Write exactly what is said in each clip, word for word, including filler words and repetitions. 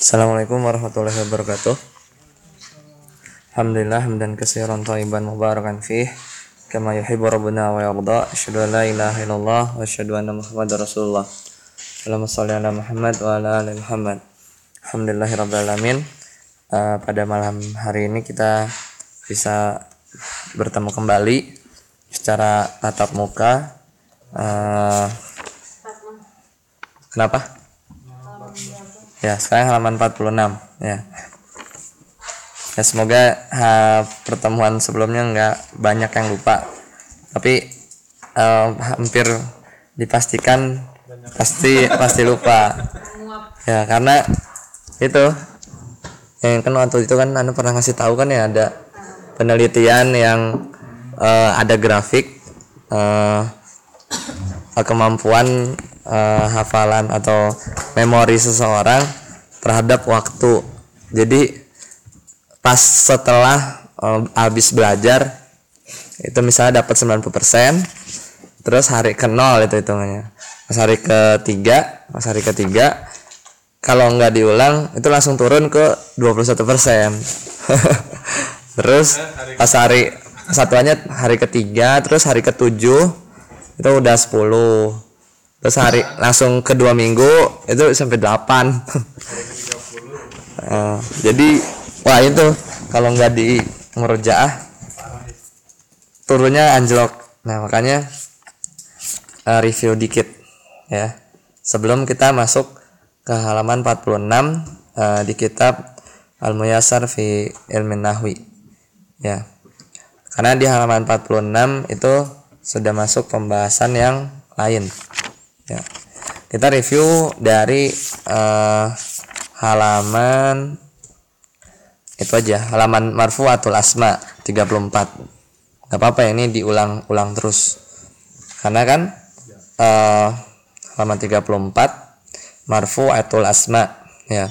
Assalamualaikum warahmatullahi wabarakatuh. Alhamdulillah hamdan katsiran thayyiban mubarakan fih kama yuhibbu rabbuna wa yarda. Asyhadu an la ilaha illallah wa asyhadu anna Muhammadar Rasulullah. Allahumma shalli ala Muhammad wa ala ali Muhammad. Alhamdulillahirabbil alamin. Uh, pada malam hari ini kita bisa bertemu kembali secara tatap muka. Uh, kenapa? Ya, sekarang halaman empat puluh enam ya. Ya semoga ha, pertemuan sebelumnya nggak banyak yang lupa. Tapi uh, hampir dipastikan pasti pasti lupa. Ya, karena itu yang kan waktu itu kan Anda pernah ngasih tahu kan ya, ada penelitian yang uh, ada grafik uh, kemampuan uh, hafalan atau memori seseorang terhadap waktu. Jadi pas setelah uh, habis belajar itu misalnya dapat sembilan puluh persen, terus hari ke nol itu hitungannya. Pas hari ketiga, pas hari ketiga kalau nggak diulang itu langsung turun ke dua puluh satu persen. Terus pas hari satuannya hari ketiga, terus hari ketujuh itu udah sepuluh. Terus hari langsung kedua minggu itu sampai delapan. uh, jadi wah itu kalau nggak di murojaah turunnya anjlok. Nah makanya uh, review dikit ya sebelum kita masuk ke halaman empat puluh enam uh, di kitab Al-Muyassar fi Ilmin Nahwi ya. Karena di halaman empat puluh enam itu sudah masuk pembahasan yang lain ya. Kita review dari uh, halaman itu aja, halaman marfu'atul asma tiga puluh empat. Gak apa-apa ya, ini diulang-ulang terus karena kan uh, halaman tiga puluh empat marfu'atul asma ya.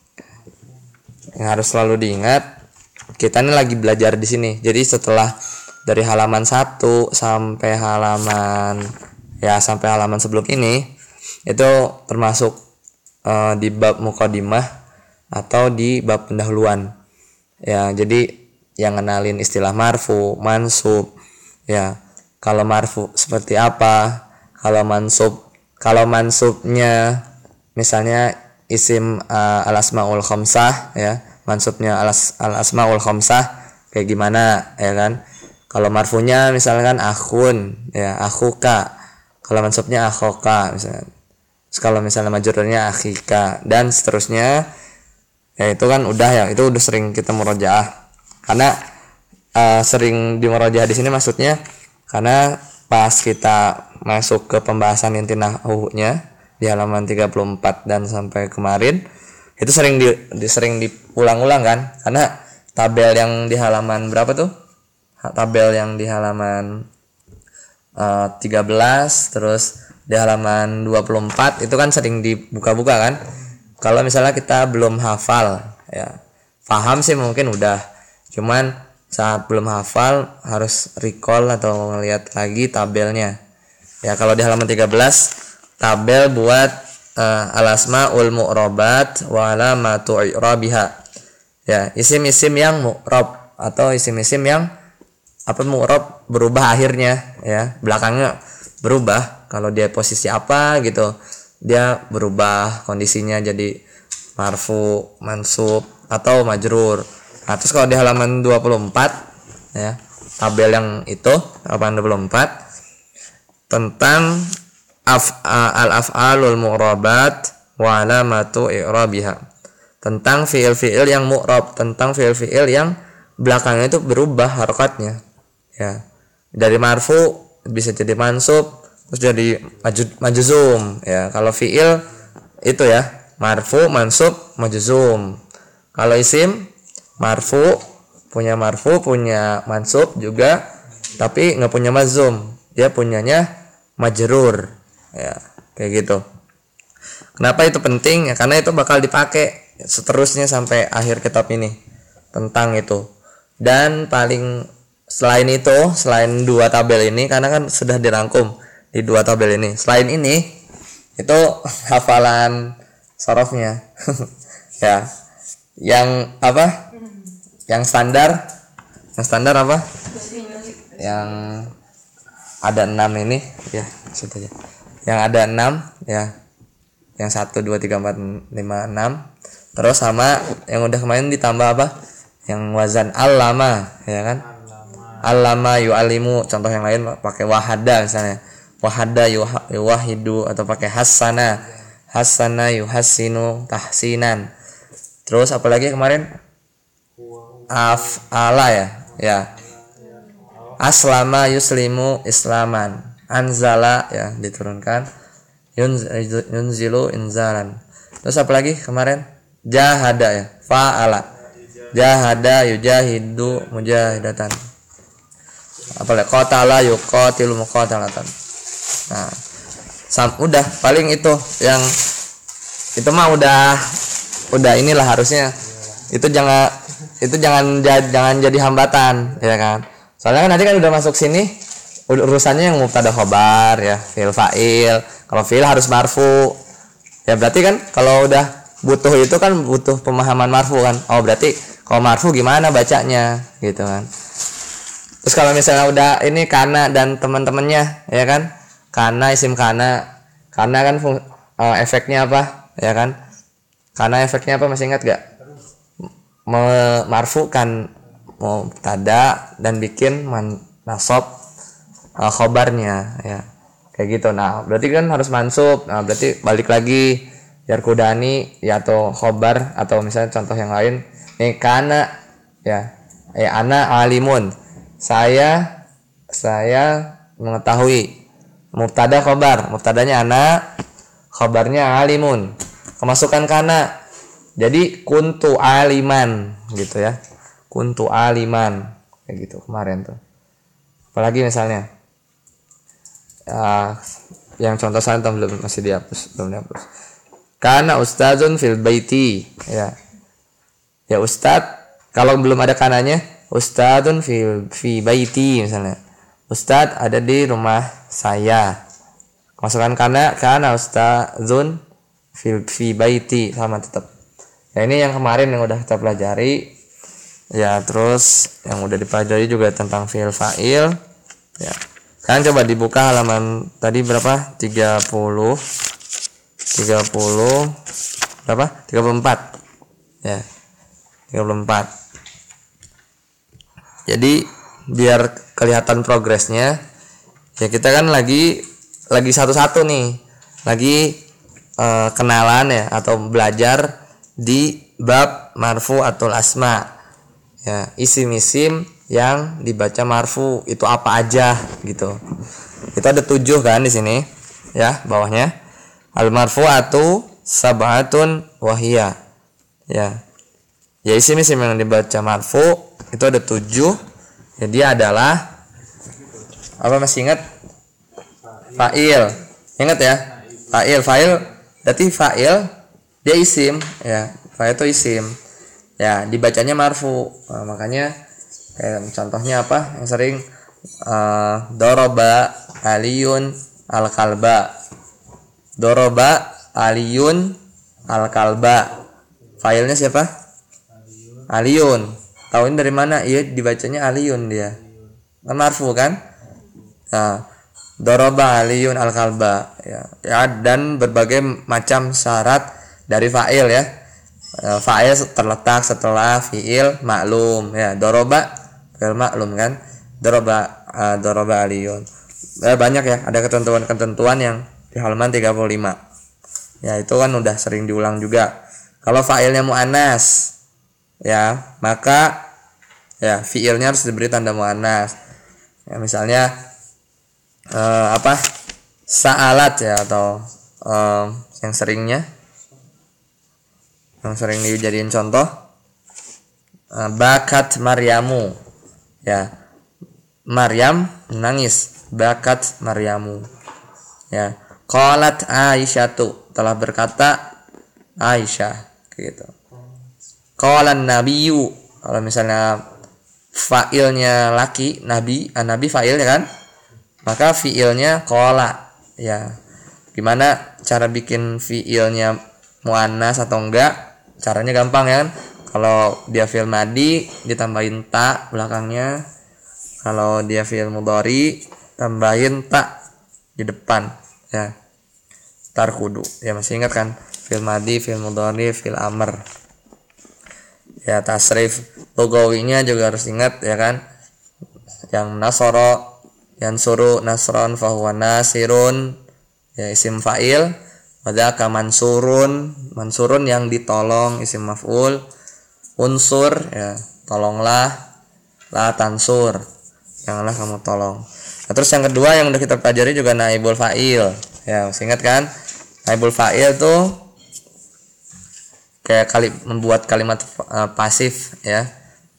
Yang harus selalu diingat, kita ini lagi belajar di sini. Jadi setelah dari halaman satu sampai halaman ya sampai halaman sebelum ini itu termasuk uh, di bab muqaddimah atau di bab pendahuluan. Ya, jadi yang ngenalin istilah marfu, mansub ya. Kalau marfu seperti apa? Kalau mansub, kalau mansubnya misalnya isim uh, al-asmaul khamsah ya, mansubnya alas al-asmaul khamsah kayak gimana ya kan? Kalau marfunya misalkan akhun ya, akhuka. Kalau mansubnya akhoka misalnya. Terus kalau misalnya majrurnya akhika dan seterusnya. Ya itu kan udah ya, itu udah sering kita murojaah. Karena uh, sering di murojaah di sini maksudnya karena pas kita masuk ke pembahasan inti nahwunya di halaman tiga puluh empat dan sampai kemarin itu sering di, di sering diulang-ulang kan, karena tabel yang di halaman berapa tuh, tabel yang di halaman uh, tiga belas terus di halaman dua puluh empat itu kan sering dibuka-buka kan. Kalau misalnya kita belum hafal ya, paham sih mungkin udah, cuman saat belum hafal harus recall atau ngeliat lagi tabelnya ya. Kalau di halaman tiga belas tabel buat uh, al-asmaul mu'rabat wa alamatu i'rabiha ya, isim-isim yang mu'rab atau isim-isim yang apa, mu'rab berubah akhirnya ya, belakangnya berubah. Kalau dia posisi apa gitu dia berubah kondisinya jadi marfu, mansub atau majrur. Nah, terus kalau di halaman dua puluh empat ya, tabel yang itu halaman dua puluh empat tentang Af, al-af'alul mu'rabat wa alamatu i'rabiha, tentang fiil-fiil yang mu'rab, tentang fiil-fiil yang belakangnya itu berubah harokatnya ya. Dari marfu bisa jadi mansub, terus jadi majzum ya. Kalau fiil itu ya marfu, mansub, majzum. Kalau isim marfu, punya marfu, punya mansub juga, tapi nggak punya majzum, dia punyanya majrur ya, kayak gitu. Kenapa itu penting ya? Karena itu bakal dipakai seterusnya sampai akhir kitab ini tentang itu. Dan paling selain itu, selain dua tabel ini, karena kan sudah dirangkum di dua tabel ini, selain ini itu hafalan sorofnya Ya. Yang apa? Yang standar? Yang standar apa? Yang ada enam ini ya, situ aja. Yang ada enam ya. Yang satu dua tiga empat lima enam. Terus sama yang udah kemarin ditambah apa? Yang wazan allama ya kan? Allama yu'alimu. Contoh yang lain pakai wahada misalnya. Wahada yuwahidu atau pakai hasana. Hasana yuhassinu tahsinan. Terus apalagi kemarin? Af'ala ya. Ya. Aslama yuslimu islaman. Anzala ya diturunkan. Yunzilu inzalan. Terus apalagi kemarin? Jahada ya. Fa'ala. Jahada yujahidu mujahidatan. Apalagi qatala yuqatilu muqatalatan. Nah, sam udah paling itu yang itu mah udah udah inilah harusnya. Itu jangan itu jangan jangan jadi hambatan ya kan. Soalnya kan nanti kan udah masuk sini urusannya yang mubtada khobar ya, fi'il fa'il. Kalau fi'il harus marfu. Ya berarti kan kalau udah butuh itu kan butuh pemahaman marfu kan. Oh berarti kalau marfu gimana bacanya gitu kan. Terus kalau misalnya udah ini kana dan teman-temannya ya kan. Kana isim kana. Kana kan uh, efeknya apa ya kan? Kana efeknya apa masih ingat gak? Memarfukan mubtada dan bikin man, nasab uh, khobarnya ya. Kayak gitu. Nah, berarti kan harus mansub. Nah, berarti balik lagi yarkudani ya atau khobar atau misalnya contoh yang lain. Nih kana ya. Eh ana alimun. Saya saya mengetahui. Mubtada khobar, mubtadanya ana, khobarnya alimun. Kemasukan kana. Jadi kuntu aliman gitu ya. Kuntu aliman kayak gitu kemarin tuh. Apalagi misalnya uh, yang contoh saya belum masih dihapus, belum dihapus. Kana ustazun fil baiti ya. Ya ustad kalau belum ada kananya ustadzun fi fi baiti misalnya. Ustadz ada di rumah saya. Masukkan kana kana ustadzun fi fi baiti sama tetap. Ya ini yang kemarin yang udah kita pelajari. Ya terus yang udah dipelajari juga tentang fi'il fa'il. Ya. Sekarang coba dibuka halaman tadi berapa? tiga puluh tiga puluh berapa? tiga puluh empat. Ya. tiga puluh empat. Jadi biar kelihatan progresnya ya kita kan lagi lagi satu-satu nih lagi uh, kenalan ya atau belajar di bab marfu atau asma ya isim-isim yang dibaca marfu itu apa aja gitu. Itu ada tujuh kan di sini ya bawahnya al marfu atau sab'atun wahiyah ya ya isim-isim yang dibaca marfu itu ada tujuh. Ya, dia adalah apa masih ingat? Fa'il. Ingat ya? Fa'il, fa'il berarti fa'il dia isim ya. Fa'il itu isim. Ya, dibacanya marfu. Nah, makanya kayak contohnya apa? Yang sering uh, doroba aliyun al-kalba. Doroba aliyun al-kalba. Fa'ilnya siapa? Aliyun. Tahuin dari mana? Iya dibacanya aliyun dia. Kan marfu kan? Nah, doroba aliyun al-kalba ya. Ya dan berbagai macam syarat dari fa'il ya. E, fa'il terletak setelah fi'il maklum ya. Doroba fi'il maklum kan? Doroba uh, doroba aliyun. Eh, banyak ya, ada ketentuan-ketentuan yang di halaman tiga puluh lima. Ya, itu kan udah sering diulang juga. Kalau fa'ilnya muannas ya maka ya fiilnya harus diberi tanda muannas ya misalnya eh, apa sa'alat ya atau eh, yang seringnya yang sering dijadiin contoh eh, bakat Maryamu ya Maryam menangis bakat Maryamu ya qalat Aisyatu telah berkata Aisyah gitu. Qalan nabiyyu kalau misalnya fa'ilnya laki nabi ah, nabi fa'ilnya kan maka fi'ilnya qala ya. Gimana cara bikin fi'ilnya muannas atau enggak caranya gampang ya kan. Kalau dia fi'il madi ditambahin ta belakangnya. Kalau dia fi'il mudhari tambahin ta di depan ya. Tarkudu. Ya masih ingat kan? Fi'il madi, fi'il mudhari, fi'il amr. Ya tasrif lugawinya juga harus ingat ya kan. Yang nasoro, yang suruh nasron fahuwa nasirun ya isim fa'il. Wadaka mansurun, mansurun yang ditolong isim maf'ul. Unsur ya tolonglah, la tansur janganlah kamu tolong. Nah, terus yang kedua yang udah kita pelajari juga naibul fa'il ya, masih ingat kan? Naibul fa'il tuh kayak kali membuat kalimat uh, pasif ya.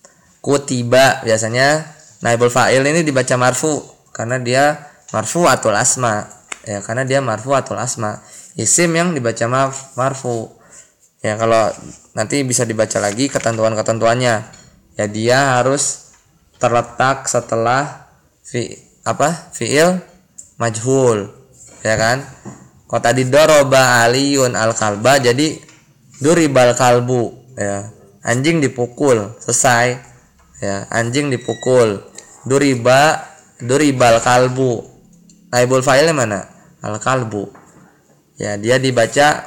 Kutiba biasanya naibul fa'il ini dibaca marfu karena dia marfu atul asma ya, karena dia marfu atul asma, isim yang dibaca marfu ya. Kalau nanti bisa dibaca lagi ketentuan-ketentuannya ya, dia harus terletak setelah fi apa fiil majhul ya kan. Kalau tadi doroba aliyun al kalba jadi duribal kalbu ya, anjing dipukul, selesai ya, anjing dipukul. Duriba duribal kalbu, naibul fa'ilnya mana? Al kalbu ya, dia dibaca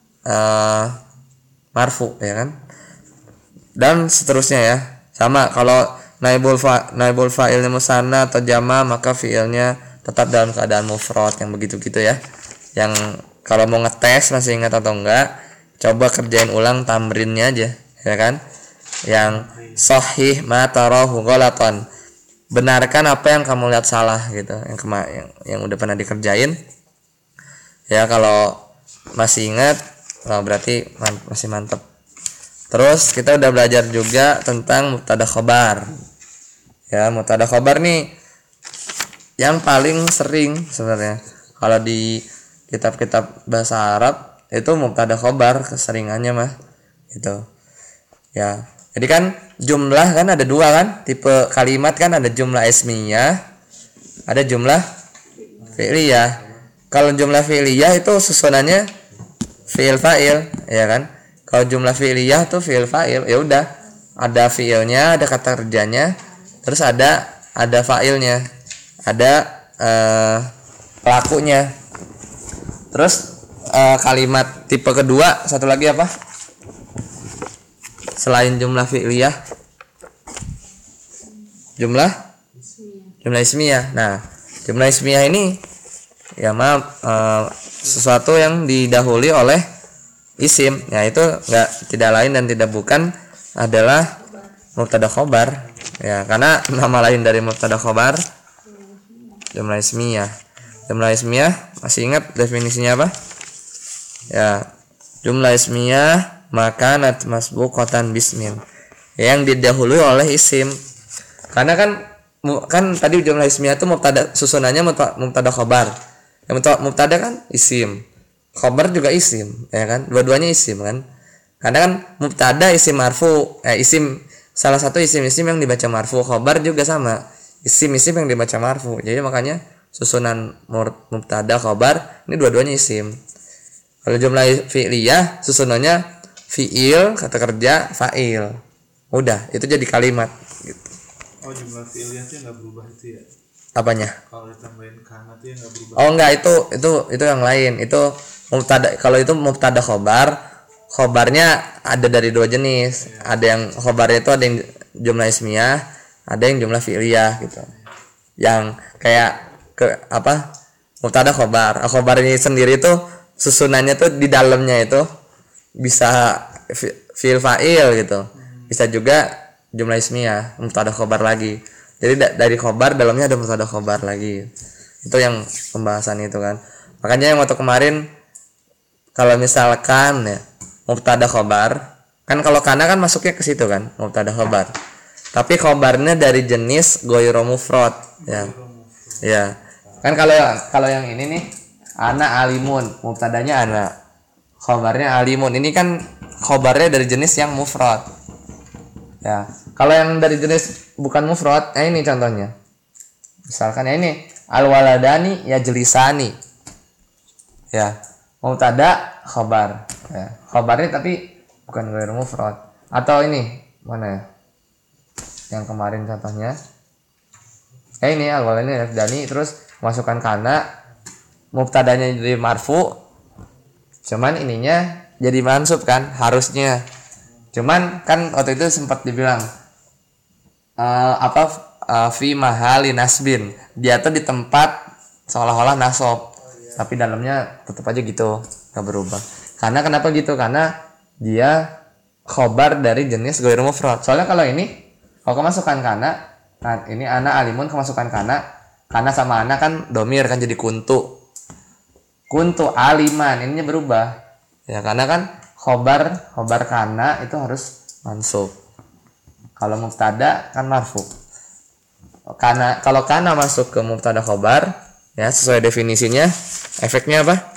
uh, marfu ya kan. Dan seterusnya ya, sama kalau naibul fa naibul fa'ilnya musanna atau jama maka fiilnya tetap dalam keadaan mufrad yang begitu gitu ya. Yang kalau mau ngetes masih ingat atau enggak, coba kerjain ulang tamrinnya aja ya kan. Yang sahih ma tarahu ghalatan, benarkan apa yang kamu lihat salah gitu, yang kema yang, yang udah pernah dikerjain ya. Kalau masih ingat oh, berarti man masih mantep. Terus kita udah belajar juga tentang mubtada khobar ya. Mubtada khobar nih yang paling sering sebenarnya kalau di kitab-kitab bahasa Arab itu mubtada khobar keseringannya mah gitu ya. Jadi kan jumlah kan ada dua kan, tipe kalimat kan ada jumlah ismiyah, ada jumlah fi'liyah. Kalau jumlah fi'liyah itu susunannya fi'il fa'il ya kan. Kalau jumlah fi'liyah tuh fi'il fa'il ya udah, ada fi'ilnya, ada kata kerjanya, terus ada ada fa'ilnya, ada uh, pelakunya. Terus uh, kalimat tipe kedua satu lagi apa? Selain jumlah fi'liyah, jumlah jumlah ismiyah. Nah, jumlah ismiyah ini ya maaf uh, sesuatu yang didahului oleh isim ya, itu enggak tidak lain dan tidak bukan adalah mubtada khobar ya, karena nama lain dari mubtada khobar jumlah ismiyah. Jumlah ismiyah masih ingat definisinya apa ya? Jumlah ismiyah makanat masbuqatan bismin, yang didahului oleh isim. Karena kan kan tadi jumlah ismiyah itu mubtada susunannya mubtada khobar. Yang mubtada kan isim, khobar juga isim ya kan, dua-duanya isim kan. Karena kan mubtada isim marfu, eh isim salah satu isim-isim yang dibaca marfu, khobar juga sama isim-isim yang dibaca marfu. Jadi makanya susunan mubtada khobar ini dua-duanya isim. Kalau jumlah fi'liyah susunannya fi'il, kata kerja, fa'il. Udah, itu jadi kalimat gitu. Oh, jumlah fi'ilnya tuh enggak berubah itu ya? Apanya? Kalau ditambahin kana tuh enggak berubah. Oh, enggak, itu itu itu yang lain. Itu mubtada. Kalau itu mubtada khobar, khobarnya ada dari dua jenis. Yeah. Ada yang khobarnya itu ada yang jumlah ismiyah, ada yang jumlah fi'liyah gitu. Yang kayak ke apa? Mubtada khobar. Khobar ini sendiri tuh susunannya tuh di dalamnya itu bisa fi'il fa'il gitu, bisa juga jumlah ismiyah, mubtada khobar lagi. Jadi da- dari khobar dalamnya ada mubtada khobar lagi. Itu yang pembahasan itu kan. Makanya yang waktu kemarin kalau misalkan ya mubtada khobar kan, kalau kana kan masuknya ke situ kan mubtada khobar, tapi khobarnya dari jenis ghairu mufrad ya. Ya kan, kalau kalau yang ini nih ana alimun, mubtadanya ana, khobarnya alimun. Ini kan khobarnya dari jenis yang mufrad ya. Kalau yang dari jenis bukan mufrad, nah ini contohnya. Misalkan ya ini al-waladani yajlisani ya, mubtada khobar ya. Khobarnya tapi bukan ghairu mufrad. Atau ini mana ya? Yang kemarin contohnya. Eh ini awal ini Dani terus masukkan kana, mubtadanya jadi marfu. Cuman ininya jadi mansub kan harusnya. Cuman kan waktu itu sempat dibilang uh, apa uh, fi mahali nasbin. Dia tuh di tempat seolah-olah nasab. Tapi dalamnya tetap aja gitu, nggak berubah. Karena kenapa gitu? Karena dia khobar dari jenis ghairu mufrad. Soalnya kalau ini, kalau kemasukan kana, nah ini ana alimun kemasukan kana, kana sama ana kan domir kan jadi kuntu. Kuntu aliman, ininya berubah. Ya karena kan khobar, khobar kana itu harus mansub. Kalau mubtada kan marfu. Kana, kalau kana masuk ke mubtada khobar, ya sesuai definisinya, efeknya apa?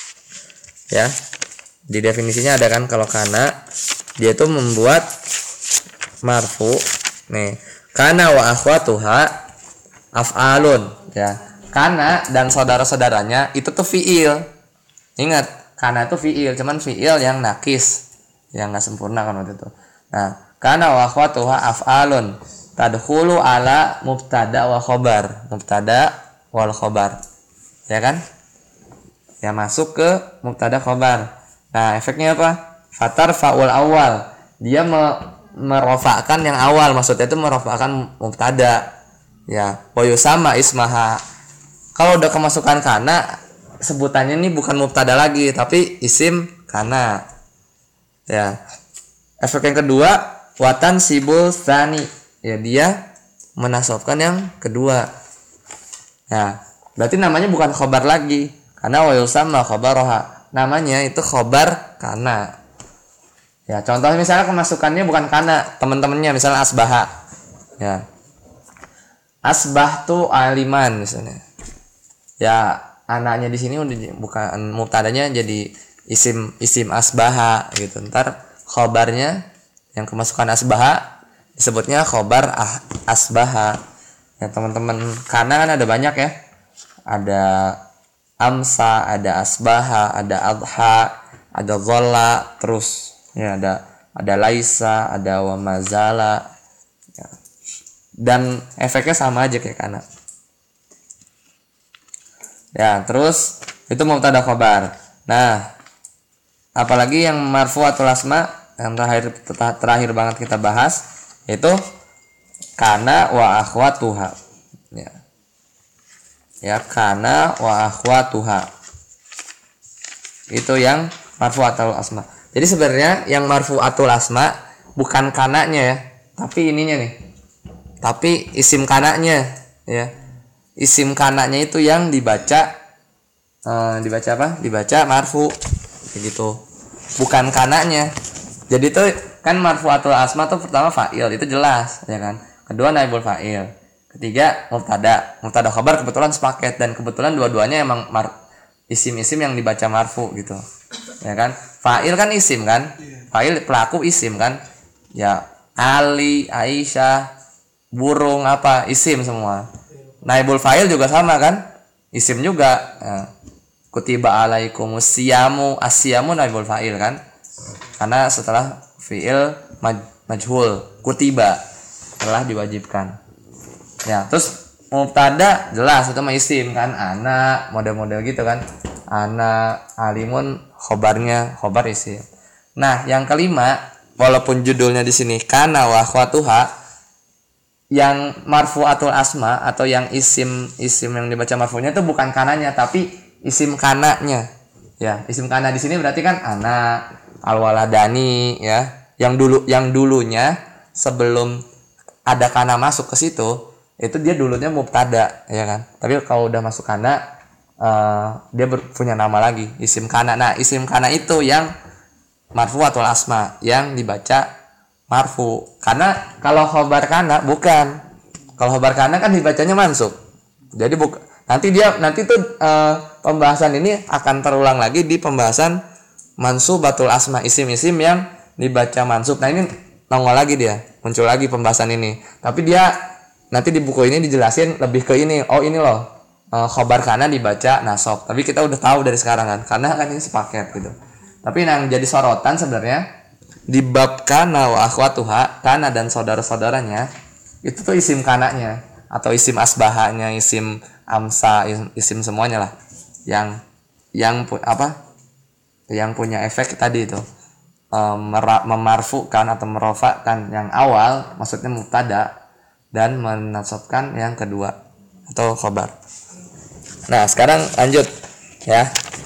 Ya, di definisinya ada kan kalau kana dia itu membuat marfu. Nih, kana wa akhwatuha af'alun, ya. Kana dan saudara-saudaranya itu tuh fiil. Ingat, kana itu fiil, cuman fiil yang nakis, yang enggak sempurna kan waktu itu. Nah, kana wa akhwatuha af'alun tadkhulu ala mubtada wa khobar. Mubtada wal khobar, ya kan? Ya masuk ke mubtada khobar. Nah efeknya apa? Fatar faul awal, dia me merofakkan yang awal, maksudnya itu merofakkan mubtada. Ya, boyo sama ismaha. Kalau udah kemasukan kana, sebutannya ini bukan mubtada lagi, tapi isim kana. Ya, efek yang kedua, watan sibul tsani. Ya dia menasabkan yang kedua. Ya, berarti namanya bukan khobar lagi, karena wa yusamma khobaroha. Namanya itu khobar kana. Ya, contoh misalnya kemasukannya bukan kana, teman-temannya misalnya asbaha. Ya. Asbahtu aliman misalnya. Ya, anaknya di sini udah bukan mubtadanya jadi isim isim asbaha gitu. Ntar khobarnya yang kemasukan asbaha disebutnya khobar ah, asbaha. Ya teman-teman, karena kan ada banyak ya, ada amsa, ada asbaha, ada adha, ada zola, terus ya ada ada laisa, ada wamazala, ya. Dan efeknya sama aja kayak kana. Ya terus itu mubtada khobar. Nah apalagi yang marfu atau asma yang terakhir terakhir banget kita bahas itu kana wa akhwatuha. Ya. Ya kana wa akhwatuha. Itu yang marfu'atul asma. Jadi sebenarnya yang marfu'atul asma bukan kananya ya, tapi ininya nih. Tapi isim kananya ya. Isim kananya itu yang dibaca eh, dibaca apa? Dibaca marfu begitu. Bukan kananya. Jadi tuh kan marfu'atul asma tuh pertama fa'il, itu jelas ya kan. Kedua naibul fa'il, ketiga mubtada, mubtada khabar kebetulan sepaket dan kebetulan dua-duanya emang mar- isim-isim yang dibaca marfu gitu, ya kan? Fa'il kan isim kan, fa'il pelaku isim kan, ya Ali, Aisyah, burung apa isim semua. Naibul fa'il juga sama kan, isim juga. Ya. Kutiba alaikumus siyamu, asyamu naibul fa'il kan, karena setelah fi'il maj- majhul, kutiba telah diwajibkan. Ya, terus mubtada jelas itu mah isim kan, anak model-model gitu kan. Anak alimun khobarnya khobar isim. Nah, yang kelima, walaupun judulnya di sini kana wa akhwatuha, yang marfu'atul asma atau yang isim isim yang dibaca marfu'nya itu bukan kananya tapi isim kananya. Ya, isim kana di sini berarti kan anak, alwaladani ya. Yang dulu yang dulunya sebelum ada kana masuk ke situ, itu dia dulunya mubtada ya kan. Tapi kalau udah masuk kana uh, dia ber, punya nama lagi, isim kana. Nah, isim kana itu yang marfu'atul asma, yang dibaca marfu. Karena kalau khobar kana bukan. Kalau khobar kana kan dibacanya mansub. Jadi bukan. Nanti dia nanti tuh uh, pembahasan ini akan terulang lagi di pembahasan mansubatul asma, isim-isim yang dibaca mansub. Nah, ini nongol lagi dia, muncul lagi pembahasan ini. Tapi dia nanti di buku ini dijelasin lebih ke ini. Oh, ini loh. Uh, khobar kana dibaca nasab. Tapi kita udah tahu dari sekarang kan, karena kan ini sepaket gitu. Tapi yang jadi sorotan sebenarnya di bab kana wa akhwatuha, kana dan saudara-saudaranya itu tuh isim kananya atau isim asbahanya, isim amsa, isim, isim semuanya lah yang yang pu, apa yang punya efek tadi itu um, memarfukan atau merofakkan yang awal, maksudnya mubtada, dan menasabkan yang kedua atau khobar. Nah sekarang lanjut ya.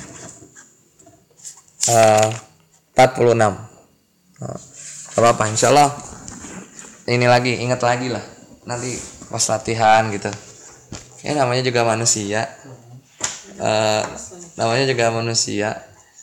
uh, empat puluh enam. uh, apa-apa insyaallah ini lagi ingat lagi lah nanti pas latihan gitu ya, namanya juga manusia. uh, namanya juga manusia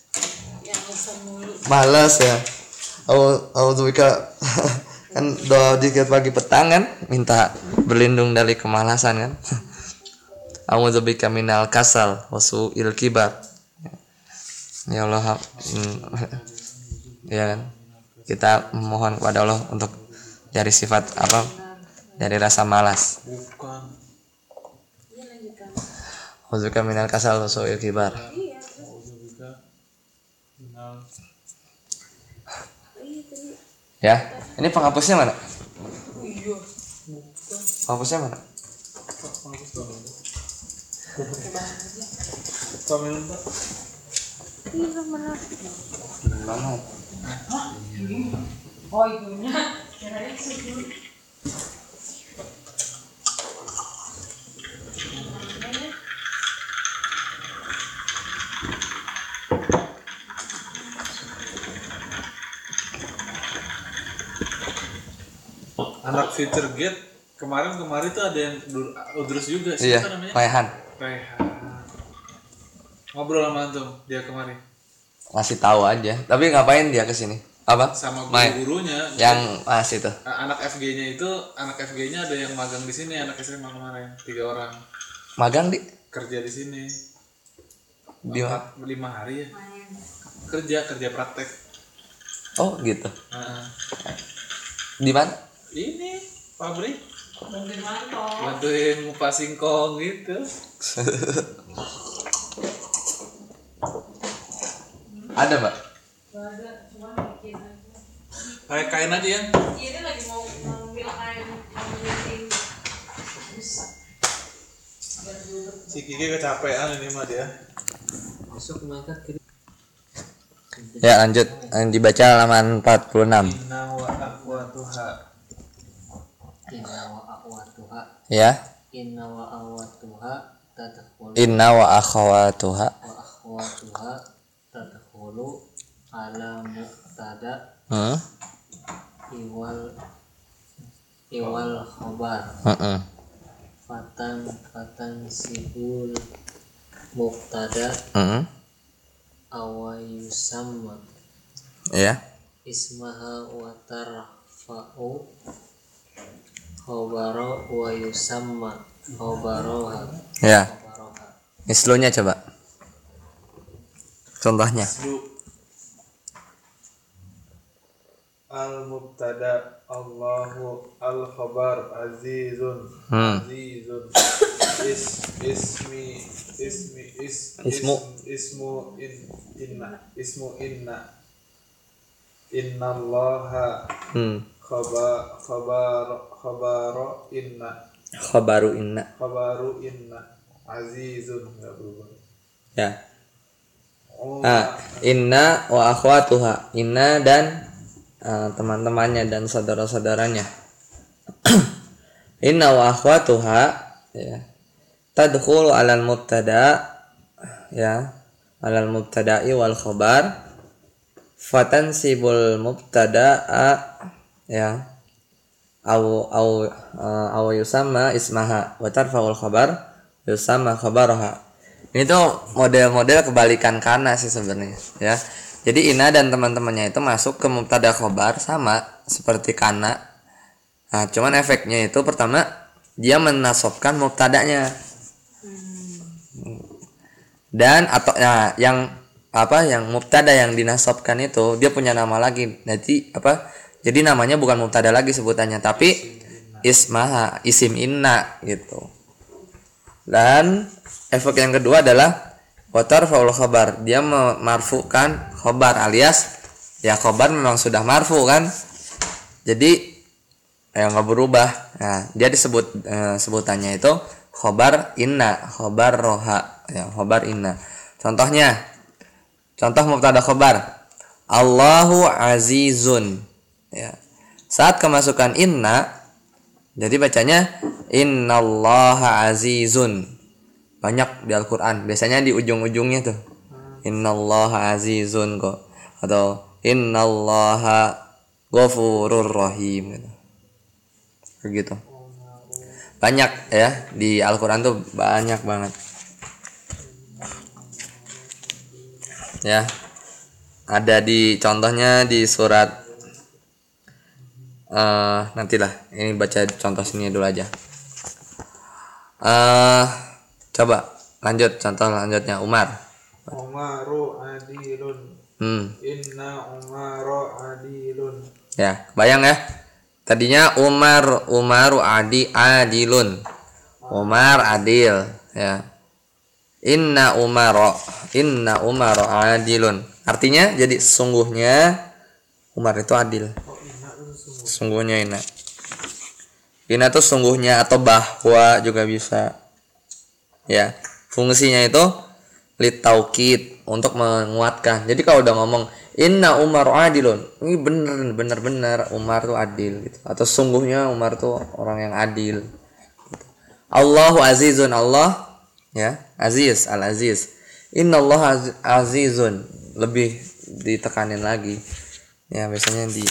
malas ya. Auzubillah kan doa dikit pagi petang kan minta berlindung dari kemalasan kan. Auzubillah minal kasal wasu'il kibar. Ya Allah, hmm, ya kan kita mohon kepada Allah untuk dari sifat apa, dari rasa malas. Bukan. Auzubillah minal kasal wasu'il kibar. Auzubillah minal. Ya, ini penghapusnya mana? Penghapusnya mana? Kamu minta? Iya benar. Banget. Oh itunya. Kirain sih. Anak future gate kemarin kemarin tuh ada yang dur- udrus juga sih. Iya, Apa namanya? Raihan. Rehan. Ngobrol sama antum dia kemarin Masih tahu aja. Tapi ngapain dia kesini? Apa? sama Main. guru-gurunya. Yang mas itu. A- anak F G-nya itu anak F G-nya ada yang magang di sini, anak S M A kemarin tiga orang Magang di kerja di sini. di mana? Empat, lima hari ya kerja kerja praktek. Oh gitu. Nah, Di mana? ini pabrik Bantuin mantau. bantuin ngupas singkong gitu. Ada mbak? Gak ada, cuma bikin aja. Kayak kain aja ya. Ini lagi mau ngambil kain yang meeting bisa. Biar dulu. Si Kiki kecapean ini mah dia. Ya lanjut. Yang dibaca halaman empat puluh enam. Inna wa akhwatuha. Inna wa akhwatuha Ya. Inna wa akhwatuha tadkhulu Inna wa akhawatuha. wa akhwatuha tadkhulu ala muqtada Hmm. iwal iwal khabar Heeh. fatan fatan sibul muqtada Heeh. awayusamma Ya. ismaha wa tarfa'u khabara wa yusamma khabaroha Ya. khabaroha Mislunya coba. Contohnya. Lu al mubtada Allahu al khabar azizun Hmm. azizun is ismi ismi is Ismu. is- ismu in inna ismu inna innallaha Hmm. khaba khabar khabaro inna Khabaru inna. khabaru inna azizun enggak berubah. Ya. Oh, Ah, inna wa akhwatuha. Inna dan uh, teman-temannya dan saudara-saudaranya. Inna wa akhwatuha ya. Tadkhulu 'alal mubtada ya, 'alal mubtada'i wal khabar. Fatansibul mubtada'a ya. Au au uh, au yusamma ismaha wa tarfa'ul khabar yusamma khabaraha. Ini tuh model-model kebalikan kana sih sebenarnya ya. Jadi Ina dan teman-temannya itu masuk ke mubtada khobar sama seperti kana. Nah, cuman efeknya itu pertama dia menasobkan mubtadanya. Dan atau nah, yang apa yang mubtada yang dinasobkan itu dia punya nama lagi. Jadi apa? Jadi namanya bukan mubtada lagi sebutannya tapi ismaha, isim inna gitu. Dan efek yang kedua adalah watar faul khabar. Dia memarfukan khabar alias ya khobar memang sudah marfu kan, jadi ya nggak berubah. Nah dia disebut eh, sebutannya itu khobar inna, khobar roha, ya khobar inna. Contohnya, contoh mubtada khobar, Allahu azizun, ya. Saat kemasukan inna, jadi bacanya innallaha azizun. Banyak di Al-Quran, biasanya di ujung-ujungnya tuh innallaha azizun kok, atau innallaha ghafurur rahim gitu. Begitu. Banyak ya di Al-Quran tuh, banyak banget. Ya. Ada di contohnya di surat uh, nantilah, ini baca contoh sini dulu aja. Uh, coba lanjut contoh lanjutnya Umar. Umaru adilun. Hmm. Inna Umaru adilun. Ya, bayang ya. Tadinya Umar Umaru adi adilun. Umar adil, ya. Inna Umaru Inna Umaru adilun. Artinya jadi sungguhnya Umar itu adil. Sungguhnya Inna. Inna itu sungguhnya atau bahwa juga bisa. Ya, fungsinya itu litaukid, untuk menguatkan. Jadi kalau udah ngomong Inna Umar adilun, ini bener bener bener Umar tuh adil gitu. Atau sungguhnya Umar tuh orang yang adil. Gitu. Allahu azizun, Allah ya, aziz, al aziz. Inna Allah az- azizun, lebih ditekanin lagi. Ya biasanya di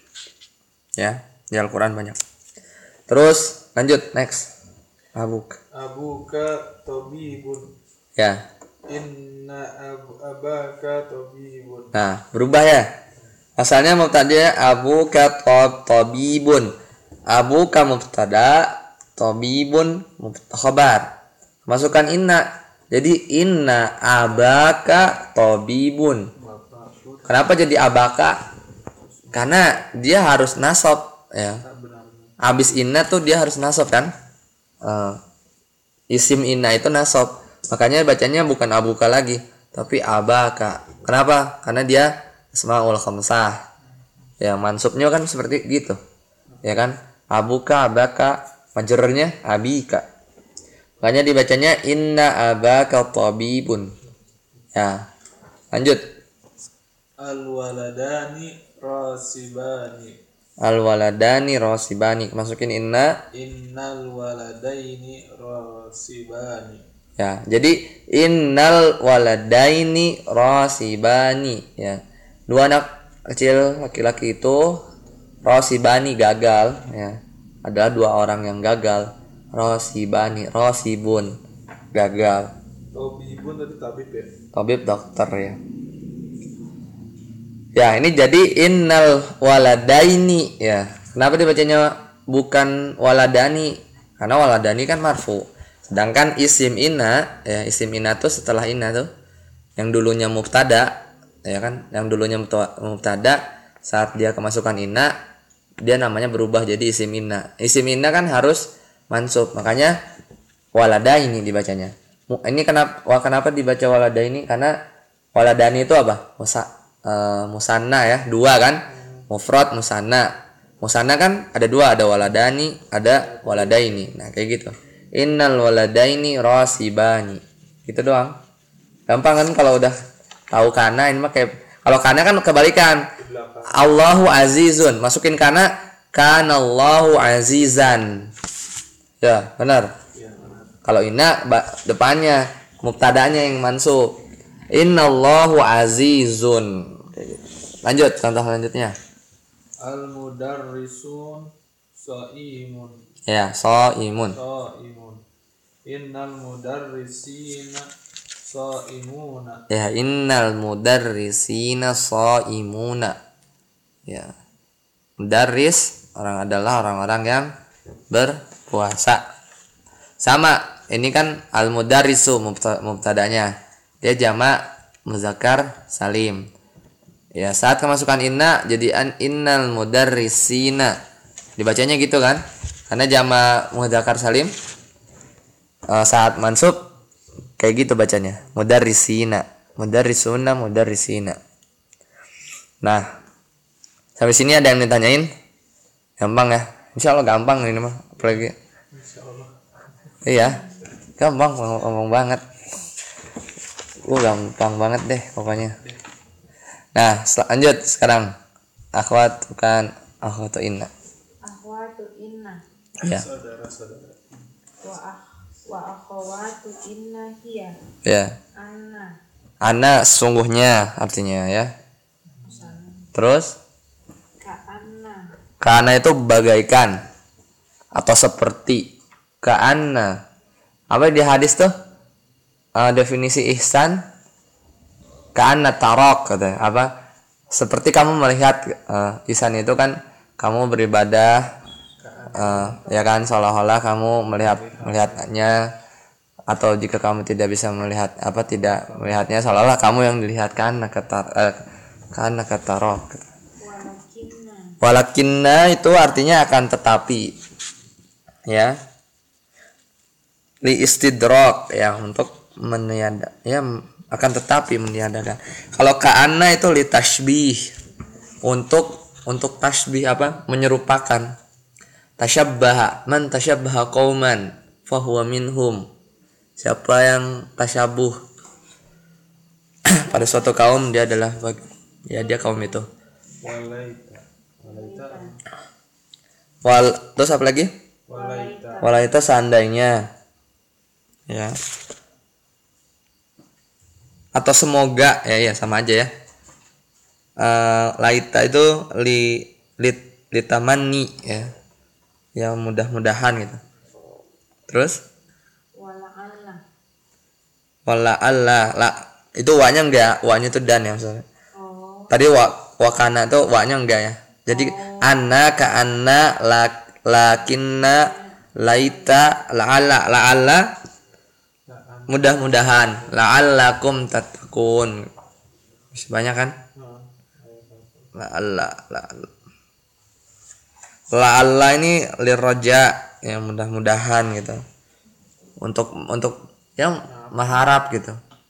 ya di Al-Quran banyak. Terus lanjut next. Abuk. Abuka tabibun. Ya. Inna ab- abaka tabibun. Nah, berubah ya. Asalnya mubtada abu ka tabibun. Abu ka mubtada, tabibun khabar. Masukkan inna. Jadi inna abaka tabibun. Kenapa jadi abaka? Karena dia harus nasab ya. Abis inna tuh dia harus nasab kan? Uh, isim inna itu nasab. Makanya bacanya bukan abuka lagi, tapi abaka. Kenapa? Karena dia asmaul khamsah. Ya, mansubnya kan seperti gitu. Ya kan? Abuka, abaka, majrurnya abika. Makanya dibacanya inna abaka tabibun. Ya. Lanjut. Al-waladani rasibani. Al-waladani rasibani. Masukin inna. Innal waladaini rasibani. Ya, jadi innal waladaini rasibani ya. Dua anak kecil laki-laki itu rasibani gagal ya. Adalah dua orang yang gagal. Rasibani, rasibun gagal. Tabibun tadi tabib ya. Tabib dokter ya. Ya, ini jadi innal waladaini ya. Kenapa dibacanya bukan waladani? Karena waladani kan marfu. Sedangkan isim inna ya, isim inna tuh setelah inna tuh yang dulunya mubtada ya kan, yang dulunya mubtada saat dia kemasukan inna dia namanya berubah jadi isim inna. Isim inna kan harus mansub, makanya walada ini dibacanya. Ini kenapa wah kenapa dibaca walada ini? Karena waladani itu apa? Musa uh, musanna ya, dua kan? Mufrad musanna. Musanna kan ada dua, ada waladani, ada waladaini. Nah, kayak gitu. Innal waladaini rasibani. Gitu doang. Gampang kan kalau udah tahu kana, ini mah kayak kalau kana kan kebalikan. Allahu azizun. Masukin kana, kanallahu azizan. Ya, benar. Kalau inna depannya mubtadanya yang mansub. Innallahu azizun. Lanjut contoh selanjutnya. Al mudarrisun shaimun. Ya, shaimun. Shaimun. Innal mudarrisina shaimuna. Ya, innal mudarrisina shaimuna. Ya. Mudarris orang adalah orang-orang yang berpuasa. Sama, ini kan al mudarrisu mubtadanya. Dia jamak muzakkar salim. Ya, saat kemasukan inna jadi an innal mudarrisina. Dibacanya gitu kan? Karena jamak muzakkar salim uh, saat mansub kayak gitu bacanya. Mudarrisina, mudarrisuna, mudarrisina. Nah, Sampai sini ada yang ditanyain? Gampang ya? Insya Allah gampang ini mah. Apalagi. Iya, gampang, ngomong banget. Uh, gampang banget deh pokoknya. Nah, lanjut sekarang. Akhwat bukan akhwatu inna. Akhwatu inna. Ya. Saudara-saudara. Wa akh wa akhwatu inna hiya. Ya. Anna. Ana sesungguhnya artinya ya. Terus Ka anna. Kana itu bagaikan atau seperti. Ka'anna. Apa di hadis tuh? Uh, definisi ihsan. Ka'anna tarok katanya. Apa? Seperti kamu melihat uh, ihsan itu kan kamu beribadah uh, ya kan seolah-olah kamu melihat melihatnya, atau jika kamu tidak bisa melihat apa tidak melihatnya seolah-olah kamu yang dilihat ka'anna katar uh, ka'anna katarok. Walakinna. Walakinna itu artinya akan tetapi. Ya. Li istidrak ya untuk meniada ya akan tetapi meniadakan. Kalau ka'anna itu li tashbih untuk untuk tasbih apa menyerupakan. Tasyabbaha man tasyabbaha qauman fahuwa minhum. Siapa yang tasyabuh pada suatu kaum dia adalah ya dia kaum itu. Walaita. Walaita. Wal terus apa lagi? Walaita. Walaita seandainya ya, atau semoga ya ya sama aja ya. Uh, laita itu li lit litamani ya, yang mudah-mudahan gitu. Terus Wala Allah. wala Allah la itu wa-nya enggak, wa-nya itu dan ya maksudnya. Oh. Tadi wa wakana itu wa-nya enggak ya. Jadi Oh. anna ka anna la lakinna laita la'alla la'alla mudah-mudahan la'allakum tattaqun. Masih banyak kan? La'alla la'alla. La'alla ini liraja yang mudah-mudahan gitu. Untuk untuk yang mengharap gitu.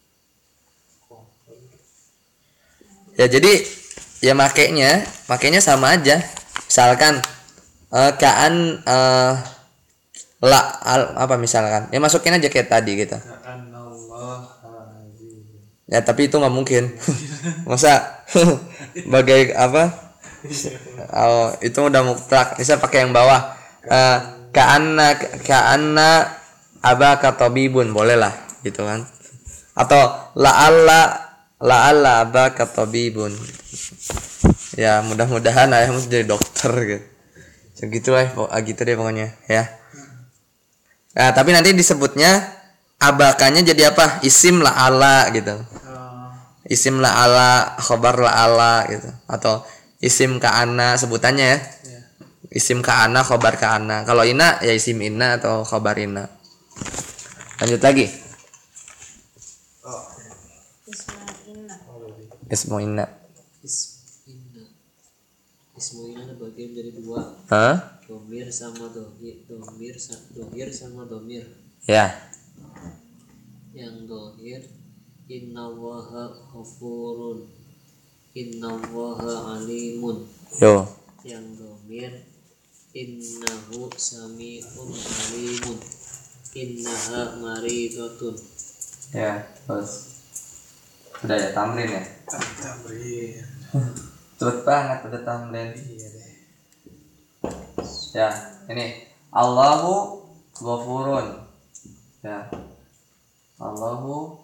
Ya jadi ya makainya, makainya sama aja. Misalkan uh, kaan uh, la al, apa misalkan ya masukin aja kayak tadi gitu ya, tapi itu nggak mungkin. Masa bagai apa oh, itu udah mutlak, bisa pakai yang bawah. uh, kaanna kaanna abaka tabibun boleh lah gitu kan, atau la'alla la'alla abaka tabibun ya mudah-mudahan ayahmu jadi dokter gitu, segitu lah gitu deh pokoknya ya. Nah, tapi nanti disebutnya abakanya jadi apa? Isim la'ala gitu. Isim la'ala, khobar la'ala gitu. Atau isim ka'ana sebutannya ya. Isim ka'ana, khobar ka'ana. Kalau ina ya isim ina atau khobar ina. Lanjut lagi. Isma inna. Ismu ina. Ismina. Ismina ada bagian dari dua. Hah? Domir sama dohir. Domir dohir sama domir. Ya. Yang dohir innallaha ghafurun. Innallaha alimun. Yo. Yang domir innahu sami'un alimun. Innaha maridatun. Ya, terus. Sudah ya tamrin ya. Tamrin. Cepet banget udah tamrin. Iya deh. Ya, ini Allahu ghafurun. Ya. Allahu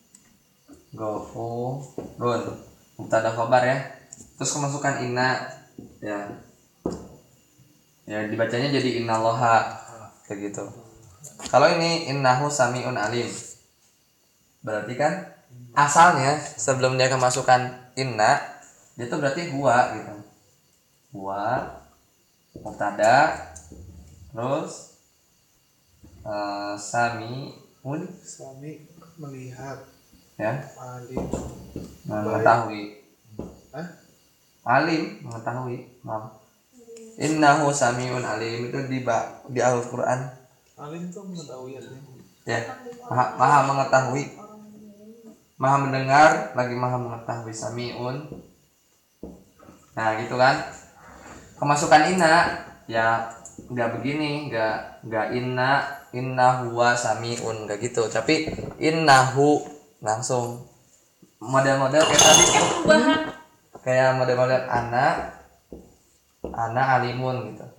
ghafurun. Mubtada khabar ya. Terus kemasukan inna ya. Ya dibacanya jadi innallaha kayak gitu. Kalau ini innahu samiun alim. Berarti kan asalnya sebelum dia kemasukan inna, dia tuh berarti huwa gitu. Huwa mubtada terus uh, samiun Sami melihat, ya alim. mengetahui. Hah? Alim mengetahui. Maaf. Innahu samiun alim itu di di Al-Qur'an. Alim tuh mengetahui artinya. Ya. Maha, maha mengetahui. Maha mendengar lagi maha mengetahui. Samiun Nah gitu kan. Kemasukan inna ya nggak begini, nggak nggak inna inna huwa samiun nggak gitu, tapi innahu langsung model-model kayak tadi tuh, Perubahan. kayak model-model ana ana alimun gitu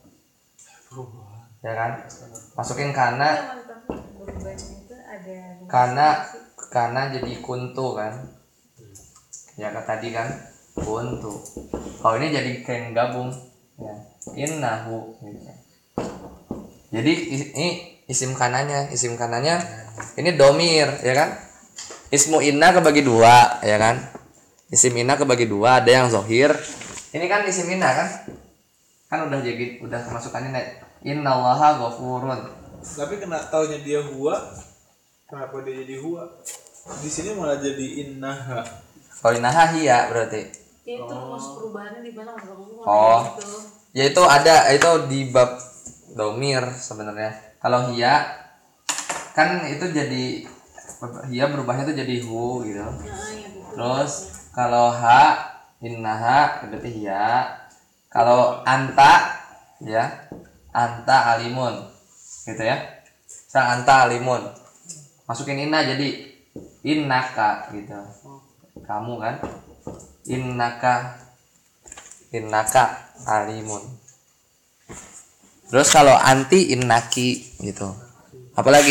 ya kan. Masukin kana Perubahannya itu ada kana kana jadi kuntu kan ya, ke tadi kan kuntu. Kalau ini jadi kayak gabung ya, innahu gitu. Jadi ini isim kanannya, isim kanannya ini domir ya kan. Ismu inna kebagi dua ya kan. Isim inna kebagi dua, ada yang zohir. Ini kan isim inna kan, kan udah jadi udah kemasukan ini. Innallaha ghafurun. Tapi kena taunya dia huwa, kenapa dia jadi huwa? Di sini malah jadi innaha. Kalau innaha hiya berarti. itu maksud perubahannya di mana kalau aku Oh. gitu. Ya itu ada, itu di bab domir sebenarnya. Kalau hiya kan itu jadi hiya berubahnya itu jadi hu gitu. Nah, ya betul. Terus kalau ha innaha berarti hiya. Kalau anta ya anta alimun gitu ya. Sang anta alimun. Masukin inna jadi innaka gitu. Kamu kan innaka innaka alimun. Terus kalau anti innaki gitu. Apalagi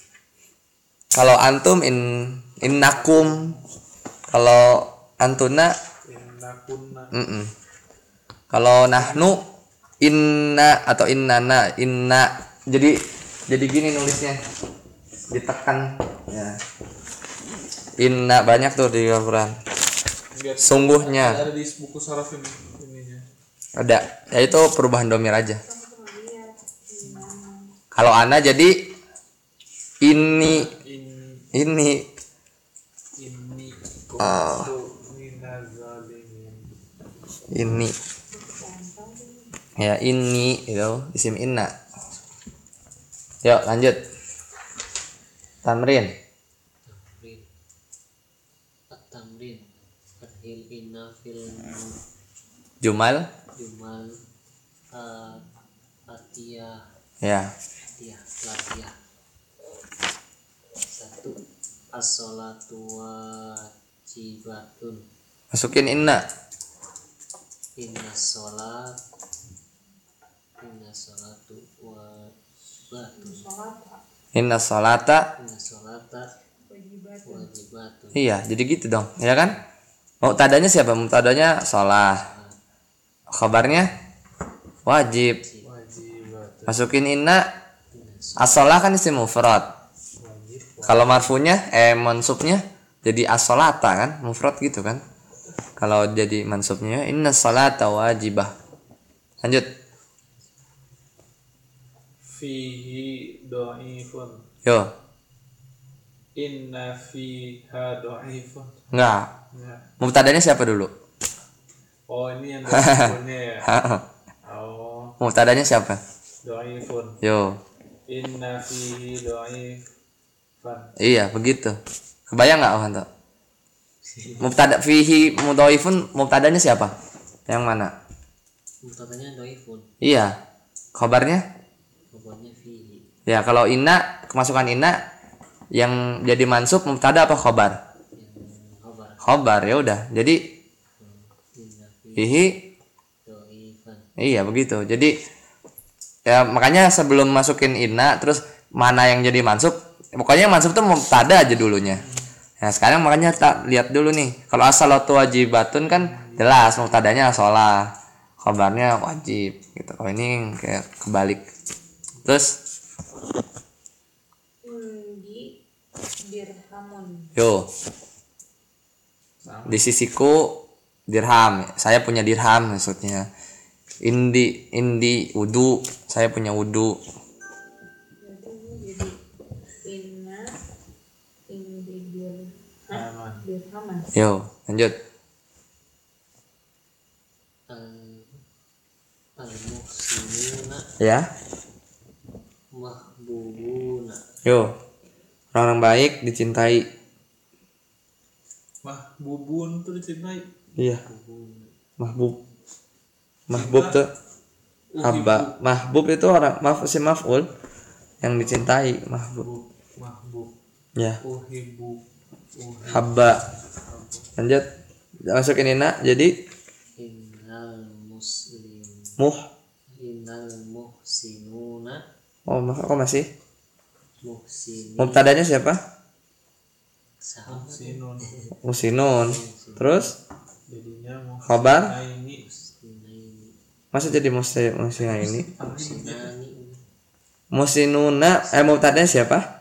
kalau antum in innakum, kalau antuna Innakunna. mm kalau nahnu inna atau innana inna. Jadi jadi gini nulisnya, ditekan ya. Inna banyak tuh di Al-Quran. Enggak, Sungguhnya ada di buku saraf ini ininya. ada, yaitu perubahan domir aja. Kalau ana jadi ini In ini ini Ah. kuntu minazalimin. ini ya ini itu isim inna. Yuk lanjut tamrin. Tamrin. At-tamrin. Adhil inna fil Jumal jumal uh, atiyah ya. atiyah latiyah. Satu as-sholatu wajibatun. Masukin inna. Inna sholat Inna sholatu wajibatun. Inna sholata. Inna sholata wajibatun. Iya jadi gitu dong ya kan. Muktadanya siapa? Muktadanya sholah, khabarnya wajib. Wajibat. Masukin inna. As-sholah kan isim mufrad. Kalau marfunya eh mansubnya jadi as-sholata kan, mufrad gitu kan. Kalau jadi mansubnya inna sholata wajibah. Lanjut. Fihi dhaifun. Yo, Inna fiha dhaifun. enggak. Ya. Mubtadanya siapa dulu? Oh, ini yang dhaifunnya ya. Oh, Mubtadanya siapa? dhaifun. Yo. Inna fihi dhaifun. Iya, begitu. Kebayang enggak Ohanto? Mubtada fihi mudhaifun, mubtadanya siapa? Yang mana? Mubtadanya dhaifun, Iya. Khabarnya? khabarnya fihi. Ya, kalau inna, kemasukan inna yang jadi mansub mubtada apa khabar? Yang khabar Khabar ya udah. Jadi inna fihi fihi dhaifan. iya begitu. Jadi ya makanya sebelum masukin inna terus mana yang jadi mansub, pokoknya yang mansub tuh mubtada aja dulunya. Nah, sekarang makanya tak lihat dulu nih. Kalau as-shalatu wajibatun kan jelas mubtadanya sholah, khabarnya wajib gitu. Kalau ini kayak kebalik. Terus Indi dirhamun. yo di sisiku dirham, saya punya dirham maksudnya. Indi indi wudu, saya punya wudu. Berarti ini jadi inna indi dir Aman. dirhaman. Yo lanjut. Al al muhsinuna Ya mahbubuna. yo orang-orang baik dicintai. Mahbubun tuh dicintai. Iya mahbub. Mahbub tuh habba. Mahbub itu orang maf si maf'ul yang dicintai, mahbub. Mahbub. Ya, Uhibbu. habba. Lanjut. Masukin inna jadi innal muslim muh. innal muhsinuna Oh, maka kok masih? muhsinin Mubtadanya siapa? sahabat Sinun. Musinun. Terus Jadinya mau khabar ini musinaini masa jadi musi musina ini? musinani Musinuna eh mubtadanya siapa?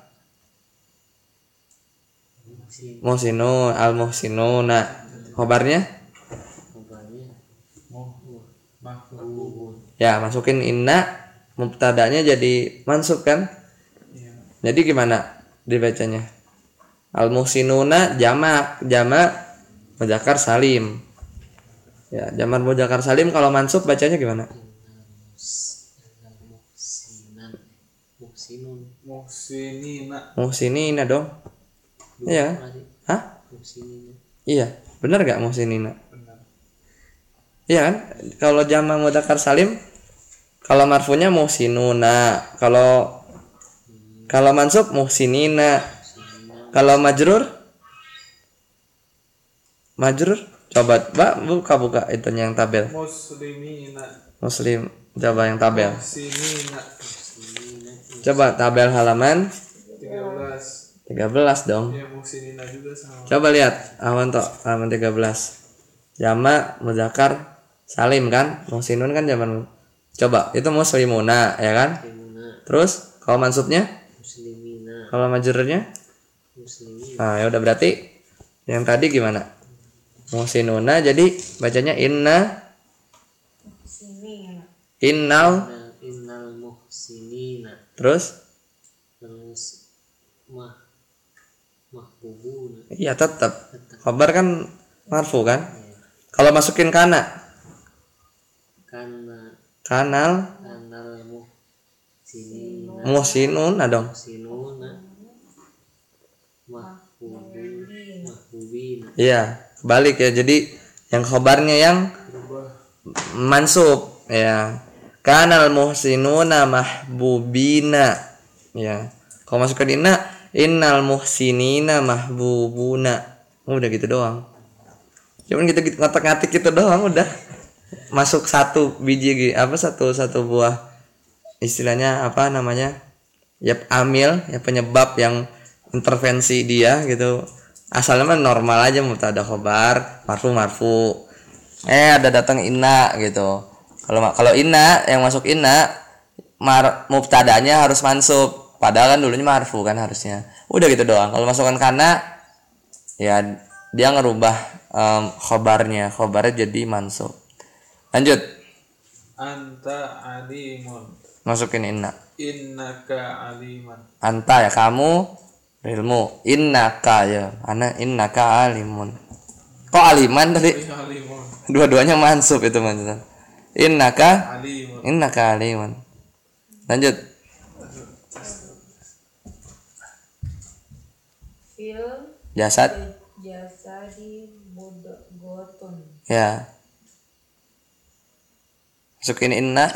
musin Musinun, al muhsinuna. Khabarnya? kabarnya mau mahbubun. Ya, masukin inna, mubtadanya jadi mansub kan? Iya. Jadi gimana dibacanya? Al muhsinuna jamak, jamak mudzakkar salim. Ya, jamak mudzakkar salim kalau mansub bacanya gimana? innal muhsinan muhsinun Muhsinina. Muhsinina dong. Iya. Tadi, Hah? muhsinina Iya, benar gak muhsinina? Benar. Iya kan? Kalau jamak mudzakkar salim kalau marfunya muhsinuna, kalau kalau mansub muhsinina. Kalau majrur? Majrur? Coba, Mbak, buka-buka itunya yang tabel. Muslimina. Muslim, coba yang tabel. Muhsinina. Coba tabel halaman tiga belas. tiga belas dong. Ya muhsinina juga sama. Coba lihat Awan toh halaman tiga belas. Jamak mudzakkar salim kan? Muhsinun kan zaman. Coba, itu muslimuna ya kan? muslimuna Terus kalau mansubnya? muslimina Kalau majrurnya? muslimin Nah, ya udah berarti yang tadi gimana? Muhsinuna jadi bacanya inna Sini. innal innal innal muhsinina terus terus mah mahbubuna iya tetap khabar kan marfu kan? Kalau masukin kana karena kanal kanal muhsinina muhsinun nah dong. muhsinuna mahbubin mahbubina Iya, kebalik ya. Jadi yang khabarnya yang mansub ya. Kanal muhsinuna mahbubina. Ya. Kalau masukin inna innal muhsinina mahbubuna. Udah gitu doang. Cuman gitu gitu ngotak-ngatik gitu doang udah. Masuk satu biji gitu, apa satu satu buah istilahnya apa namanya? Yap amil, ya penyebab yang intervensi dia gitu. Asalnya mah normal aja mubtada khobar, marfu marfu. Eh ada datang inna gitu. Kalau kalau inna yang masuk inna mar, mubtadanya harus mansub. Padahal kan dulunya marfu kan harusnya. Udah gitu doang. Kalau masukkan kana ya dia ngerubah um, khobarnya, khobarnya jadi mansub. Lanjut. Anta alimun. Masukin inna. Innaka aliman. Anta ya kamu ilmu. Innaka ya. Ana innaka alimun. Kok aliman tadi? Iya, alimun. Dua-duanya mansub itu maksudnya. Innaka Alimun. innaka alimun. Lanjut. Fil Jasad jasadi mudghotun. ya. Masukin inna.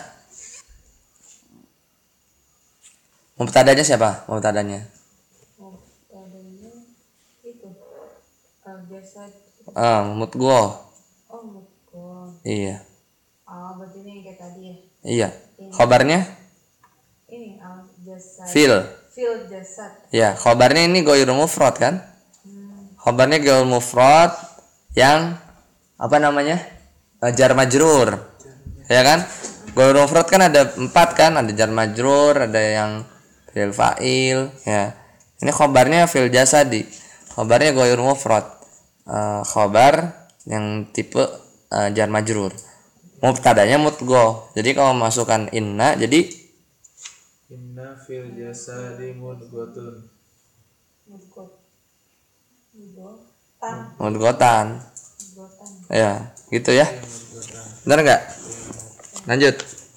Mubtadanya siapa? Mubtadanya. Oh, tadinya itu al jasad. Ah, mutgo. Oh, mudghon. Iya. Oh, berarti ini yang kayak tadi ya. Iya. Khabarnya Ini al jasad. fil. Fil jasad. Ya, khabarnya ini ghairul mufrad kan? Khabarnya ghairul mufrad yang apa namanya? Eh, jar majrur. Ya kan? Ghairul mufrad kan ada empat kan? Ada jar majrur, ada yang fil fa'il, ya. Ini khabarnya fil jasadi. Khabarnya ghairul mufrad. Eh, khabar yang tipe eh, jar majrur. Mubtadanya mutgo. Jadi kalau masukkan inna jadi Inna fil jasadi mudghotun. Mudghot. Mudghotan. mudgotan. Mudghotan. Ya, gitu ya. Mudghotun. Benar nggak? Lanjut.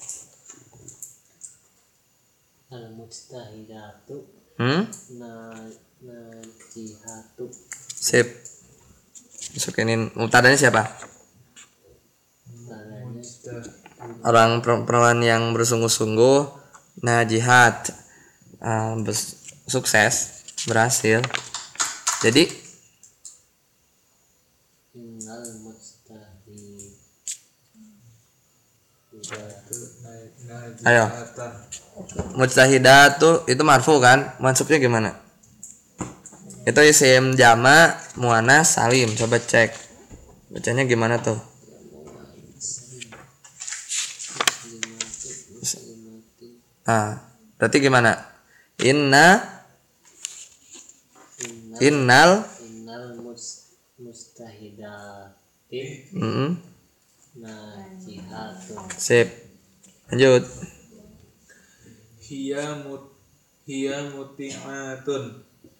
al mujtahidatu Hmm? na najihatu Sip. Masukin mubtadanya siapa? tadanya Mujtah. orang perempuan yang bersungguh-sungguh. Nah, jihad uh, bes- sukses, berhasil. Jadi innal mujtahid ayo mujtahidat tuh itu marfu kan? Mansubnya gimana? Itu isim jama muannas salim. Coba cek bacanya gimana tuh? Ah, berarti gimana? Inna innal innal mus- mustahidatin mm, najihatun. sip. Lanjut. Hiya mut hiya muti'atun.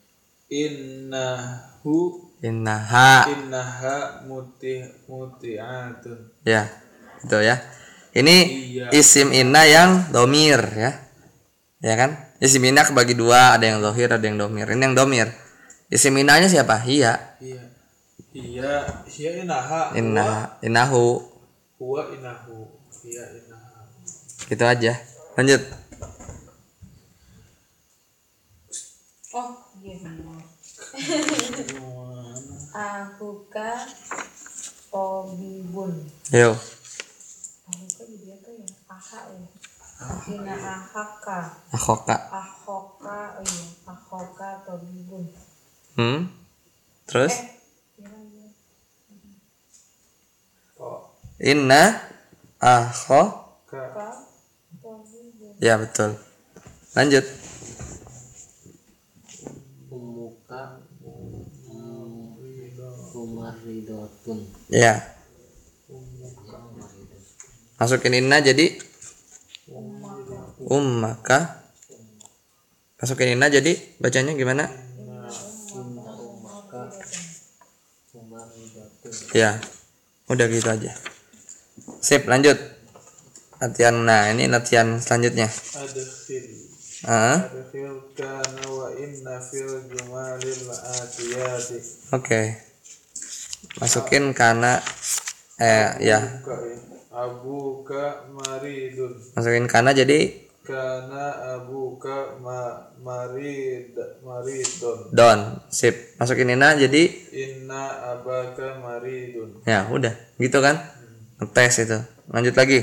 Innahu Innaha. innaha muti muti'atun. Ya, itu ya. Ini Iya. isim inna yang domir ya. Ya kan? Isim inna kebagi dua, ada yang dohir, ada yang domir. Ini yang domir. Isim innanya siapa? Hiya. Hiya hiya hiya innaha Inna innahu. huwa innahu hiya innaha. Gitu aja. Lanjut. Oh iya benar. Akuka tobibun. Yo. Akuka jadi apa ya? Aha ya. Akina ahaka. Akhoka. Ahoka oh iya. Ahoka tobibun. Hmm? Terus? Gimana ya? Oh, Inna akho. ka Ka tobibun. Ya betul. Lanjut. Umuka umaridotun. Ya. Masukin inna jadi ummaka. Masukin inna jadi bacanya gimana? Inna umaka umaridotun. Ya. Udah gitu aja. Sip, lanjut. Latihan. Nah, ini latihan selanjutnya. adkhil Ah, adkhil kana wa inna fil jumalil atiyati. oke. Masukin karena eh ya. Abuka ya. Abuka maridun. Masukin karena jadi Kana abuka ma marid maridun. don. Sip. Masukin inna jadi Inna abaka maridun. ya, udah. Gitu kan? Ngetes itu. Lanjut lagi.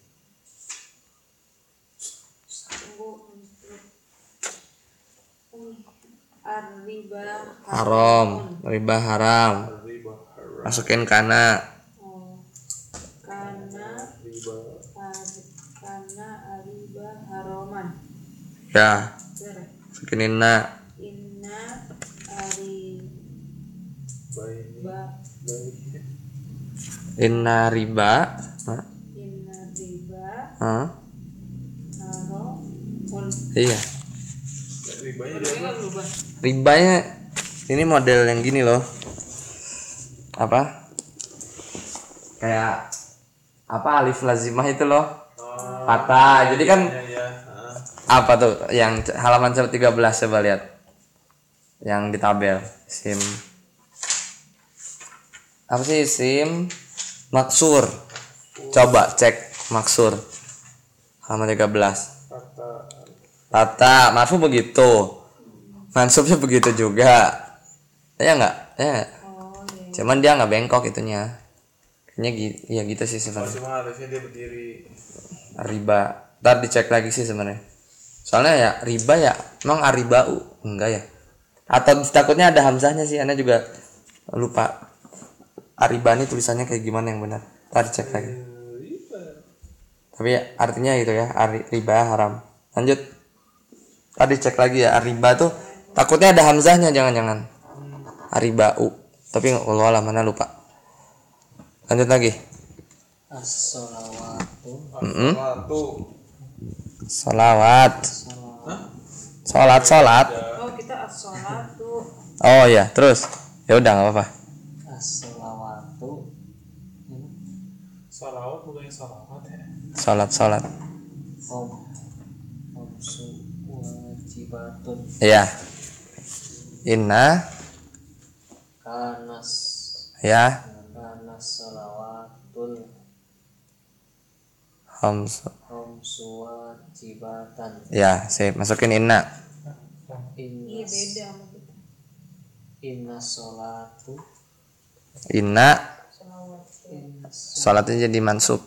Arriba Haram, riba haram. Riba haram. Masukin kana. Oh. Karena Riba ar- karena arriba haroman. Ya. Beres. Masukin inna. Inna ariba baini baini. Inna riba. Hah? inna riba Hah? haromun. Iya. Ribanya dia apa? Berubah. Ribanya ini model yang gini loh. Apa? Kayak apa alif lazimah itu loh. Oh, Patah. Jadi kan ya, ya. Ah. apa tuh yang c- halaman seratus tiga belas coba lihat. Yang di tabel sim. Apa sih sim maksur? Coba cek maksur. Halaman tiga belas. Kata Tata, marfu begitu. Mansubnya begitu juga. Ya enggak? Ya. Oh iya. Cuman dia nggak bengkok itunya. Kayaknya gi- ya gitu sih sebenarnya. cuma harusnya dia berdiri. Riba. Ntar dicek lagi sih sebenarnya. Soalnya ya riba ya, emang aribau enggak ya? Atau takutnya ada hamzahnya sih, Anda juga lupa. Aribani tulisannya kayak gimana yang benar? Ntar dicek lagi. Riba. Tapi ya, artinya gitu ya, ari, riba haram. Lanjut. Tadi cek lagi ya, riba tuh takutnya ada hamzahnya, jangan-jangan. Aribau. Tapi Allah lah mana lupa. Lanjut lagi. As-sholawatu Mm-mm. Satu. Salawat. Salat salat. Oh kita as-sholatu. Oh ya, terus. Ya udah nggak apa-apa. as-sholawatu Salawat bukan yang salawat ya. Salat salat. om omsu wajibatun Iya. Inna kanas ya kanas sholawatul Khamsu. khamsu wajibatan. Ya, sip. Masukin inna. Iya Inna beda sama kita. inna sholatu Inna Selawat. inna salatnya jadi mansub.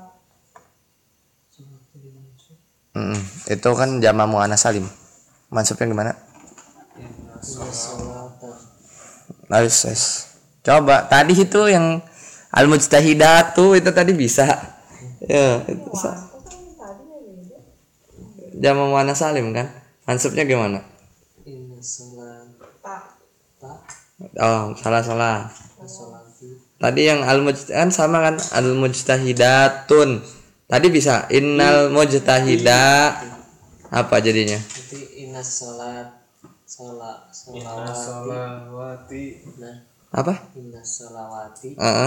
sholatu dimaksud Mm, itu kan jama muannas salim. Mansubnya gimana? inna sholata Harus yes. Coba tadi itu yang al mujtahidatu itu tadi bisa. Ya, itu sa- Aku kan tadi ya beda. jama muannas salim kan? Mansubnya gimana? inna sholat Tak. tak Oh, salah-salah. sholati Tadi yang al mujtahid kan sama kan al mujtahidatun. Tadi bisa innal mujtahida apa jadinya? nanti inna sholat sholat Inna sholawati sholawati. nah Apa? inna sholawati Heeh.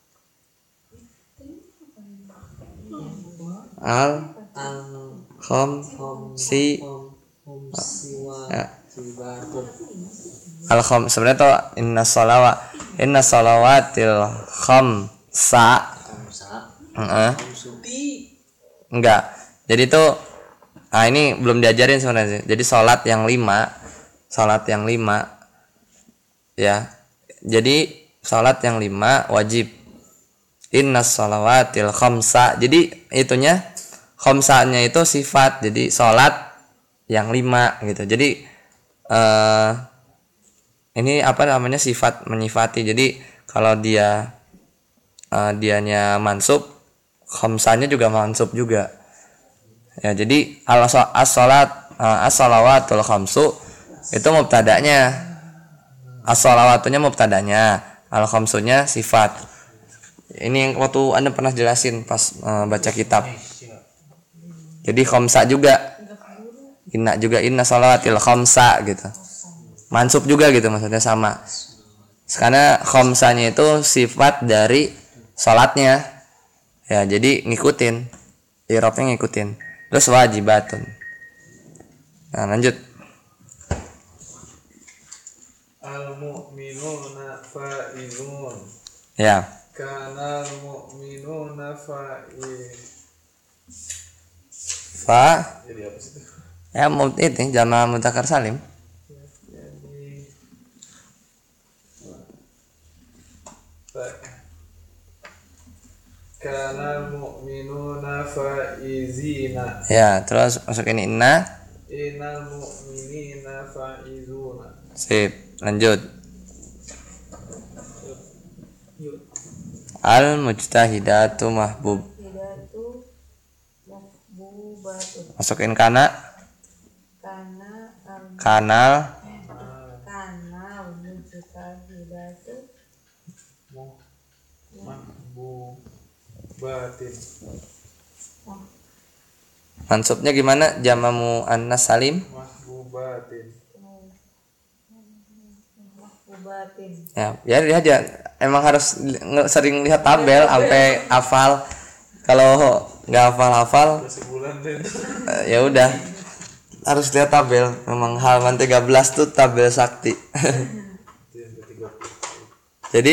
Al al khom khom si khom khom siwa ya. jibatun al khom sebenarnya tuh inna sholawat inna sholawatil khamsa. khamsa Heeh. khamsuti Enggak. Jadi tuh ah ini belum diajarin sebenarnya. Jadi sholat yang lima, sholat yang lima, ya. Jadi sholat yang lima wajib. Inna sholawatil khamsa. Jadi itunya khamsanya itu sifat. Jadi sholat yang lima gitu. Jadi eh ini apa namanya sifat menyifati. Jadi kalau dia eh, dianya mansub, khamsanya juga mansub juga. Ya, jadi al as-salat as-salawatul khamsu itu mubtada'nya. As-salawatunya mubtada'nya, al-khamsunya sifat. Ini yang waktu Anda pernah jelasin pas uh, baca kitab. Jadi khamsa juga. Inna juga inna salawatil khamsa gitu. Mansub juga gitu maksudnya sama. Karena khamsanya itu sifat dari salatnya. Ya, jadi ngikutin. I'rabnya ngikutin. Terus wajibatun. Nah, lanjut. Al mu'minuna faizun. Ya. Kana al mu'minuna faiz. Fa Jadi apa sih itu? ya mut itu jama mudzakkar salim. Jadi fa- Kana al mu'minuna faizina. Ya, terus masukin inna. Innal mu'minina faizuna. Sip, lanjut. Yuk. Al mujtahidatu mahbub. Hidatu mahbubatun. Masukin kana Karena al kanal kanal mujtahidatu Mu mahbu batin. mansubnya gimana? Jama muannas salim. Mahbubatin. mahbubatin. Ya, biar dia aja. Emang harus li- nge- sering lihat tabel sampai hafal. Kalau nggak hafal-hafal Udah sebulan deh. eh, ya udah harus lihat tabel. Memang halaman tiga belas tuh tabel sakti. Itu yang ketiga. Jadi,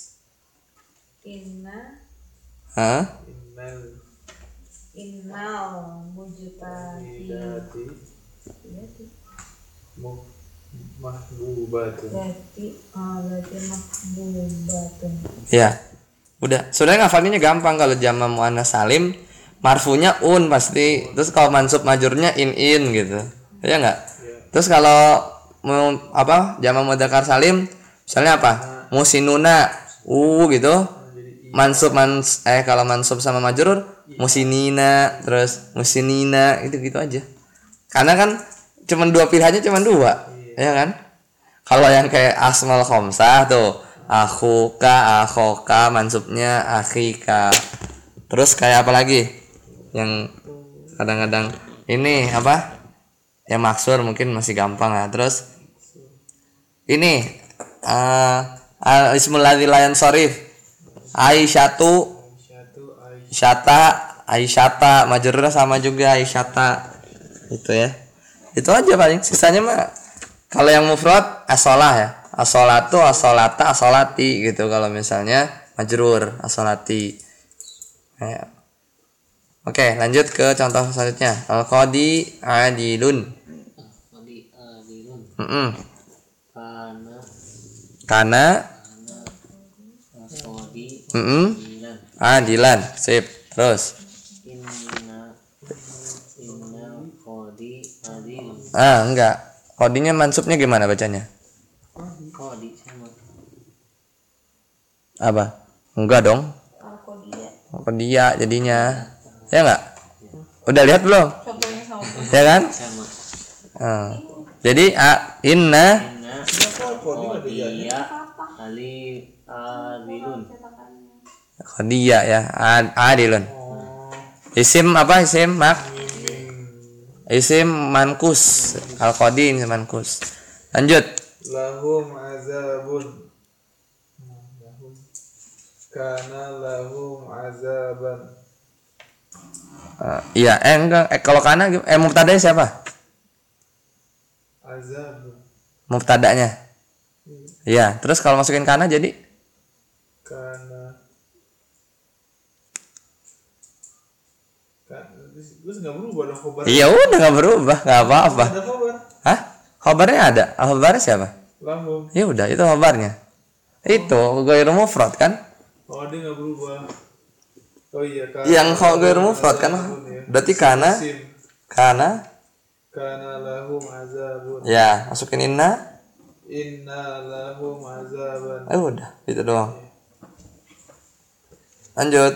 Inna hah? Innal innal mujtahidati hidati mu mahbubatun. berarti ah berarti mahbubatun. Ya. Udah. Sebenarnya ngafalinnya gampang kalau jama muannas salim, marfunya un pasti. Terus kalau mansub majurnya in in gitu. Ya enggak? Terus kalau mau apa? Jama mudzakkar salim, misalnya apa? Musinuna u gitu. Mansub mans eh kalau mansub sama majrur musinina, terus musinina, itu gitu aja. Karena kan cuman dua pilihannya cuman dua. Ya kan? Kalau yang kayak asmal khamsah tuh akhuka, akhoka, mansubnya akhika. Terus kayak apa lagi? Yang kadang-kadang ini apa? Yang maksur mungkin masih gampang ya. Terus ini uh, al ismul ladzi la yansharif. Aisyatu, Syatu ai syata, aisyata, majrurnya sama juga aisyata. Itu ya. Itu aja paling. Sisanya mah kalau yang mufrad asolah ya. Asolatu, asolata, asolati gitu. Kalau misalnya majrur, asolati. Ya. Oke, lanjut ke contoh selanjutnya. Al-qadi adilun. Kodi adilun. Mm-mm. Kana Kana kana kodi mm-mm. adilan. adilan. Sip. Terus. Inna inna kodi adilun. Ah, enggak. Kodinya mansubnya gimana bacanya? Kodi sama Apa? Enggak dong. Al-Qodiyah. Kodia jadinya. Ya enggak? Udah lihat belum? Contohnya sama. Ya kan? sama. Ah. Jadi a inna Inna Kodi nggak ada jadinya. kodiya ali adilun. kodia ya. Ad- Adilun. Oh, Isim apa isim? Mak? miming. Isim mankus. Al-qadi ini mankus. Lanjut. Lahum azabun. Nah, lahum. Kana lahum azaban. Ah, iya, eh enggak. Eh kalau kana gim- eh mubtadanya siapa? Azabun. Mubtadanya. Iya, terus kalau masukin kana jadi Kana. Kan, terus nggak berubah dong khobar. iya udah nggak berubah, nggak apa-apa. Ada khobar. Hah? Khobarnya ada. Khobarnya siapa? Lahum. Ya udah, itu khobarnya. Itu ghairu mufrad kan? Oh dia nggak berubah. Oh iya. Kana Yang kho ghairu lahum mufrad kan? azabun, ya. Berarti kana Isim. kana Kana lahum azabun. ya, masukin inna. Inna lahum azaban. Eh udah, itu doang. Lanjut.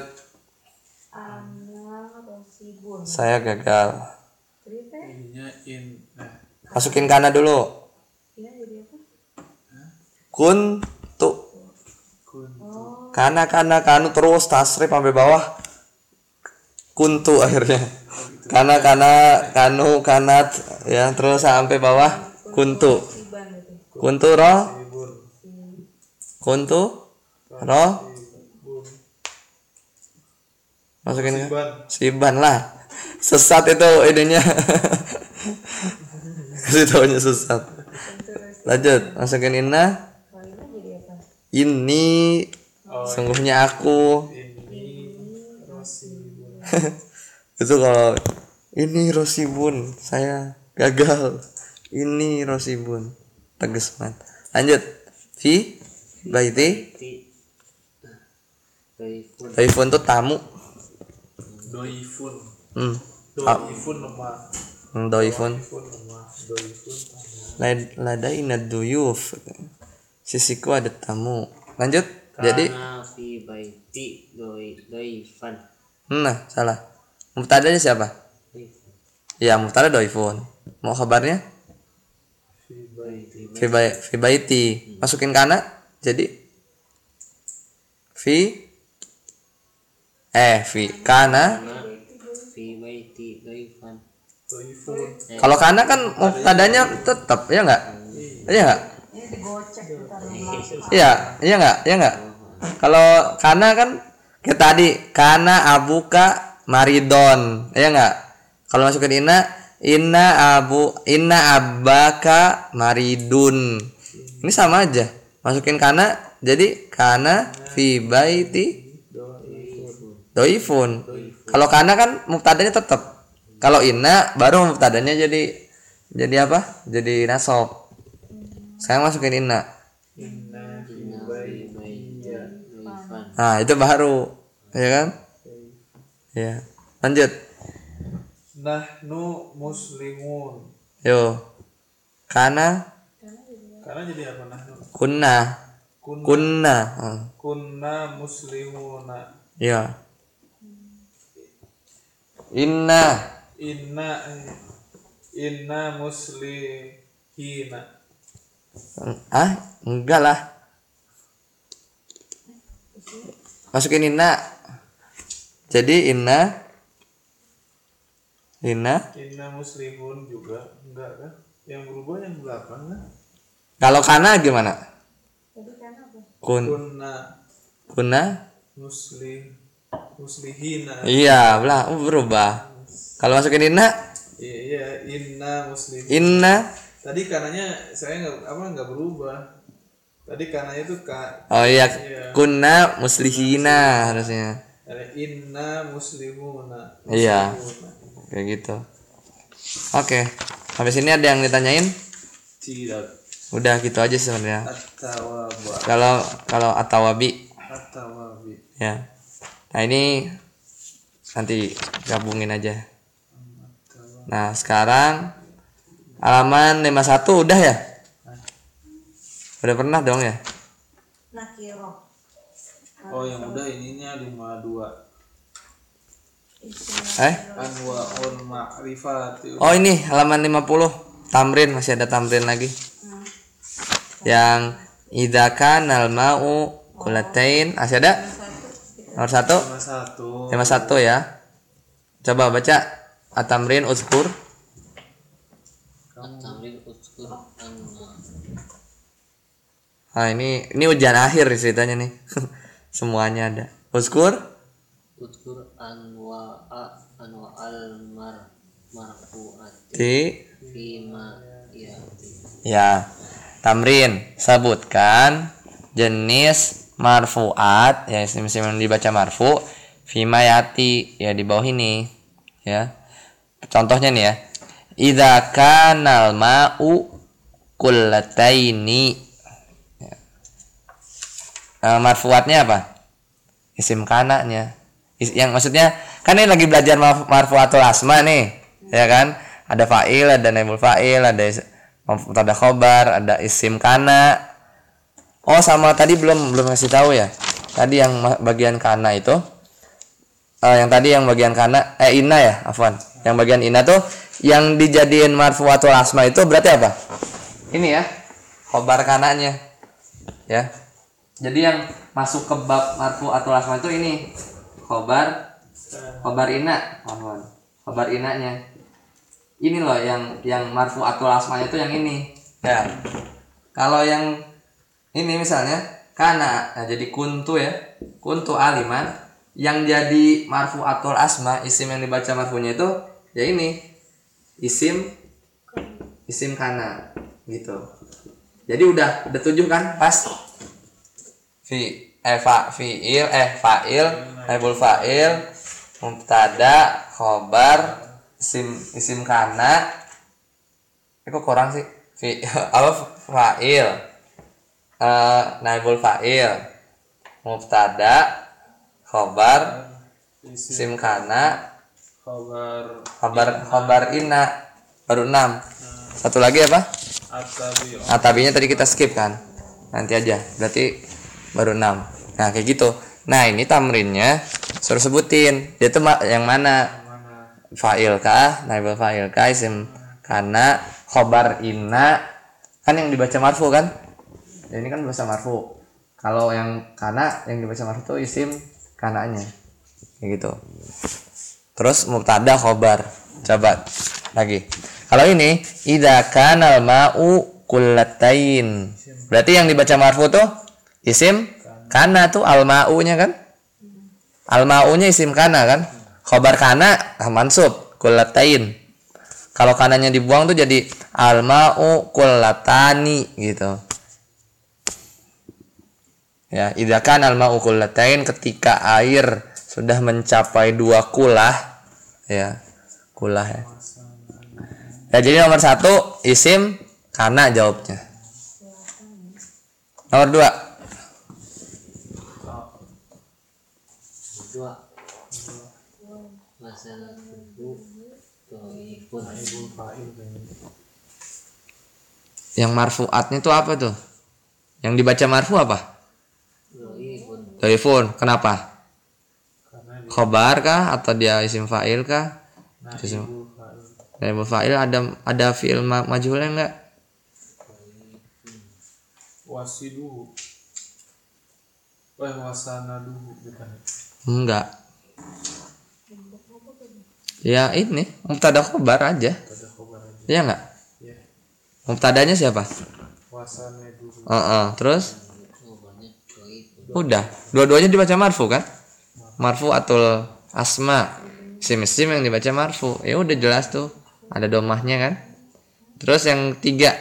Ana rosibun. Saya gagal. Cerita ya? Ininya in. Nah, Masukin kana dulu. Ini jadi apa? Kun tu kun. kana kana kanu terus tasrif sampai bawah. Kuntu akhirnya. Kana kana kanu kanat ya terus sampai bawah kuntu. Siban itu. Kuntu roh Ibun. kuntu roh Ibun. masukin Siban. siban lah. Sesat itu idenya. Kasih taunya sesat. Lanjut, masukin inna. Kalau ini jadi apa? Ini Oh, sungguhnya aku. ini rosibun. Itu kalau ini Rosibun, saya gagal. Ini Rosibun. Tegas banget. Lanjut. Fi baiti. Ti Taifun. Taifun tuh tamu. Doifun. Hmm. Doifun lemah. Hmm, Doifun. Doifun lemah. Doifun. Lad- Ladaina duyuf. Sisiku ada tamu. Lanjut. Jadi, Kana fi baiti doi doifan. nah, salah. Mubtadanya siapa? Doifan. Ya, mubtada doifun. Mau kabarnya? Fi baiti. Fi bai- fi baiti. Masukin kana. Jadi fi eh fi kana. Kana fi baiti doifan. Doifun. Kalau kana kan mubtadanya tetap, ya enggak? Iya enggak? Ini digocek kita rumah. Iya, iya enggak? Iya enggak? Kalau kana kan kayak tadi, kana abuka maridon, iya enggak? Kalau masukin inna, inna abu inna abaka maridun. Ini sama aja. Masukin kana jadi kana fi baiti doifun. Kalau kana kan mubtadanya tetap. Kalau inna baru mubtadanya jadi jadi apa? Jadi nasab. Sekarang masukin inna. Inna fi Fi baiti. baiti doifan. Nah, itu baru. Ya kan? Ya. Lanjut. Nahnu muslimun. Yo. Kana Karena jadi apa nahnu? kunna. Kun, Kunna. Hmm. kunna muslimuna. Ya. Inna. Inna inna muslihina. Ah, enggak lah. Masukin inna. Jadi inna inna. Inna muslimun juga enggak kan? Yang berubah yang belakang kan? Kalau kana gimana? Jadi kan apa? Kun Kunna kunna. muslim muslihina. Iya, belah berubah. Kalau masukin inna, Iya, iya, inna muslim. inna. Tadi kanannya saya nggak apa nggak berubah. Tadi kanannya itu ka. Oh iya, Iya. kunna muslihina harusnya. Ada inna muslimuna. Iya. Muslimuna. Kayak gitu. Oke. Habis ini ada yang ditanyain? Tidak. Udah gitu aja sebenarnya. At-tawaba. Kalau kalau atawabi At-tawabi. ya. Nah, ini nanti gabungin aja. Nah, sekarang halaman lima puluh satu udah ya? Udah pernah dong ya? Nakiro. Oh, yang udah ininya lima puluh dua. Eh? Anwaul ma'rifati. Oh, ini halaman lima puluh. Tamrin, masih ada tamrin lagi. Yang idza kanal ma'u qulatain, masih ada? Nomor satu. lima puluh satu. lima puluh satu ya. Coba baca at-tamrin uzkur. At-tamrin uzkur anwa. Nah, ini ini ujian akhir nih ceritanya nih. Semuanya ada. Uzkur Uzkur anwa anwa al mar marfu'ati di fima ya. ya. Tamrin, sebutkan jenis marfu'at ya, isim-isim yang dibaca marfu fima yati ya, di bawah ini ya. Contohnya nih ya. Idza kanal ma'u qullataini. Ya. Uh, marfu'atnya apa? Isim kananya. Is- yang maksudnya kan ini lagi belajar marfu- marfu'atul asma nih, ya kan? Ada fa'il, ada naibul fa'il, ada is- mubtada khobar, ada isim kana. Oh, sama tadi belum belum kasih tahu ya. Tadi yang ma- bagian kana itu eh, yang tadi yang bagian kana eh inna ya, afwan. Yang bagian inna tuh yang dijadiin marfu'atul asma itu berarti apa? Ini ya. Khobar kananya. Ya. Jadi yang masuk ke bab marfu'atul asma itu ini. Khobar khobar inna, afwan. Khobar innanya. Ini loh yang yang marfu'atul asmanya itu yang ini. Ya. Kalau yang ini misalnya kana, nah jadi kuntu ya. Kuntu aliman, yang jadi marfu'atul asma, isim yang dibaca marfu'nya itu ya ini. Isim isim kana gitu. Jadi udah udah tujuh kan? Pas. Fi eh fa fiil eh fa'il, naibul fa'il, mubtada, khobar, isim isim kana. Eh, kok kurang sih? Fi apa fa'il, uh, naibul fa'il, mubtada, khobar, isim kana, Khabar khobar khobar inna, baru enam. Satu lagi apa? at-tabi. Atabinya tadi kita skip kan? Nanti aja. Berarti baru enam. Nah, kayak gitu. Nah, ini tamrinnya suruh sebutin. Dia tuh ma- yang mana? Fa'il kah, naibul fa'il kah, isim kana, khobar inna. Kan yang dibaca marfu kan? Ya, ini kan bahasa marfu. Kalau yang kana yang dibaca marfu tuh isim kananya. Kayak gitu. Terus mubtada khobar. Coba lagi. Kalau ini idza kanal ma'u qullatain. Berarti yang dibaca marfu tuh isim kana tuh al ma'u-nya kan? Al ma'u-nya isim kana kan? Khobar kana ah, mansub qullatain. Kalau kananya dibuang tuh jadi al ma'u qullatani gitu. Ya, idza kana al ma'u qullatain, ketika air sudah mencapai dua kulah ya. Kulah ya. Ya, jadi nomor satu isim kana jawabnya. Nomor dua Dua masalah tubuh toibun yang marfu'atnya itu apa tuh? Yang dibaca marfu apa? toibun Dhaifun. Kenapa? Khobar kah atau dia isim fa'il kah? Isim naibul fa'il. Ada ada fi'il ma- majhulnya enggak? Wasiduhu. Wah, wasanaduhu bukan. Enggak. Ya ini mubtada khobar aja. Ada khabar aja. Iya enggak? Ya. Mubtadanya siapa? Wasanaduhu. Heeh, terus toibunnya toibun udah. Dua-duanya dibaca marfu kan? Marfu atul asma. Isim-isim yang dibaca marfu. Ya udah jelas tuh. Ada domahnya kan? Terus yang tiga,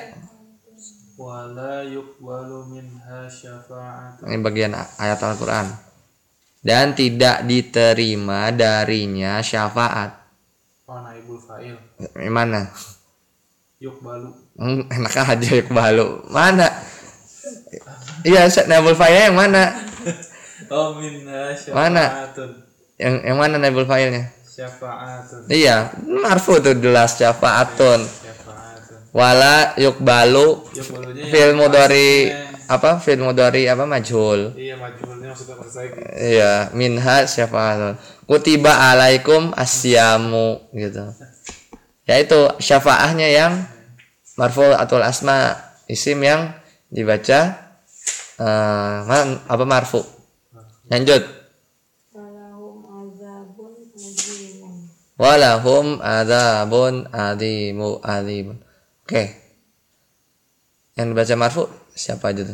Wala yuqbalu minha syafa'atu. ini bagian ayat Al-Qur'an. dan tidak diterima darinya syafaat. Oh, naibul fa'il. Yang mana? Yuk balu. Hmm, enak aja yuk balu. Mana? Iya, naibul fa'il yang mana? Oh, minna syafa'atun. Mana? Yang yang mana naibul fa'ilnya? Syafa'atun. Iya, marfu tuh jelas syafaatun. Syafa'atun. Wala yuk balu Yuk balunya yang fil mudhari pastinya. apa? Fil mudhari apa majhul. Iya, majhulnya maksudnya pas lagi. Iya, minha syafaatun. Kutiba alaikum asyamu gitu. Ya itu syafaahnya yang marfu atau asma, isim yang dibaca uh, man, apa marfu. Lanjut. Walahum azabun azimun. Walahum adzabun azimu azimun. Oke. Yang dibaca marfu siapa aja tuh?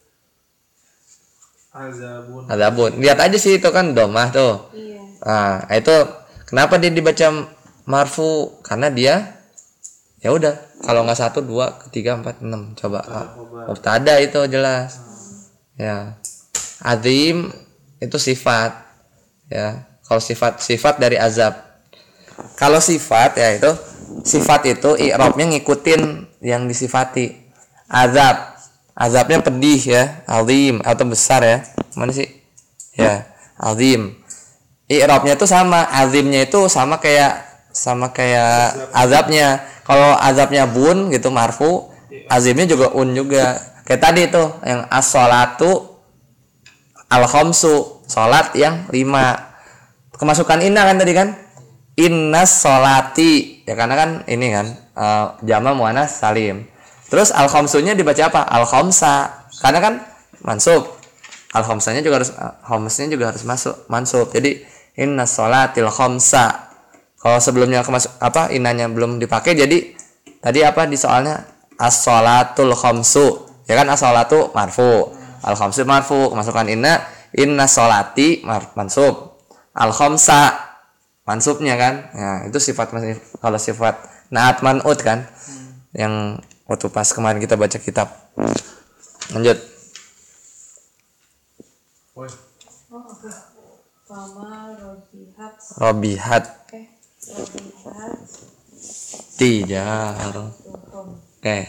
Azabun. Adzabun. Lihat aja sih itu kan domah tuh. Iya. Nah, itu kenapa dia dibaca marfu? Karena dia ya udah, kalau nggak satu, dua, ketiga, empat, enam. Coba mubtada itu jelas. Ya. Azim itu sifat. Ya. Kalau sifat sifat dari azab. Kalau sifat ya itu sifat itu i'rabnya ngikutin yang disifati. Azab. Azabnya pedih ya, azim atau besar ya. Mana sih? Ya, azim. I'rabnya itu sama, azimnya itu sama kayak sama kayak azabnya. Kalau azabnya bun gitu marfu, azimnya juga un juga. Kayak tadi itu yang as-sholatu al-khamsu, salat yang lima. Kemasukan inna kan tadi kan? Innas sholati. Ya karena kan ini kan uh, jama muannas salim. Terus al-khamsunya dibaca apa? Al-khamsa. Karena kan mansub. Al-khamsanya juga harus khamsnya juga harus masuk mansub. Jadi innas sholatil khamsa. Kalau sebelumnya kemasuk apa inanya belum dipakai, jadi tadi apa di soalnya as-sholatul khamsu. Ya kan as-sholatu marfu. Al-khamsu marfu, kemasukan inna innas sholati mansub. Al-khamsa mansubnya kan. Nah, itu sifat kalau sifat naat man'ut kan. Yang waktu pas kemarin kita baca kitab. Lanjut. Woi. Oh, oke. Fama robihat. Robihat Eh, robihat. tijar. Tuhum. Oke.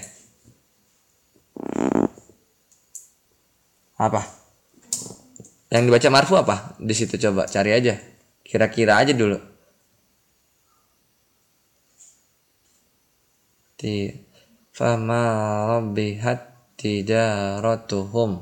Apa? Yang dibaca marfu apa? Di situ coba cari aja. Kira-kira aja dulu. Ti fama rabbihat tijaratuhum.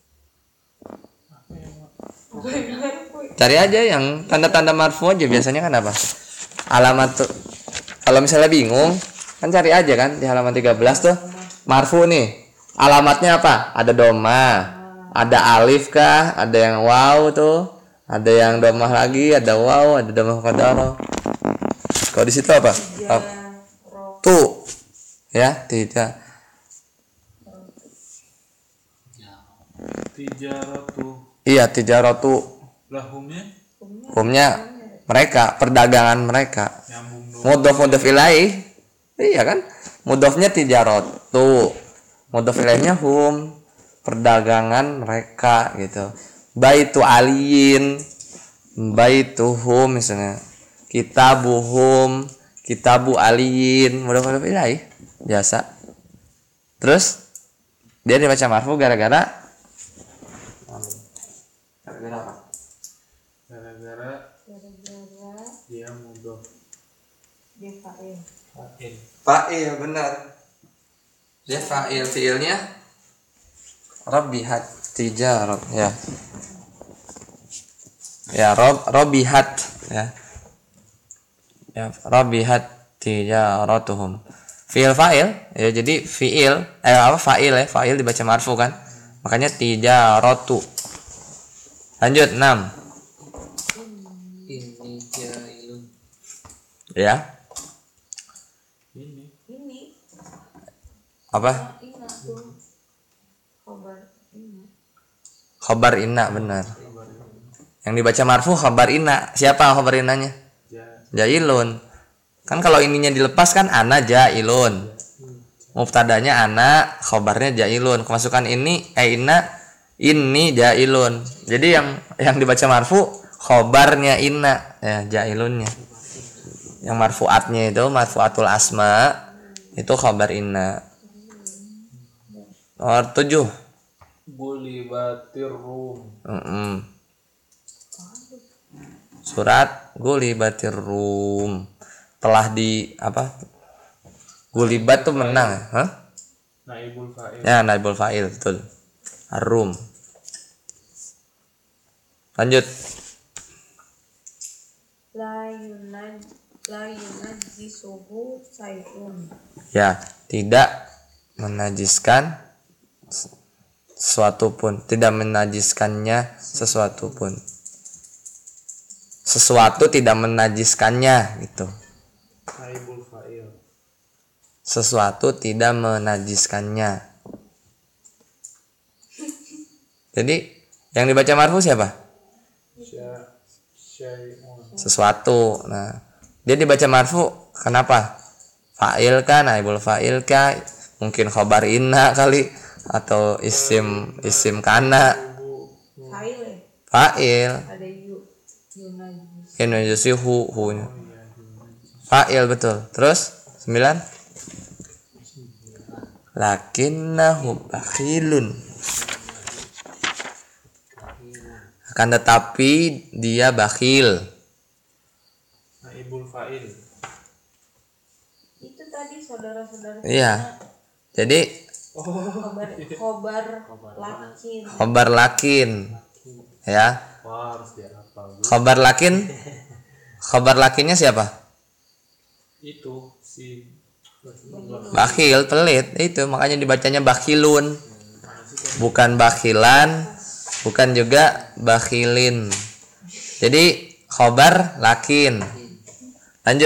Cari aja yang tanda-tanda marfu aja, biasanya kan apa? Alamat tuh. Kalau misalnya bingung, kan cari aja kan di halaman tiga belas tuh. Marfu nih. Alamatnya apa? Ada doma, ada alif kah, ada yang waw tuh, ada yang domah lagi, ada waw, ada domah qadaro. Kalau di situ apa? Ap- tuh. Ya, tidak. Tijaratu. Iya, tijaratu. Lahumnya Hukumnya mereka, perdagangan mereka. nyambung dong. Mudhof mudhof ilaih. Iya kan? Mudhofnya tijaratu. Mudhof ilaihnya hum, perdagangan mereka gitu. Baitu aliyin, baituhum misalnya. Kitabuhum, kitabu aliyin, mudhof mudhof ilaih. Biasa. Terus dia dibaca marfu gara-gara gara-gara apa? Gara-gara Gara-gara dia mudhof dia fa'il. fa'il. Fa'il benar. Dia fa'il, fiilnya Rabbihat tijarat ya. Ya rob Rabbihat ya. Ya Rabbihat tijaratuhum. Fiil fa'il ya, jadi fiil eh apa fa'il ya, fa'il dibaca marfu kan. Makanya tijaratu. Lanjut enam. Ini jailun. Ya. Ini Ini Apa? ina tuh khabar ina. Khabar inna benar. Yang dibaca marfu khabar inna. Siapa khabar innanya? ja, Jailun. Kan kalau ininya dilepas kan ana jailun. Mubtadanya ana, khabarnya jailun. Kemasukan ini eh inna Ini jailun. Jadi yang yang dibaca marfu khobarnya inna ya, jailunnya. Yang marfuatnya itu marfuatul asma itu khobar inna. Nomor tujuh. Gulibatir rum. Mm-mm. Surat Gulibatir Rum telah di apa? Gulibat tuh menang, ya? Hah? Naibul fa'il. Ya, naibul fa'il betul. Ar-Rum. Lanjut. La yunaj la yunajjisuhu sayun. Ya, tidak menajiskan sesuatu pun, tidak menajiskannya sesuatu pun. Sesuatu tidak menajiskannya gitu. Naibul fa'il. Sesuatu tidak menajiskannya. Jadi yang dibaca marfu siapa? Sya syai'un. Sesuatu. Nah, dia dibaca marfu kenapa? Fa'il kan, naibul fa'il ka, mungkin khobar inna kali atau isim isim kana. Fa'il ya? Fa'il. Ada yu yunajjis. Inujisi hu hu. Fa'il betul. Terus sembilan. Lakinnahu bakhilun. Akan tetapi dia bakhil. Naibul fa'il. Itu tadi saudara-saudara Iya. Jadi khobar khobar lakin. khobar lakin ya. Wah, harus dihafal. Khobar lakin. Khobar lakinnya siapa? Itu si Bakhil, pelit. Itu makanya dibacanya bakhilun. Bukan bakhilan, bukan juga bakhilin. Jadi khobar lakin. Lanjut.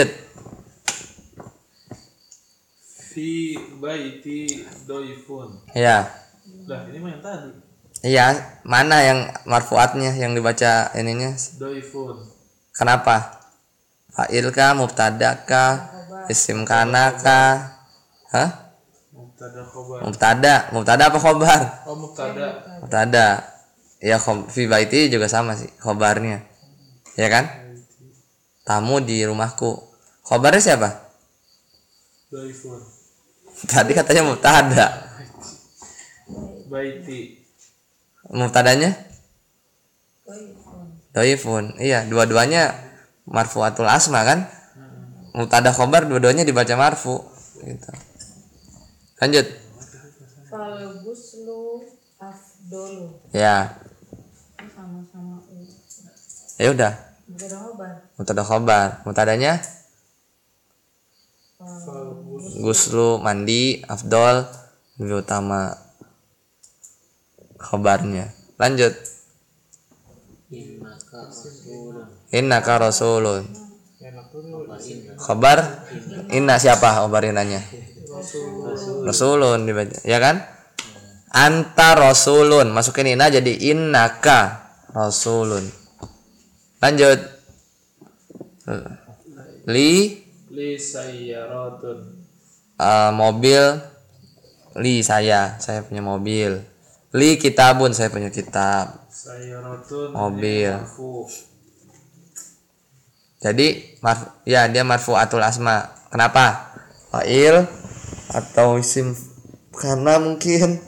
fi baiti doifun. Ya. Lah, ini mah yang tadi. Iya, mana yang marfuatnya yang dibaca ininya? Doifun. Kenapa? Fa'il kah, mubtada kah, isim kana kah? Hah? Mubtada khobar. Mubtada, mubtada apa khobar? Oh, mubtada. Mubtada. Ya, khob- fi baiti juga sama sih khobarnya. Ya kan? Tamu di rumahku. Khobarnya siapa? Doifun. Tadi katanya mubtada. Baiti. Mubtadanya Doifun. doifun. Iya, dua-duanya marfuatul asma kan? Mubtada khobar dua-duanya dibaca marfu gitu. Lanjut. Fal guslu afdolu. Ya. Sama-sama u. Ya udah. Bukan khobar. Mubtada khobar. Mubtadanya Fal guslu mandi afdol lebih utama khobarnya. Lanjut. Innaka rasulun. Innaka rasulun. enak tuh. Khobar inna siapa khobar innanya? Rasulun dibaca. Ya kan? Anta rasulun. Masukin inna jadi innaka rasulun. Lanjut. Li Li sayyaratun. uh, mobil. Li saya, saya punya mobil. Li kitabun, saya punya kitab. Sayyaratun. Mobil. Marfu. Jadi marfu, ya dia marfuatul asma. Kenapa? Fa'il atau isim karena mungkin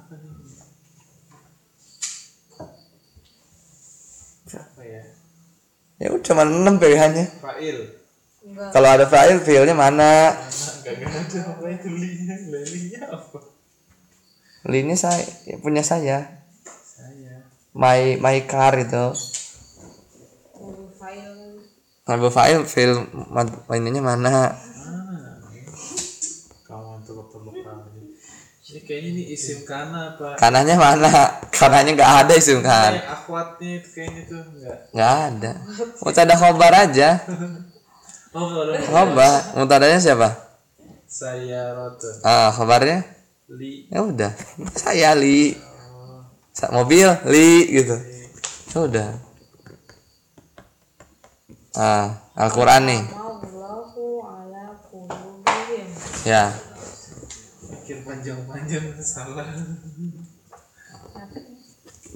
Apa ya? ya udah cuma enam pilihannya. Fa'il. Enggak. Kalau ada fa'il, fi'ilnya mana? Nah, enggak ada apa itu linya. Linya apa? Li ini saya ya, punya saya. Saya. My my car itu. Ul file Kalau fa'il, fi'il mad- ininya mana? Mana? Kawan tuh bekal aja. Ini kayaknya ini isim kana apa? Kanannya mana? Kanannya nggak ada isim Ini kan? yang akhwatnya itu kayaknya tuh enggak. Nggak ada. Mubtada khobar aja. Oh, ada. Khobar. Mubtadanya siapa? Sayyaratun. Ah, khobarnya? Li. Ya udah. Saya Li. Sa- mobil Li gitu. Ya udah. Ah, Al-Qur'an nih. Allahu ala qulubihim. Ya. Mikir panjang-panjang salah.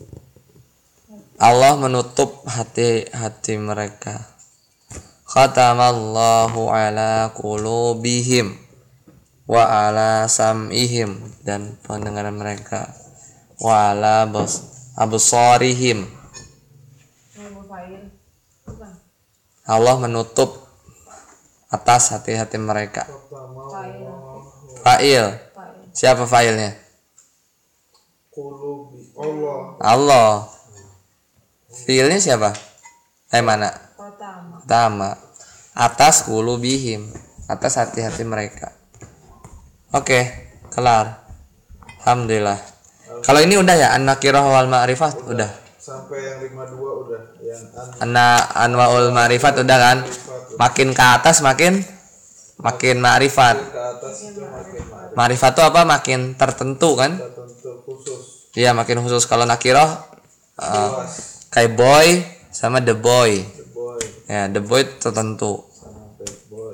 Allah menutup hati-hati mereka. Khatamallahu ala qulubihim wa ala sam'ihim, dan pendengaran mereka, wa ala absarihim. Allah menutup atas hati-hati mereka. Fa'il. Siapa fa'ilnya? Qulubi Allah. Allah. Fi'ilnya siapa? Eh mana? Pertama. Pertama. Atas qulubihim, atas hati-hati mereka. Oke, kelar. Alhamdulillah. Kalau ini udah ya, an-nakirah wal ma'rifat udah. Sampai yang lima puluh dua udah, yang an Anna anwaul ma'rifat udah kan? Makin ke atas makin makin ma'rifat. ke atas itu makin ma'rifat Ma'rifat itu apa? Makin tertentu kan? tertentu khusus. Iya, makin khusus. Kalau nakirah uh, Luas. kayak boy sama the boy. The boy Ya, the boy tertentu. sama bad boy.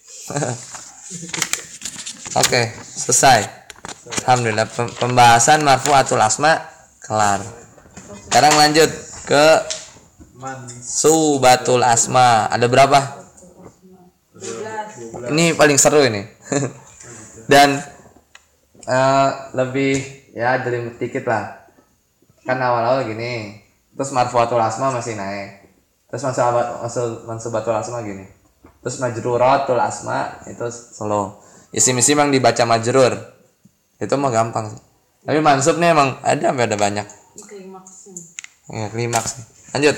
Oke, selesai. Alhamdulillah, pem- pembahasan marfu'atul asma kelar. Sekarang lanjut ke Man subatul asma. Ada berapa? Ini paling seru ini. Dan eh, lebih ya jelimet dikit lah. Kan awal-awal gini. Terus marfu'atul asma masih naik. Terus mansubat- mansu- mansubatul asma gini. Terus majruratul asma itu slow. Isim-isim yang dibaca majrur itu mah gampang sih. Tapi mansub nih emang ada ada banyak. Klimaksnya. Ya, klimaks nih. Lanjut.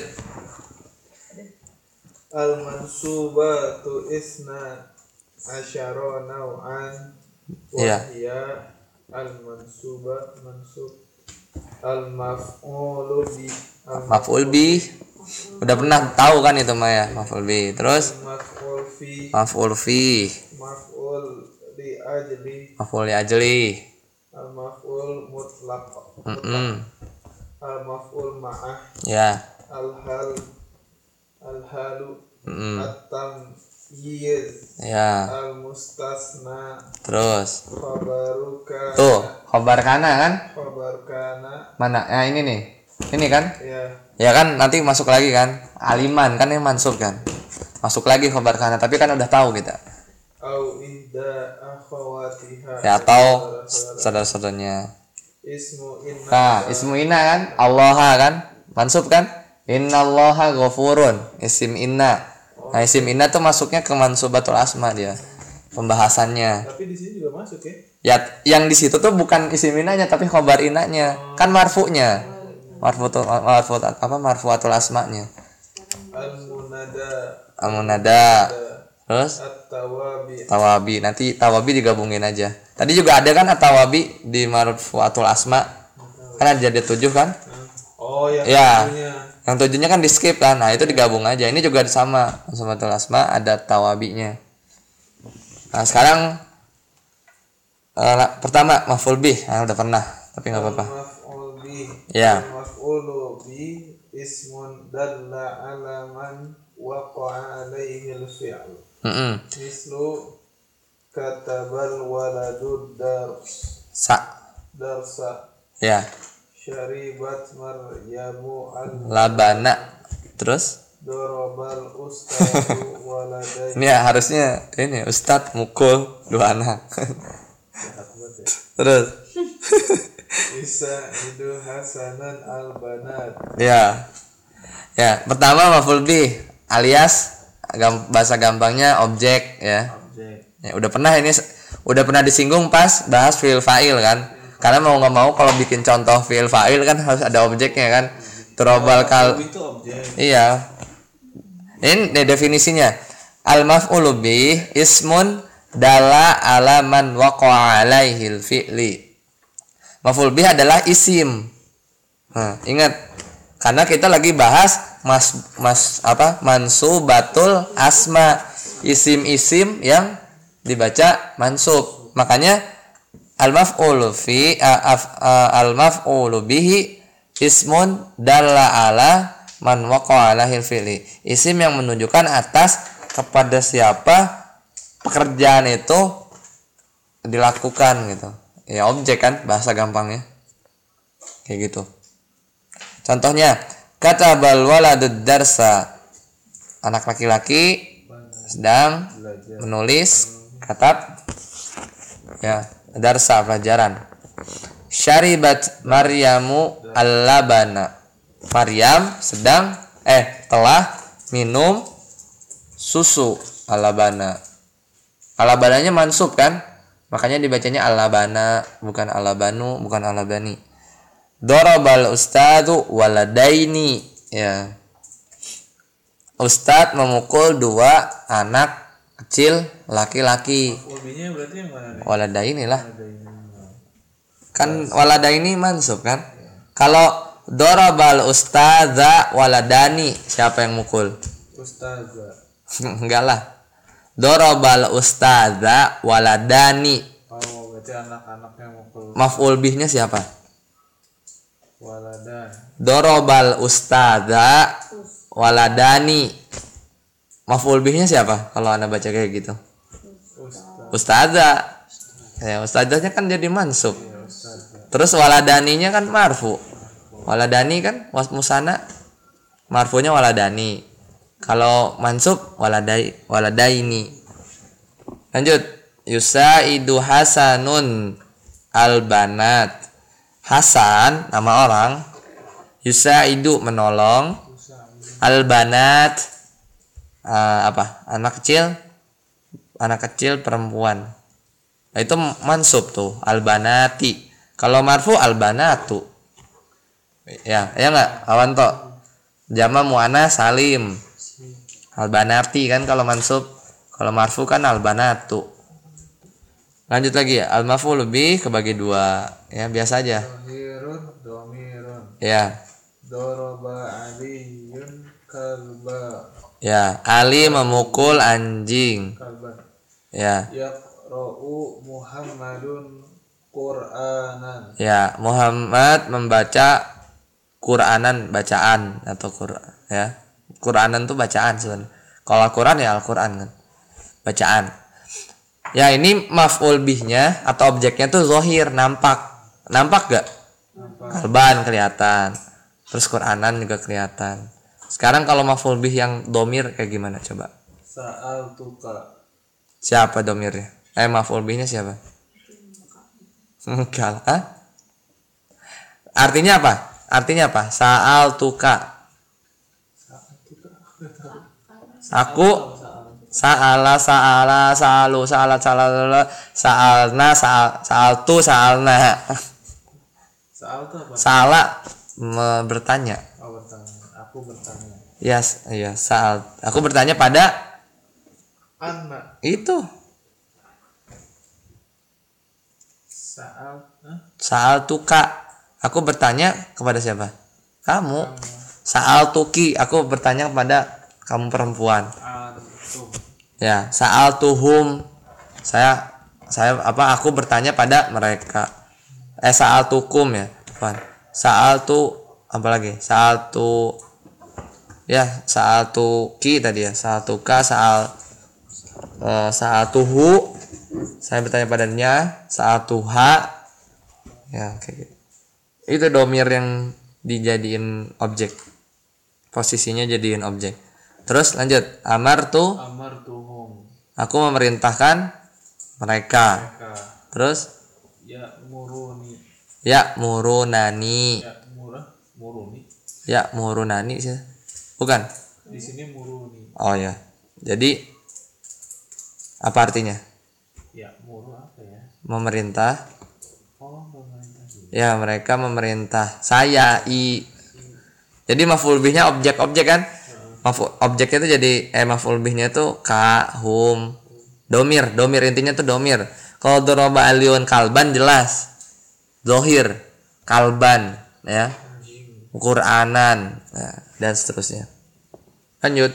al mansubatu isna asyara naw'an wa Iya. hiya al mansuba mansub al maf'ulu bi al Maf'ul bi. Udah pernah tahu kan itu mah ya, maf'ul bi. Terus maf'ul fi maf'ul fi, maf'ul li ajli maf'ul li ajli. al maf'ul mutlaq Mm-mm. al maf'ul ma'ah Ya. al hal al halu Mm-mm. at-tam yiz Ya. al mustasna Terus khabaruka tuh khobar kana kan? khabar kana Mana? Ya ini nih. Ini kan? ya Ya kan nanti masuk lagi kan? Aliman kan yang mansub kan? Masuk lagi khobar kana, tapi kan udah tahu kita. au ihda akhawatiha Ya atau saudara-saudaranya. ismu inna Nah, ismu inna kan? Allaha kan? Mansub kan? Innallaha ghafurun. Isim inna. Nah, isim inna tuh masuknya ke mansubatul asma dia. Pembahasannya. tapi di sini juga masuk ya Ya, yang di situ tuh bukan isim innanya tapi khobar innanya. Kan marfu'nya. Marfu'atul marfu' apa marfu'atul asma'nya. al munada Amunada. Terus at-tawabi tawabi. Nanti tawabi digabungin aja. Tadi juga ada kan tawabi di marfu'atul asma. Kan ada jadi tujuh kan? oh yang Ya. punya Yang tujuhnya kan di skip kan. Nah, itu digabung aja. Ini juga sama. Marfu'atul asma ada tawabinya. Nah, sekarang eh, pertama maf'ul bih. Nah, udah pernah, tapi nggak apa-apa. maf'ul bi Ya. maf'ulu bi ismun dalla ala man waqa'a alaihi al-fi'l Mm-mm. mislu katabal waladu dars Sa. darsa Ya. syaribat maryamu al Labana. Terus dorobal ustadu waladai ini ya harusnya ini Ustadz mukul dua anak. Terus isa idu hasanan al banat ya. Ya, pertama maf'ul bih alias gam- bahasa gampangnya objek ya. objek Ya, udah pernah ini udah pernah disinggung pas bahas fi'il fa'il kan. Karena mau nggak mau kalau bikin contoh fi'il fa'il kan harus ada objeknya kan. Turobal kal itu objek iya. Ini nih definisinya. Al maf'ulu bih ismun dalla ala man waqa'a alaihil fi'li. Maf'ul bih adalah isim. Nah, ingat karena kita lagi bahas mas mas apa mansubatul asma, isim-isim yang dibaca mansub. Makanya al maf'ulu fi al maf'ulu bihi ismun dalla ala man waqa'a alaihi fi'li. Isim yang menunjukkan atas kepada siapa pekerjaan itu dilakukan gitu. Ya objek kan bahasa gampangnya. Kayak gitu. Contohnya Katabal waladud darsa. Anak laki-laki sedang Belajar. menulis katab ya, darsa pelajaran. Syaribat Maryamu al-labana. Maryam sedang eh telah minum susu al-labana. Al-labananya mansub kan? Makanya dibacanya al-labana, bukan al-labanu, bukan al-labani. Darabal ustadu waladaini. Ya. Ustadz memukul dua anak kecil laki-laki. Hobinya berarti yang mana nih? Waladaini lah. Ada ini. Kan waladaini mansub kan? Kalau darabal ustadza waladani, siapa yang mukul? Ustazah. Enggak lah. Darabal ustadza waladani. Oh, berarti anak-anaknya mukul Maf'ul bihnya siapa? waladan. Darabal ustadza waladani. Maf'ul bihnya siapa? Kalau Anda baca kayak gitu. Ustaz. Ustadza. Ya, ustadzanya kan jadi mansub. Ya, ustazah. Terus waladaninya kan marfu. Waladani kan was musana, marfunya waladani. Kalau mansub waladai waladaini. Lanjut. Yusaidu Hasanun albanat. Hasan nama orang. Yusaidu menolong. Albanat uh, apa? Anak kecil. Anak kecil perempuan. Nah, itu mansub tuh, albanati. Kalau marfu albanatu. Ya, ya enggak? Awanto. Jama muannas salim. Albanati kan kalau mansub. Kalau marfu kan albanatu. Lanjut lagi ya. Al-maf'ul bih kebagi dua. Ya, biasa aja. Dohirun, domirun. Ya. Doroba aliyun kalba. Ya, Ali memukul anjing. Kalba. Ya. Yaqra'u Muhammadun Qur'anan. Ya, Muhammad membaca Qur'anan, bacaan atau Qur'an ya. Qur'anan tuh bacaan sebenarnya. Kalau Al-Qur'an ya Al-Qur'an kan. Bacaan. Ya, ini maf'ul bihnya atau objeknya tuh zahir, nampak. Nampak gak? Kalban kelihatan. Terus Qur'anan juga kelihatan. Sekarang kalau maf'ul bih yang domir kayak gimana coba? Sa'al tuka. Siapa domirnya? Eh maf'ul bihnya siapa? Enggak lah. Artinya apa? Artinya apa? Sa'al tuka. Aku sa'ala sa'ala sa'alu sa'alat sa'ala sa'alna sa'al sa'altu sa'alna. Sa'al tuh apa? Sa'ala me- bertanya. Oh, bertanya. Aku bertanya. Yes, iya, sa'al. Aku bertanya pada Anak. itu. Sa'al. Hah? Sa'al tuka. Aku bertanya kepada siapa? Kamu. Sa'al tuki. Aku bertanya kepada kamu perempuan. Antum. Ya, sa'al tuhum. Saya saya apa? Aku bertanya pada mereka. Eh sa'al tukum ya. Bukan. Sa'al tu apa lagi? Sa'al tu ya, sa'al tuki tadi ya. Sa'al tuka, sa'al uh, sa'al tuhu. Saya bertanya padanya. Sa'al tuha. Ya, kayak gitu. Itu domir yang dijadiin objek. Posisinya jadiin objek. Terus lanjut. Amar tu, Amar tuhum. aku memerintahkan mereka. Mereka. Terus Ya muruni. ya murunani. Ya murah. Muruni. Ya murunani sih. Bukan. Di sini muruni. Oh ya. Jadi apa artinya? Ya muru apa ya? Memerintah. Oh, pemerintah juga. Ya, mereka memerintah. Saya i. Jadi maf'ul bihnya objek-objek kan? Maf'ul objeknya itu jadi eh maf'ul bihnya itu ka, hum, domir, domir intinya tuh domir. Kalau doroba aliyun kalban jelas. Zohir, kalban, ya. Qur'anan, ya, dan seterusnya. Lanjut.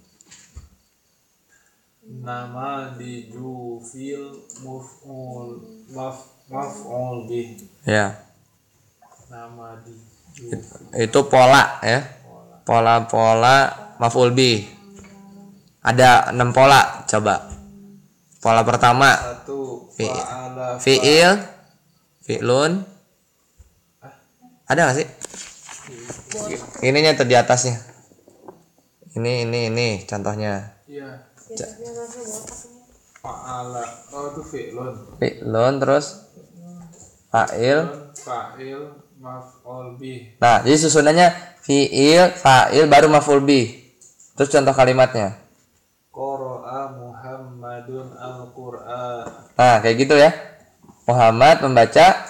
Nama di jufil maf'ul maf maf'ul bih. Ya. Nama di jufil. Itu pola ya. Pola-pola maf'ul bih. Ada enam pola, coba. Pola pertama Satu. Fi- Fa'ala fi'il, fi'lun. Ada nggak sih? Ininya tuh di atasnya. Ini ini ini contohnya. Iya. Ja- Fa'ala. Oh itu fi'lun. Fi'lun terus fa'il. Fa'il maf'ul bih. Nah, jadi susunannya fi'il, fa'il baru maf'ul bih. Terus contoh kalimatnya. Qara'a Muhammadun al-Qur'an. Nah, kayak gitu ya. Muhammad membaca.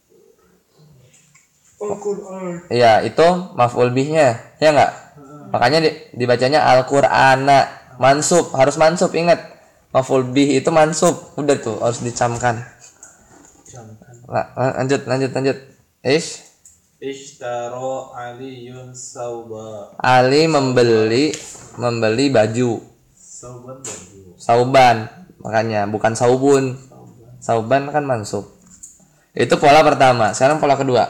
Al-Qur'an. Iya, itu maf'ul bihnya. Ya enggak? Makanya di- dibacanya Al-Qur'ana. Mansub, harus mansub, ingat. Maf'ul bih itu mansub. Udah tuh, harus dicamkan. Camkan. Nah, lanjut, lanjut, lanjut. Ish. Ishtaro Aliyun sauba. Ali membeli membeli baju. Sauban baju. Sauban, makanya bukan saubun. Sauban kan mansub. Itu pola pertama. Sekarang pola kedua.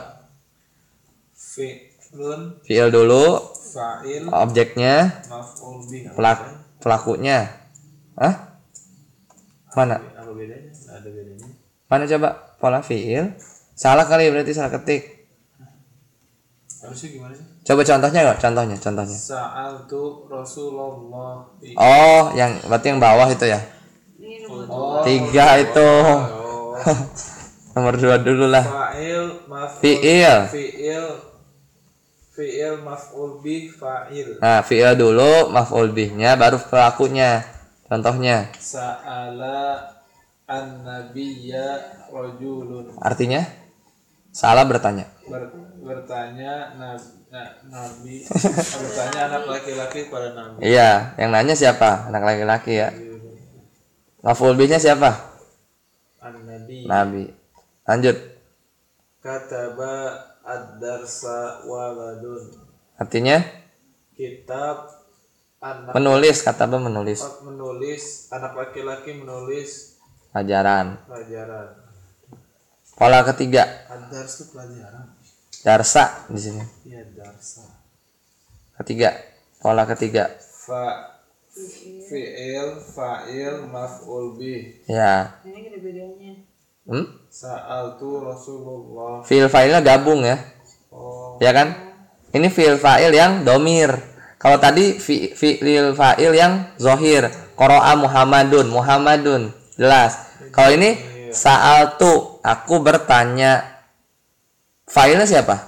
Fi'lun Fi'il dulu, fa'il objeknya, maf'ul bih. pelak pelakunya. Hah? Mana? Apa bedanya? Nggak ada bedanya. Mana coba pola fi'il? Salah kali berarti salah ketik. Harusnya gimana sih? Coba contohnya enggak? Contohnya, contohnya. Sa'altu Rasulullah fi- Oh, yang berarti yang bawah itu ya. Ini nomor Oh, Tiga itu. oh. Nomor dua dulu lah. Fa'il maf'ul Fi'il. fi'il fi'il maf'ul bih fa'il. Nah, fi'il dulu, maf'ul bihnya, baru pelakunya. Contohnya, Sa'ala an-nabiyya rajulun. artinya salah bertanya. Ber- bertanya nab- na- nabi bertanya anak laki-laki pada nabi. Iya, yang nanya siapa? Anak laki-laki ya. Maf'ul bihnya siapa? An-nabi. Nabi. Lanjut. Kataba ad-darsa waladun. Artinya Kitab anak menulis, kata Bang menulis menulis anak laki-laki menulis pelajaran. pelajaran. Pola ketiga, Ad-dars itu pelajaran. darsa di sini. Iya, darsa. Ketiga, pola ketiga. Fa fi'il fa'il maf'ul bih. Ya. ini ada bedanya. Hmm? Sa'altu Rasulullah. Fi'il fa'ilnya gabung ya. Oh, Ya kan? Ini fi'il fa'il yang domir. Kalau tadi fi- fi'il fa'il yang zohir. Qara'a Muhammadun, Muhammadun. Jelas. Kalau ini sa'altu, aku bertanya. Fa'ilnya siapa?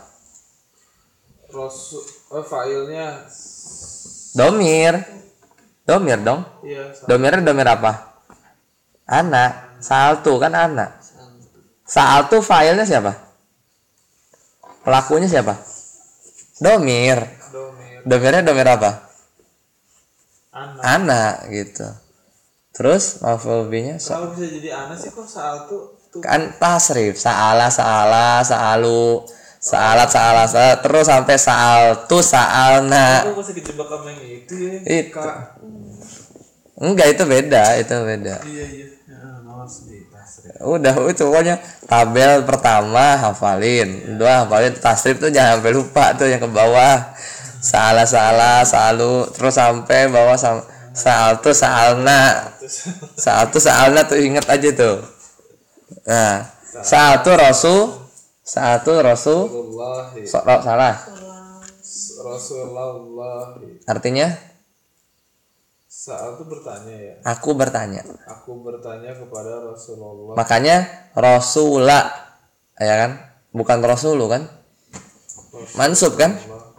Rasul oh, fa'ilnya Domir. Domir dong. iya sa- Domirnya domir apa? Anak. Sa'altu kan anak. Sa'altu fa'ilnya siapa? Pelakunya siapa? Domir. domir Domirnya domir apa? anak. Anak gitu. Terus maf'ul bihnya so- Kalau bisa jadi anak sih kok sa'altu tuh. kan tasrif, sa'ala sa'ala sa'alu sa'alat sa'ala sa- terus sampai sa'altu sa'alna. Aku masih kejebak sama yang itu ya. Itu. Kak. Enggak, itu beda, itu beda. Iya iya. Ya, harus di tasrif. Udah itu pokoknya tabel pertama hafalin, dua hafalin, tasrif tuh jangan sampai lupa tuh yang ke bawah. Sa'ala sa'ala sa'alu terus sampai bawah sam- sa'altu sa'alna. Sa'altu sa'alna tuh inget aja tuh. Nah, sa'altu rasul sa'altu rasul Rasulullahi. so, ro- salah. Rasulullah. Artinya Sa'altu bertanya ya. aku bertanya. Aku bertanya kepada Rasulullah. Makanya rasula ya kan? Bukan rasulu kan? Mansub kan?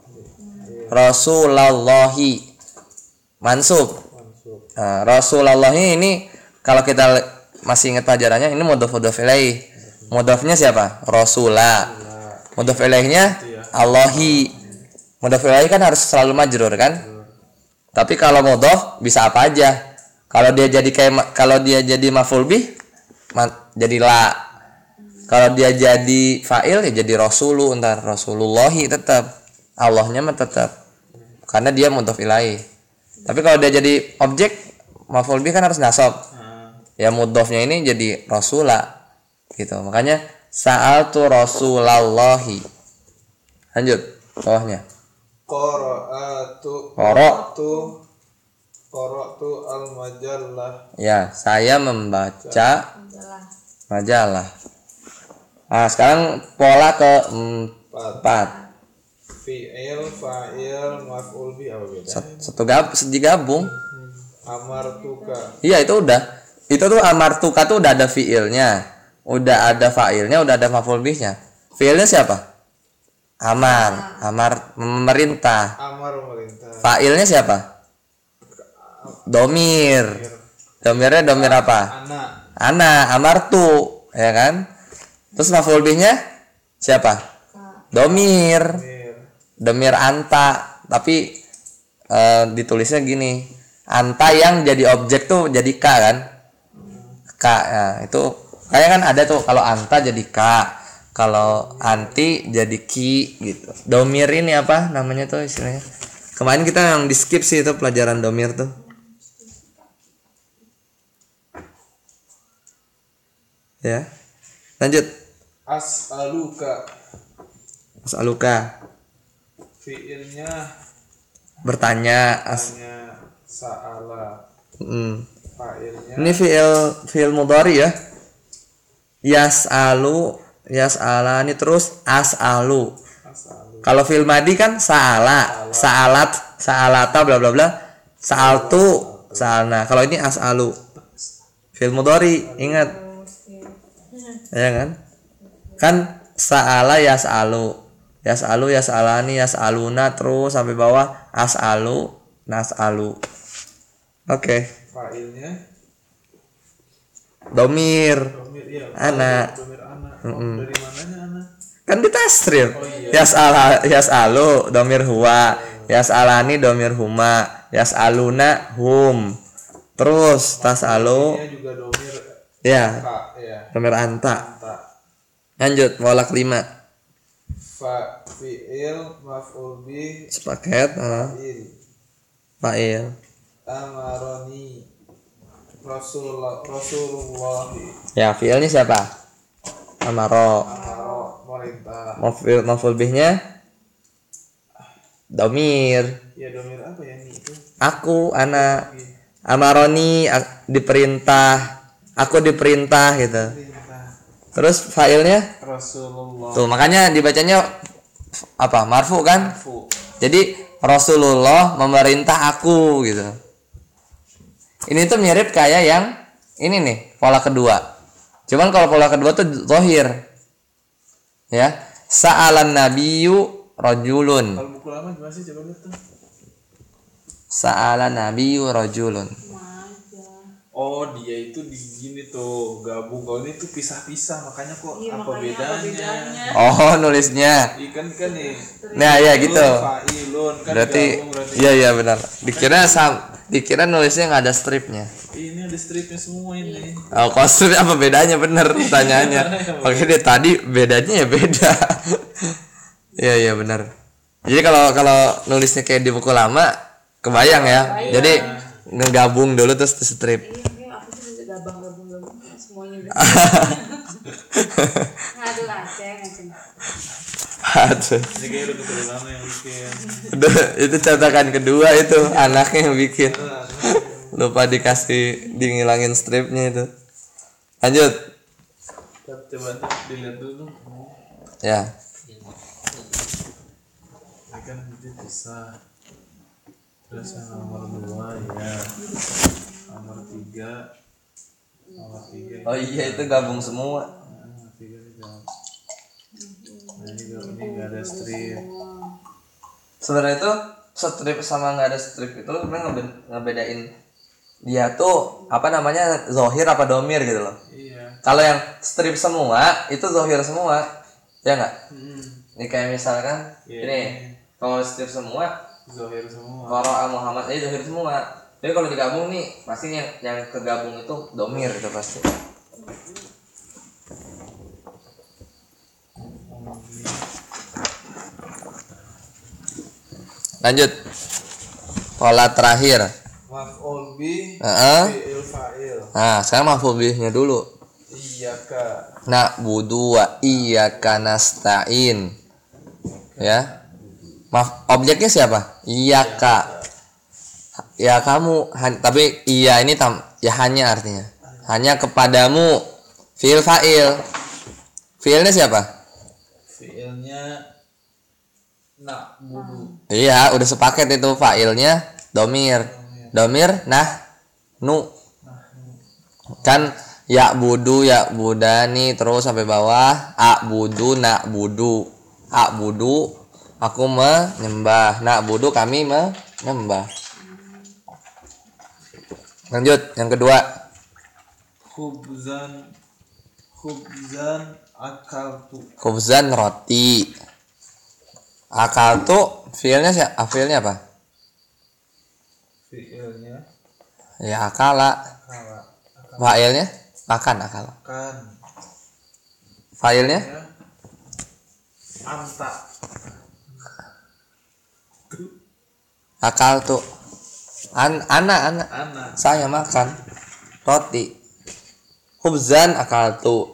Rasulullahi mansub. Mansub. Nah, Rasulullahi ini kalau kita le- masih ingat pelajarannya ini mudhof mudhof ilaih. Mudhofnya siapa? Rasula. Mudhof ilaihnya Allahi. Mudhof ilaih kan harus selalu majrur kan? Tapi kalau mudhof bisa apa aja. Kalau dia jadi kayak ma- kalau dia jadi maf'ul bih ma- jadi la. Kalau dia jadi fa'il ya jadi rasulu, ntar Rasulullahi tetap. Allahnya mah tetap. Karena dia mudhof ilaih. Tapi kalau dia jadi objek maf'ul bih kan harus nasab. Nah, Ya mudhofnya ini jadi rasula. Gitu. Makanya sa'altu rasulallahi. Lanjut bawahnya. Qara'atu Qara'. tu Qara'tu al-majallah. Ya, saya membaca Adalah majalah. Nah, sekarang pola keempat. fi'il, fa'il, maf'ul bi apa beda? Satu gab digabung. Amartuka. Iya itu udah. Itu tuh amartuka tuh udah ada fiilnya, udah ada fa'ilnya, udah ada maf'ul bihnya. Fiilnya siapa? Amar, amar memerintah. Amar memerintah. Fa'ilnya siapa? Domir. Domirnya domir apa? Anak. Ana, amartu, ya kan? Terus maf'ul bihnya siapa? Domir. Mir. Domir anta, tapi eh, ditulisnya gini. Anta yang jadi objek tuh jadi K kan? K ya, itu kayak kan ada tuh kalau anta jadi K, kalau anti jadi ki gitu. Domir ini apa namanya tuh istilahnya? Kemarin kita yang di skip sih itu pelajaran domir tuh. Ya. Lanjut. As'aluka. As'aluka. Fi'ilnya Bertanya. As hanya sa'ala. mm. Fa'ilnya Ini fi'il fi'il mudhari ya. Yas'alu, yas'alani terus as'alu. as'alu. Kalau fi'il madi kan sa'ala, sa'alat, sa'alata bla bla bla. Sa'altu, sa'alna. Kalau ini as'alu. Fi'il mudhari, ingat. Ya kan? Kan sa'ala yas'alu. Yas'alu, yas'alani, yas'aluna terus sampai bawah as'alu, nas'alu. Oke. Fa'ilnya Domir. domir iya. Anak. Domir anak. Oh, dari mananya anak? Kan di tasrif. Oh, iya. Yas'ala, yas'alu domir huwa, yas'alani domir huma, yas'aluna hum. Terus tas'alu Ini juga domir ya, ka ya. domir anta. Anta. Lanjut mola kelima. Fa fi'il maf'ul bi Sepaket uh, fa'il. fa'il. Amaroni Rasulullah Rasulullah Ya, fi'ilnya siapa? Amaro. Amaro merintah. Maf'ul maf'ul bihnya domir. Ya domir apa ya nih itu? Aku anak amaroni a- diperintah. Aku diperintah gitu. Perintah. Terus fa'ilnya Rasulullah. tuh makanya dibacanya apa? Marfu kan? Fu. Jadi Rasulullah memerintah aku gitu. Ini tuh mirip kayak yang ini nih, pola kedua. Cuman kalau pola kedua tuh zahir. Ya. Sa'alan nabiyyu rajulun. Kalau buku lama gimana sih coba lihat tuh? Sa'alan nabiyyu rajulun. Oh dia itu di gini tuh gabung. Kalau ini tuh pisah-pisah makanya kok Iya, apa makanya bedanya? apa bedanya? Oh, nulisnya. Ikan kan nih. Nah, ya gitu. Fa'ilun kan Berarti gabung, berarti iya iya benar. Dikira sam dikira nulisnya nggak ada stripnya. ini ada stripnya semua ini. Oh, kalau strip apa bedanya bener pertanyaannya. Oke deh tadi bedanya ya beda. Iya iya benar. Jadi kalau kalau nulisnya kayak di buku lama kebayang ya. Jadi ngegabung dulu terus di strip. Iya, kayak aku tuh juga gabung-gabung semuanya udah. Ngadu aceh, aceh. Aduh. Ini kayak udah betul lama yang bikin. Udah, itu cetakan kedua itu anaknya yang bikin. Lupa dikasih dingilangin stripnya itu. Lanjut. Coba dilihat dulu. Ya. Ini kan itu bisa. Terus yang nomor dua ya. Nomor tiga. Nomor tiga. Oh iya itu gabung semua. Nomor tiga ini jawab. Nah ini gak, ini nggak ada strip. Sebenarnya itu strip sama nggak ada strip itu sebenarnya ngebe- ngebedain dia tuh apa namanya zohir apa domir gitu loh. Iya. Kalau yang strip semua itu zohir semua, ya nggak? Hmm. Ini kayak misalkan Iya. ini kalau strip semua, Zohir semua. Qara'a Muhammad ini zohir semua. Jadi kalau digabung nih pasti yang yang kegabung itu domir itu pasti. Lanjut. Pola terakhir. Maf'ul bi Heeh. fi'il fa'il. Nah, sekarang maf'ul bihnya dulu. Iyyaka. Na'budu wa iyyaka nasta'in. Ya. Maf objeknya siapa? Iyyaka. Ya kamu, han, tapi iya ini tam, ya hanya artinya. Hanya kepadamu. Fi'il fa'il. Fi'ilnya siapa? Fi'ilnya nak budu. Iya, udah sepaket itu fa'ilnya domir. Domir nah nu. Kan ya budu ya budani terus sampai bawah a budu nak budu. A budu aku menyembah. Nak budu kami menyembah. Lanjut yang kedua. Khubzan khubzan akaltu. Khubzan roti. Akal tuh fiilnya sih, fiilnya apa? Fiilnya Ya akala. akala. Fa'ilnya makan akal. Kan. Fa'ilnya Ya. Anta. akal tuh. An anak anak Anak. saya makan roti. Khubzan akal tuh.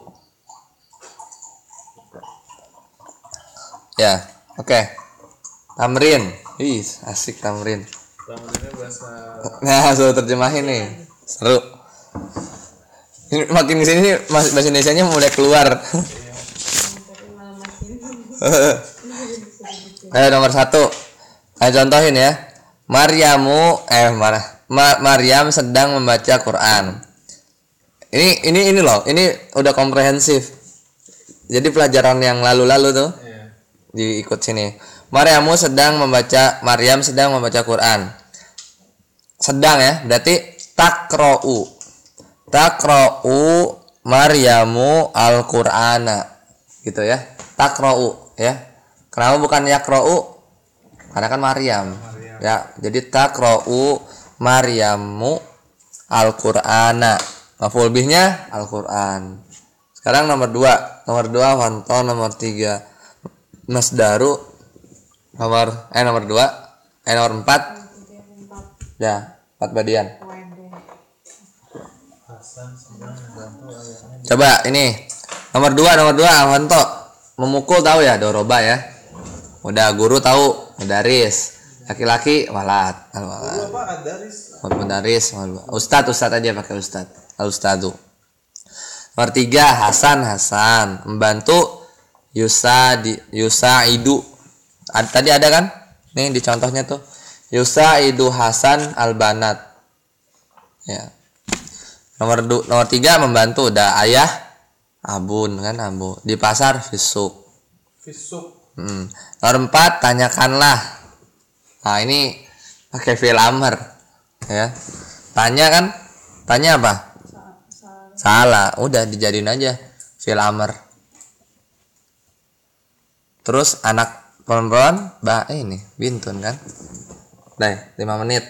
Ya, oke. Okay. Tamrin. Ih, asik tamrin. Tamrinnya bahasa Nah, suruh terjemahin nih. Seru. Ini makin kesini bahasa Indonesianya mulai keluar. Ayo nomor satu. Ayo contohin ya. Maryamu eh mana? Ma Maryam sedang membaca Quran. Ini ini ini loh. Ini udah komprehensif. Jadi pelajaran yang lalu-lalu tuh ya. diikut sini. Maryamu sedang membaca Maryam sedang membaca Quran. Sedang ya, berarti takra'u. Takra'u Maryamu al-Qur'ana. Gitu ya. Takra'u ya. Kenapa bukan yakra'u? Karena kan Maryam. Ya, jadi takra'u Maryamu al-Qur'ana. Maf'ul bihnya Al-Qur'an. Sekarang nomor dua. Nomor dua Wanto, nomor tiga Masdaru. Nomor eh nomor dua. Eh nomor empat. Ya, empat badian. Hasan sedang membantu ayahnya. Coba ini. Nomor dua, nomor dua Wanto. Memukul tahu ya, doroba ya. Udah guru tahu, mudaris. Laki-laki walad. Al-walad. Apa adaris? Mudaris, ustad, ustad aja pakai ustad. Al-ustadu. Nomor tiga Hasan, Hasan membantu Yusa di Yusa Idu. Ad, tadi ada kan? Nih di contohnya tuh Yusa Idu Hasan Al-Banat. Ya. Nomor du, nomor tiga membantu udah ayah Abun kan Abu. Di pasar Fisuk. Fisuk. Hmm. Nomor empat tanyakanlah. Nah ini pakai fi'il amr ya. Tanya kan? Tanya apa? Salah, udah dijadiin aja fi'il amr. Terus anak perempuan, bah eh, ini bintun kan? Nah, lima menit.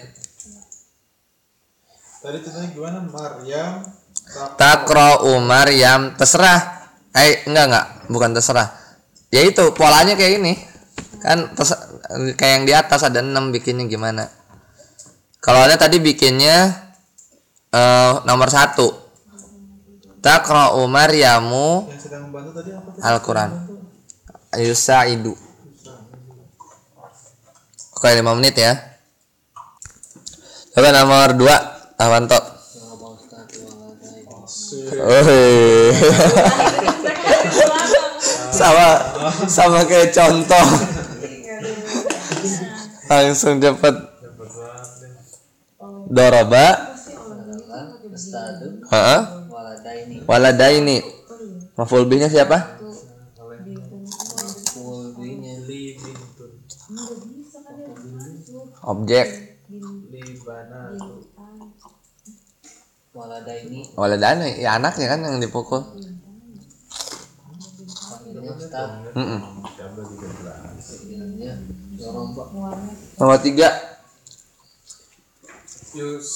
Tadi ceritanya gimana? Maryam Takra'u Maryam, terserah. Eh enggak enggak, bukan terserah. Ya itu polanya kayak ini. Kan terus, kayak yang di atas ada enam bikinnya gimana? Kalau ada tadi bikinnya uh, nomor satu. Takra'u Maryamu yang sedang membantu tadi apa? Al-Quran. Yusaidu. Oke, lima menit ya. Coba nomor dua Awanto. Oh, sama sama kayak contoh. Langsung cepet. Doroba. Heeh. Waladaini. Maf'ul bihnya siapa? Maf'ul bihnya Li bintun. Objek. Li banatu. waladaini Waladani ya anaknya kan yang dipukul. panggilnya ustad. Mm-mm. Panggilnya doroba. Nomor tiga. Yus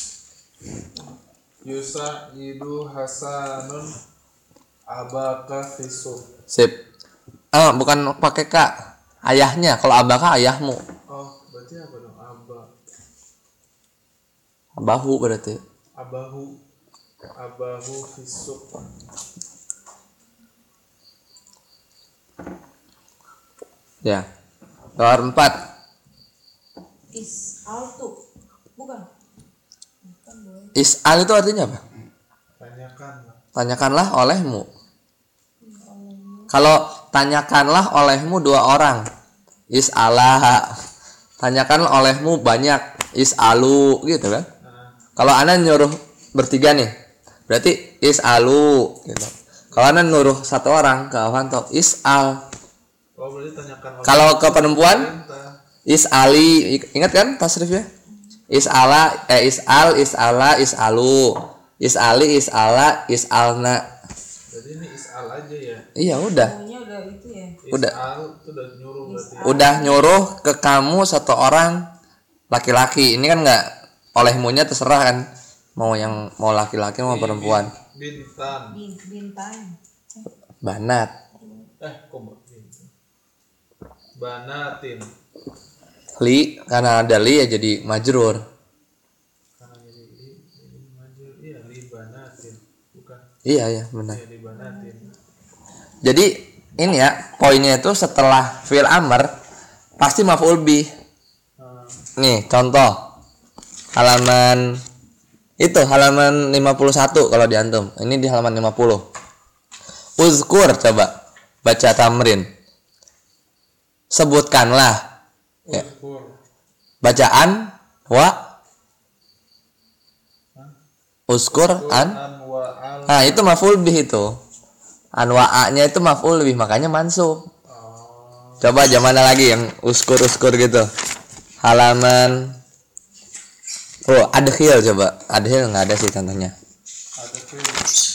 Yusa Idu Hasanun Abaka Fisuk. Sip. Ah, bukan pakai kak. Ayahnya. Kalau abaka ayahmu. Oh, berarti apa dong? Aba Bahu berarti. Abahu Abahu Fisuk. Ya. Nomor empat. Is altu. Bukan. Is'al itu artinya apa? Tanyakan lah. Tanyakanlah olehmu. Kalau tanyakanlah olehmu dua orang. is'ala. Tanyakan olehmu banyak, is'alu gitu kan. Kalau ana nyuruh bertiga nih, berarti is'alu gitu. Kalau ana nyuruh satu orang ke Awanto, is'al. Oh, berarti tanyakan oleh Kalau ke perempuan, perintah. is'ali. Ingat kan tasrifnya? Is'ala, eh is'al, is'ala, is'alu. Is'ali, is'ala, is'alna. Jadi ini is'al aja ya. Iya udah. Maunya udah itu ya. Udah. Is'al itu udah nyuruh berarti. Udah nyuruh ke kamu satu orang laki-laki. Ini kan nggak olehmunya terserah kan. Mau yang mau laki-laki mau perempuan. Bintan. Bin, bintang. Banat. Eh, kok mbak bintan? Banatin. Li karena ada li ya jadi majrur. Karena jadi li, jadi maju. Iya, li banatin. Bukan. Iya ya benar. Iya, li banatin. Jadi ini ya poinnya itu setelah fi'il amr pasti maf'ul bih. Hmm. Nih contoh halaman itu halaman lima puluh satu kalau di antum. Ini di halaman lima puluh. Uzkur coba baca tamrin. Sebutkanlah ya. Uzkur. Bacaan wa uzkur an. An wa al. Nah, itu maf'ul bih itu. An wa a-nya itu maf'ul bih makanya mansub. Oh. Coba aja mana lagi yang uskur-uskur gitu. Halaman Oh, adkhil coba. Adkhil nggak ada sih contohnya. Ada fil.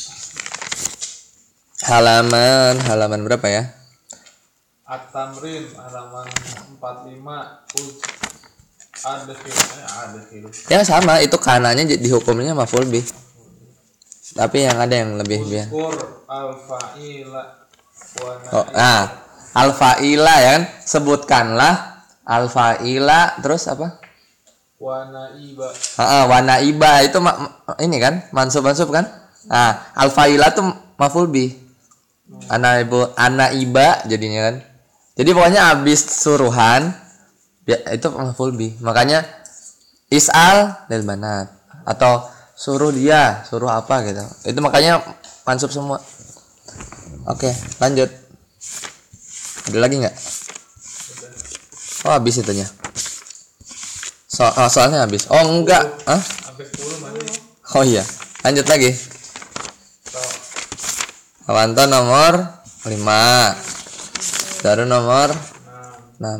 Halaman halaman berapa ya? At-tamrin halaman empat puluh lima. Uz. Ada fil. Eh, ada fil. Ya sama, itu kanannya j- dihukumnya maf'ul bih. Tapi yang ada yang lebih biar. Uzkur al-fa'ila wa Oh, nah, al-fa'ila ya kan? Sebutkanlah al-fa'ila terus apa? wa naiba. Heeh, wa naiba itu ma- ma- ini kan? Mansub-mansub kan? Nah, al-fa'ila tuh maf'ul bih. Anaibu anaiba jadinya kan. Jadi pokoknya habis suruhan ya, itu maf'ul bih. Makanya is'al lil banat atau suruh dia, suruh apa gitu. Itu makanya mansub semua. Oke, lanjut. Ada lagi nggak? Oh, habis itunya. So, oh, soalnya habis. Oh, enggak. Hah? Sampai sepuluh masih. Oh iya. Lanjut lagi. Toh. Awanto nomor lima. Daru nomor Enam. enam.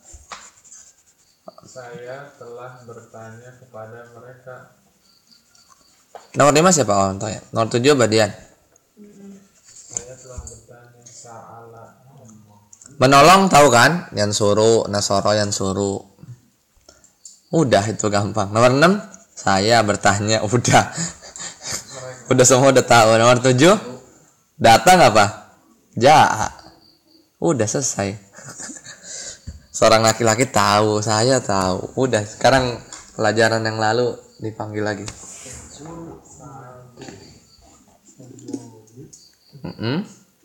Saya telah bertanya kepada mereka. Nomor lima siapa Awanto ya? Nomor tujuh Badian. Saya telah bertanya sa'ala. Menolong tahu kan? Yang suruh, nasoro yang suruh. Udah itu gampang. Nomor enam saya bertanya udah. Udah semua udah tahu. Nomor tujuh datang apa? Ja'a. Udah selesai. Seorang laki-laki tahu, saya tahu. Udah, sekarang pelajaran yang lalu dipanggil lagi. Mm-mm.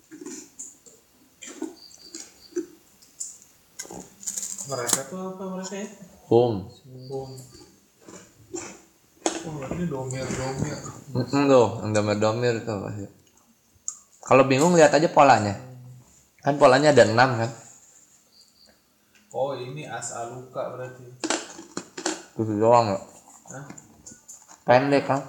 Mereka tuh apa mereka ya? Hum. Bom. Oh, ini domir domir. Mm-mm tuh, yang domir-domir tuh pasti. Kalau bingung lihat aja polanya. Kan polanya ada enam kan? Oh, ini as'aluka berarti. Gitu doang ya. Hah? Pendek kan?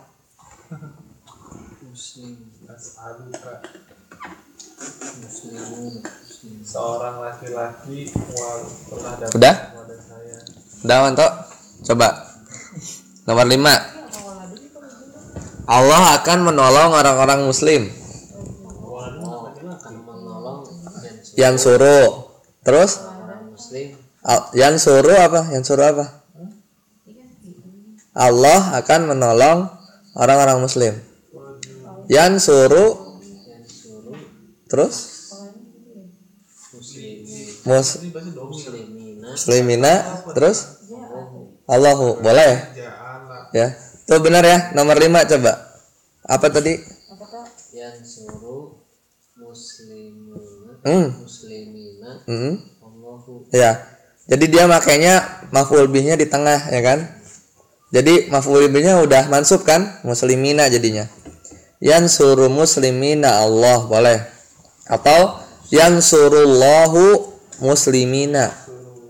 Muslim, As'aluka. muslimun, muslim. Seorang laki-laki wal pernah datang Udah? kepada saya. Udah Wanto? Coba. Nomor lima. Allah akan menolong orang-orang muslim Allah akan menolong yang yang suruh. Terus orang muslim. al- yang suruh apa? Yang suruh apa? Allah akan menolong orang-orang muslim. Yang suruh Yang suruh terus muslimin, mus Ini bahasa domir. muslimina, muslimina terus Allahu boleh ya? Ja'ala. Ya. Tuh benar ya. Nomor lima coba. Apa tadi? yang suruh muslimuna, Hmm. muslimina, Hmm. Allahu. Ya. Jadi dia makainya maf'ul bihnya di tengah ya kan? Jadi maf'ul bihnya udah mansub kan? Muslimina jadinya. Yang suruh muslimina Allah boleh. Atau yang surullahu muslimina.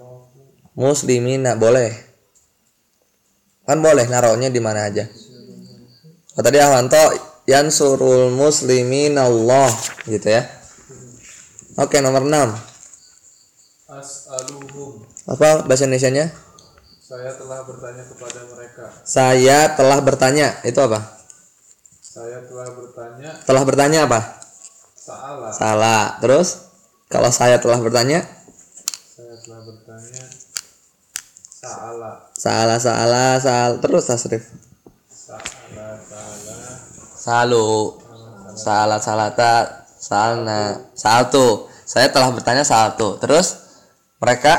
muslimina boleh. Kan boleh naruhnya di mana aja. Oh, tadi Ahwanto yansurul muslimin Allah gitu ya. Oke, nomor enam. As'aluhum. Apa bahasa Indonesianya? Saya telah bertanya kepada mereka. Saya telah bertanya. Itu apa? Saya telah bertanya. Telah bertanya apa? Sa'ala. Salah. Terus kalau saya telah bertanya? Saya telah bertanya. Sa'ala. Salah, salah, salah. Terus tasrif. Sa'ala, sa'ala. Salu. Salah, salah, tak. Salna. Satu. Saya telah bertanya satu. Terus mereka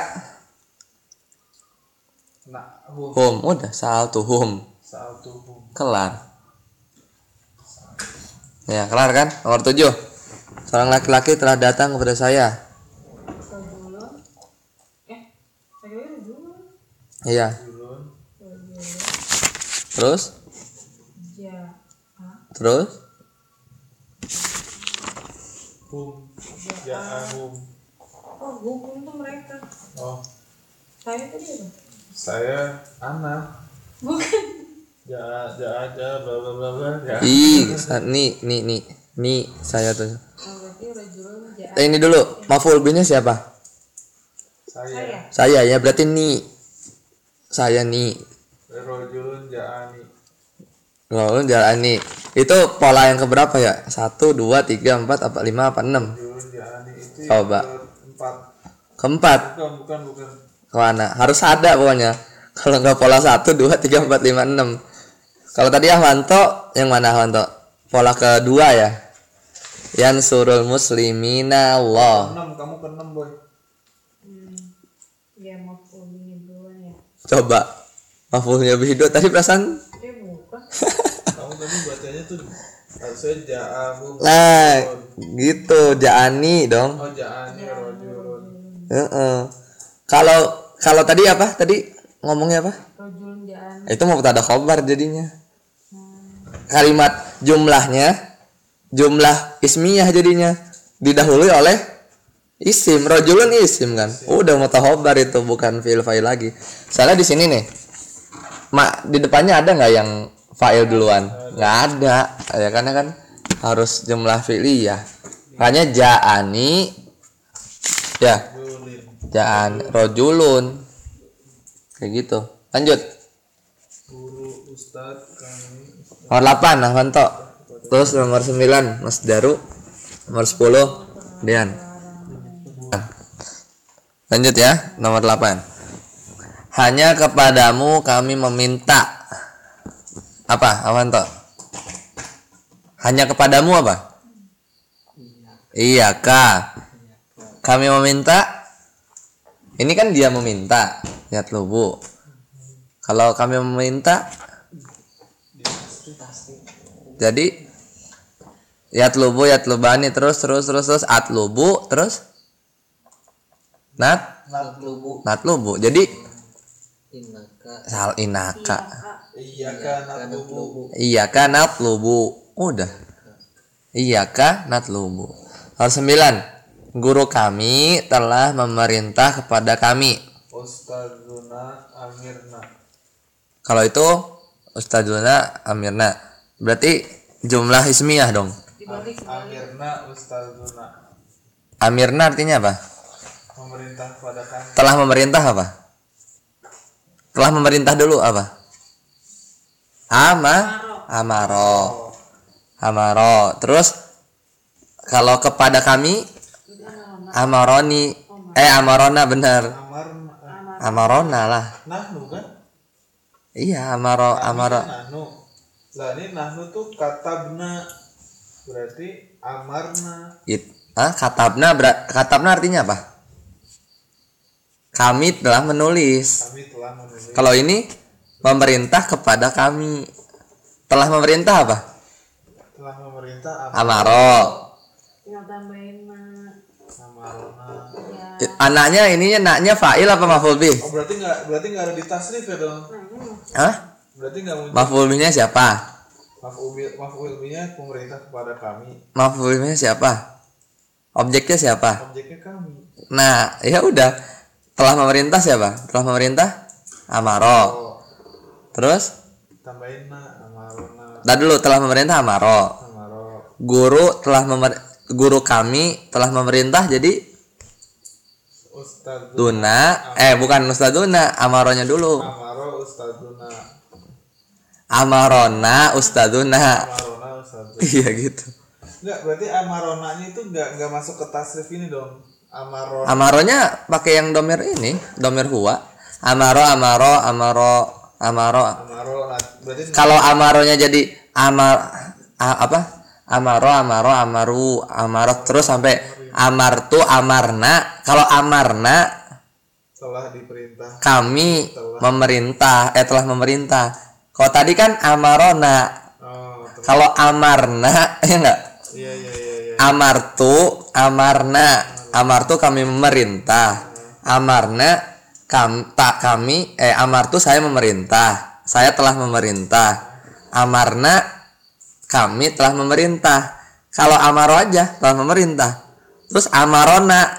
Na'hum. hum. Udah. Satu hum. Sa'atuhum. Kelar. Ya, kelar kan? Nomor tujuh. Seorang laki-laki telah datang kepada saya. Rajulun. Eh, saya rajulun. Iya. Julun. Terus? Ja. Terus? Hum. Ja'ahum. Oh, hukum tuh mereka. Oh, Saya tadi apa? saya anak. Bukan. Ja, ja, ja, bla bla bla bla. Ya. Ih, sa- nih, nih, nih. Nih, saya tuh. Oh, berarti rajulun ja. Eh, ini dulu. Maf'ul bihnya siapa? Saya. Saya. Saya ya, berarti nih. Saya nih. Rojulun ja'ani. Lalu jalan nih. Itu pola yang keberapa ya? Satu, dua, tiga, empat, apa lima, apa enam? Rojulun ja'ani itu Coba. yang keempat. Keempat. Bukan, bukan, bukan. Kemana? Harus ada pokoknya. Kalau nggak pola satu, dua, tiga, empat, lima, enam. Kalau tadi Ahwanto, yang mana Ahwanto? Pola kedua ya. Yang surul muslimina Allah. Enam, kamu ke enam boy. Hmm. Ya mau ini duluan ya. Coba. Mafulnya bihido tadi perasaan. Eh, bukan. Kamu tadi bacanya tuh harusnya ja'ahum. Nah, gitu. Ja'ani dong. Oh ja'ani rojulun. Heeh. Kalau kalau tadi apa? Tadi ngomongnya apa? Rajulun ja'an. Itu mau ada khobar jadinya. Kalimat jumlahnya jumlah ismiyah jadinya didahului oleh isim. Rajulun isim kan. Udah mutahobbar itu bukan fi'il fa'il lagi. Soalnya di sini nih. Mak di depannya ada nggak yang fa'il duluan? Nggak ada. Ya karena kan harus jumlah fi'liyah. Makanya ja'ani ya. Julin. Ja'an rajulun. Kayak gitu. Lanjut. Guru ustadz kami. Nomor delapan Ahwanto. Terus nomor sembilan Mas Daru. Nomor sepuluh Dian. Lanjut ya, nomor delapan. Hanya kepadamu kami meminta. Apa Ahwanto? Hanya kepadamu apa? Iya kak. Kami meminta. Ini kan dia meminta. Lihat lu bu. Kalau kami meminta, jadi yatlubu yatlubani terus terus terus terus atlubu terus nat Natlubu natlubu. Jadi innaka sal inaka. Iya kan natlubu. Iya kan natlubu. Udah. Iya kan natlubu. Nomor sembilan. Guru kami telah memerintah kepada kami. Ustadzuna amirna. Kalau itu Ustadzuna Amirna. Berarti jumlah ismiyah dong. Dibalik dibalik. Amirna ustadzuna. Amirna artinya apa? Memerintah kepada kami. Telah memerintah apa? Telah memerintah dulu apa? Ama Amaro. Amaro. Terus kalau kepada kami Amaroni. Eh Amarona benar. Amarna. Amarona lah. Nahnu kan? Iya Amaro Kami Amaro. kan Nahnu. Lah ini nahnu tuh katabna. Berarti amarna. It, ah, katabna ber- katabna artinya apa? Kami telah menulis. Kami telah menulis. Kalau ini memerintah kepada kami. Telah memerintah apa? Telah memerintah Amaro. Tinggal tambahin ma. Amarona. Ya. Anaknya ininya naknya fa'il apa maf'ul bih? Oh berarti nggak berarti nggak ada di tasrif ya dong? Nah, ini mah. Hah? Berarti nggak muncul. Maf'ul bihnya siapa? Maf'ul maf'ul bihnya pemerintah kepada kami. Maf'ul bihnya siapa? Objeknya siapa? Objeknya kami. Nah, ya udah. telah memerintah siapa? Telah memerintah amaro. Oh, Terus tambahin na amarona tadi dulu telah memerintah amaro. amaro. Guru telah memer guru kami telah memerintah jadi Ustadz duna eh bukan ustaduna, amaronya dulu. amaro ustaduna Amarona ustaduna. amarona ustaduna. Iya gitu. Enggak, berarti amaronanya itu enggak enggak masuk ke tasrif ini dong. Amarona. Amaronya pakai yang domir ini, domir huwa. Amaro, amaro, amaro, amaro. Amaro nah, berarti Kalau amaronya jadi amar a- apa? Amaro, amaro, amaru, amaro terus sampai amartu, amarna. Kalau amarna telah diperintah. kami memerintah, eh telah memerintah. Kalau tadi kan amarona. Oh, terus. Kalau amarna ya enggak? Iya iya iya iya. Amartu, amarna. Amartu kami memerintah. Amarna kam, tak kami eh amartu saya memerintah. Saya telah memerintah. Amarna kami telah memerintah. Kalau amaro aja telah memerintah. Terus amarona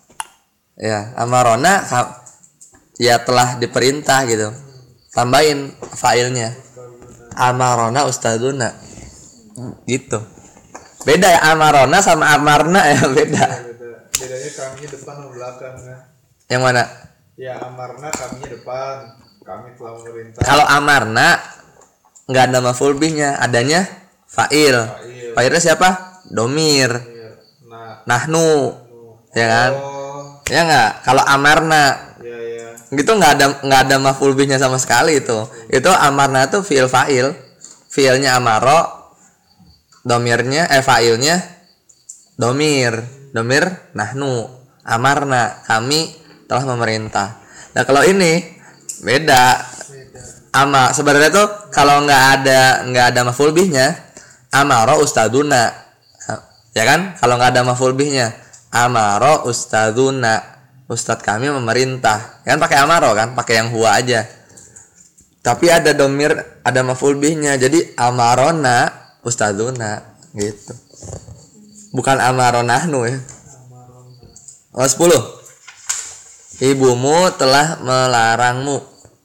ya, amarona ka- ya telah diperintah gitu. Tambahin failnya. Amarona ustaduna. Gitu. Beda ya amarona sama amarna ya beda. Beda. Bedanya kami depan atau belakang kan? Yang mana? Ya amarna kaminya depan. Kami telah memerintah. Kalau amarna nggak ada maf'ul bihnya, adanya fa'il. Fa'il. Fa'ilnya siapa? Domir. Iya. Nah, Nahnu. nu. Ya kan? Oh, Ya nggak? Kalau amarna iya iya. gitu nggak ada nggak ada maf'ul bihnya sama sekali itu. Itu amarna itu fi'il fa'il. Fi'ilnya amaro, domirnya eh fa'ilnya domir. Domir nahnu. Amarna kami telah memerintah. Nah kalau ini beda. Beda. Ama sebenarnya tuh kalau nggak ada nggak ada maf'ul bihnya amaro ustaduna ya kan, kalau nggak ada maf'ul bihnya amaro ustaduna ustadz kami memerintah kan, pakai amaro kan, pakai yang huwa aja. Tapi ada domir, ada maf'ul bihnya, jadi amarona ustaduna gitu, bukan amaronahnu ya. Oh, sepuluh. Ibumu telah melarangmu.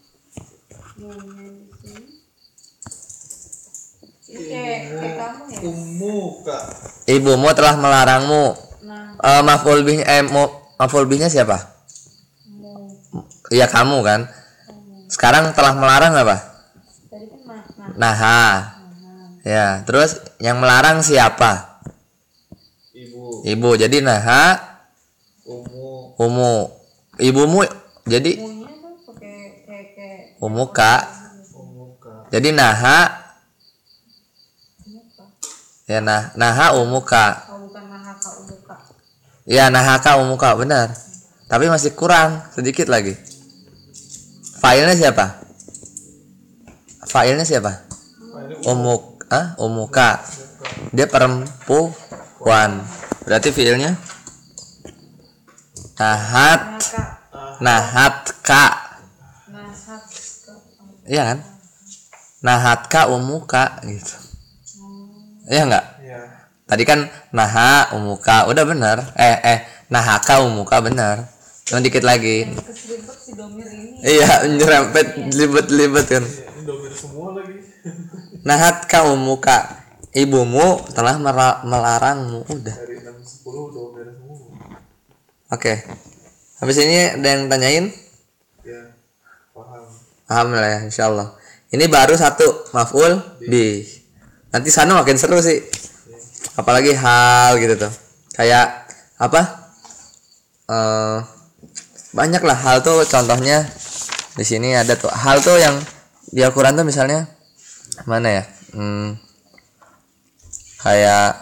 Ini kayak kayak kamu ya. Ummu kak. Ibumu telah melarangmu. Nah, Eh maf'ul bih eh mo- maf'ul bihnya siapa? mau Iya kamu kan. Sekarang telah melarang apa? tadi kan nah, nah, Naha. Ya, terus yang melarang siapa? Ibu. Ibu. Jadi naha Ummu. umu. Ibumu jadi munya tuh pakai kayak kayak umuka. Ummu kak. Jadi naha muka. ya nah naha umuka. Oh bukan mahaka umuka. Ya nahaka umuka benar. Tapi masih kurang sedikit lagi. Failnya siapa? Failnya siapa? Nah, ini Umuk, ah, umuka. Dia perempuan. Berarti fiilnya nahat, Mahaka. nahatka. Nahak. Iya kan? Nahatka umuka gitu. Iya enggak? Iya. Tadi kan naha umuka udah benar. Eh eh nahaka umuka benar. Cuma dikit lagi. Keseribet si domir ini. Iya, nyerempet libet-libet kan. Iya, ini domir semua lagi. Nahatka umuka. Ibumu telah mera- melarangmu. Udah. Dari enam sepuluh domir semua. Oke. Habis ini ada yang tanyain? Ya, paham. Paham lah ya, insyaallah. Ini baru satu maf'ul bi. Nanti sana makin seru sih. Apalagi hal gitu tuh. Kayak apa? Eh banyak lah hal tuh, contohnya di sini ada tuh hal tuh yang di Al-Qur'an tuh misalnya mana ya? Hmm, kayak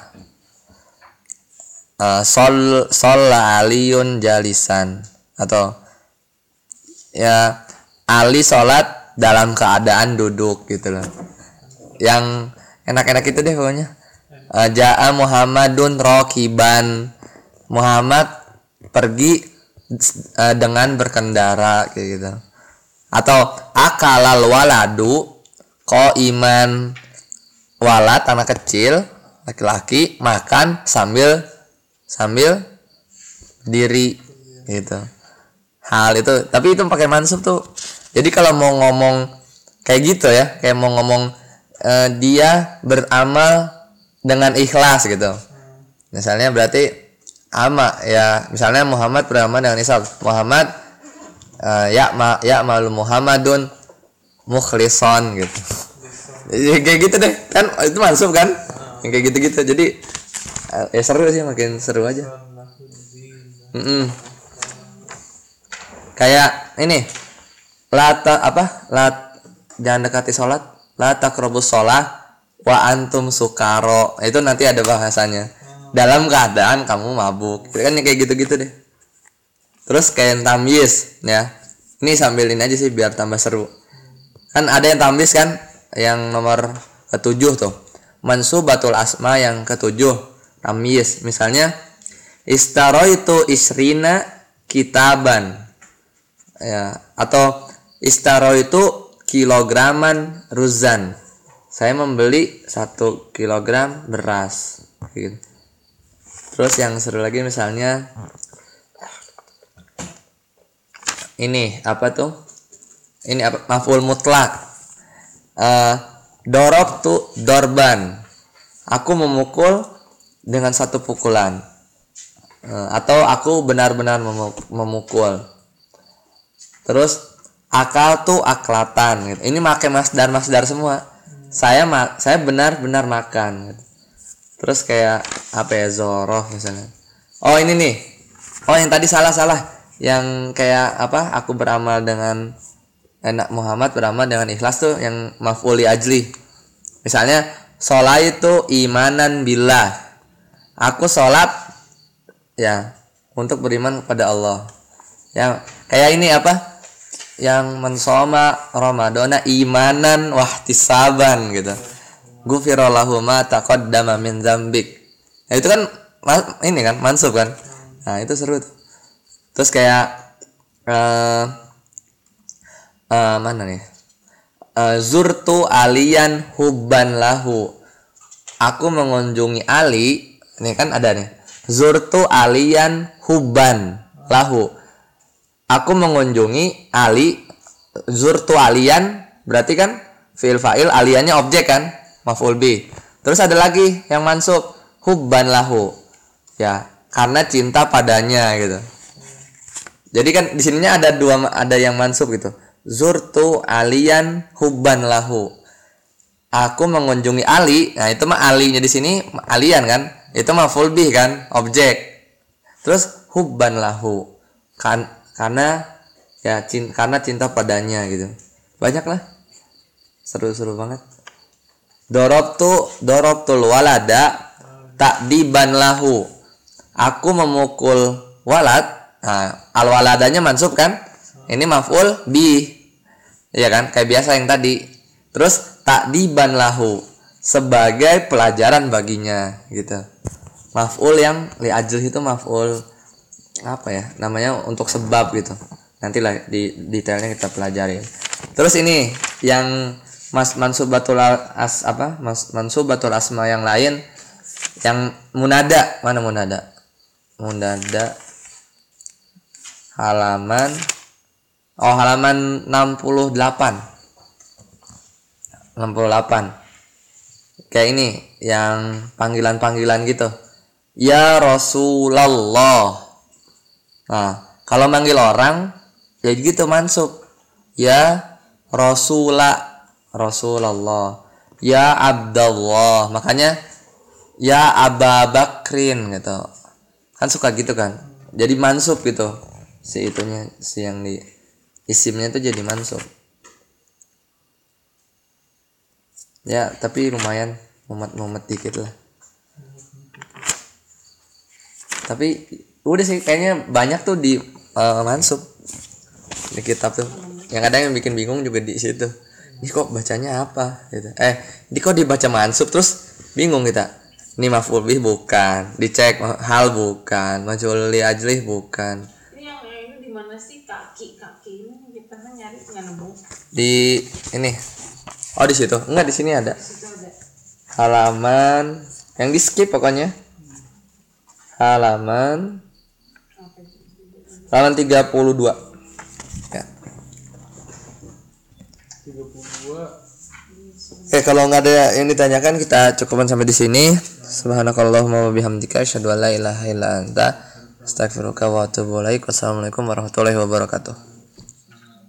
uh, sol sol aliyun jalisan, atau ya Ali sholat dalam keadaan duduk gitu loh. Yang enak-enak itu deh pokoknya. Uh, Ja'a Muhammadun rokiban. Muhammad pergi uh, dengan berkendara kayak gitu. Atau akalal waladu ko iman, walad anak kecil laki-laki makan sambil sambil diri gitu. hal itu, tapi itu pakai mansub tuh. Jadi kalau mau ngomong kayak gitu ya, kayak mau ngomong uh, dia beramal dengan ikhlas gitu. Misalnya berarti ama ya, misalnya Muhammad beramal dengan ikhlas. Muhammad uh, ya ma ya malu Muhammadun mukhlison gitu. Ya, kayak gitu deh kan, itu mansub kan, yang kayak gitu-gitu. Jadi uh, ya seru sih, makin seru aja. Mm-mm. Kayak ini lata apa lat jangan dekati sholat, la taqrabus sholat wa antum sukaro, itu nanti ada bahasanya dalam keadaan kamu mabuk, itu kan kayak gitu-gitu deh. Terus kayak tamyiz ya, ini sambilin aja sih biar tambah seru. Kan ada yang tamyiz kan, yang nomor ketujuh tuh, mansubatul asma yang ketujuh tamyiz. Misalnya istaroitu isrina kitaban ya, atau istaroitu kilograman ruzan, saya membeli satu kilogram beras gitu. Terus yang seru lagi misalnya ini apa tuh, ini apa, maf'ul mutlak, uh, dorob tuh dorban, aku memukul dengan satu pukulan, uh, atau aku benar-benar memukul. Terus akal tuh aklatan gitu. Ini pakai masdar masdar semua. Saya ma- saya benar-benar makan gitu. Terus kayak apa ya, zoroh misalnya. Oh ini nih. Oh yang tadi salah-salah. Yang kayak apa? Aku beramal dengan enak Muhammad beramal dengan ikhlas tuh yang maf'uli ajli. Misalnya sholat itu imanan billah. Aku sholat ya untuk beriman kepada Allah. Yang kayak ini apa? Yang mensoma Ramadana imanan wahtisaban gitu. Ghufira lahu ma taqaddama min dzambik. Nah, itu kan ini kan mansub kan. Nah, itu seru tuh. Terus kayak uh, uh, mana nih? Uh, zurtu aliyan hubban lahu. Aku mengunjungi Ali. Ini kan ada nih. Zurtu aliyan hubban lahu. Aku mengunjungi Ali, zurtu alian, berarti kan fi'il fa'il, aliannya objek kan, maf'ul bi. Terus ada lagi yang mansub, hubban lahu, ya karena cinta padanya gitu. Jadi kan di sininya ada dua, ada yang mansub gitu, zurtu alian hubban lahu. Aku mengunjungi Ali, nah itu mah alinya di sini alian kan, itu maf'ul bi kan, objek. Terus hubban lahu, kan karena ya cinta, karena cinta padanya gitu. Banyak lah, seru-seru banget. Dorobtu dorobtul walada takdiban lahu, aku memukul walad. Nah, al waladanya mansub kan, ini maf'ul bi ya kan, kayak biasa yang tadi. Terus takdiban lahu, sebagai pelajaran baginya gitu. Maf'ul yang li ajli itu maf'ul apa ya namanya, untuk sebab gitu. Nantilah di detailnya kita pelajari. Terus ini yang mas mansubatul as apa mas mansubatul asma yang lain, yang munada. Mana munada? Munada halaman oh halaman enam puluh delapan. enam puluh delapan. Kayak ini yang panggilan-panggilan gitu. Ya Rasulullah. Nah, kalau manggil orang ya gitu mansub. Ya Rasula, Rasulullah. Ya Abdullah. Makanya ya Aba Bakrin gitu. Kan suka gitu kan. Jadi mansub gitu. Si itunya, si yang di isimnya tuh jadi mansub. Ya, tapi lumayan mumet-mumet dikit lah. Tapi udah sih kayaknya banyak tuh di uh, mansub di kitab tuh. Yang kadang yang bikin bingung juga di situ. Ini kok bacanya apa gitu. Eh, ini kok dibaca mansub terus bingung kita. Ini maf'ul bih bukan, dicek hal bukan, maf'ul li ajlih bukan. Ini yang ini di mana sih, kaki kaki ini kita kan nyari nggak nemu. Di ini. Oh di situ. Enggak, di sini ada. Di situ ada. Halaman yang di skip pokoknya. Halaman halaman tiga puluh dua. dua. Oke, kalau nggak ada yang ditanyakan kita cukupkan sampai di sini. Subhanakallahumma wa bihamdika asyhadu an la ilaha illa anta astaghfiruka wa atubu ilaik. Wassalamualaikum warahmatullahi wabarakatuh.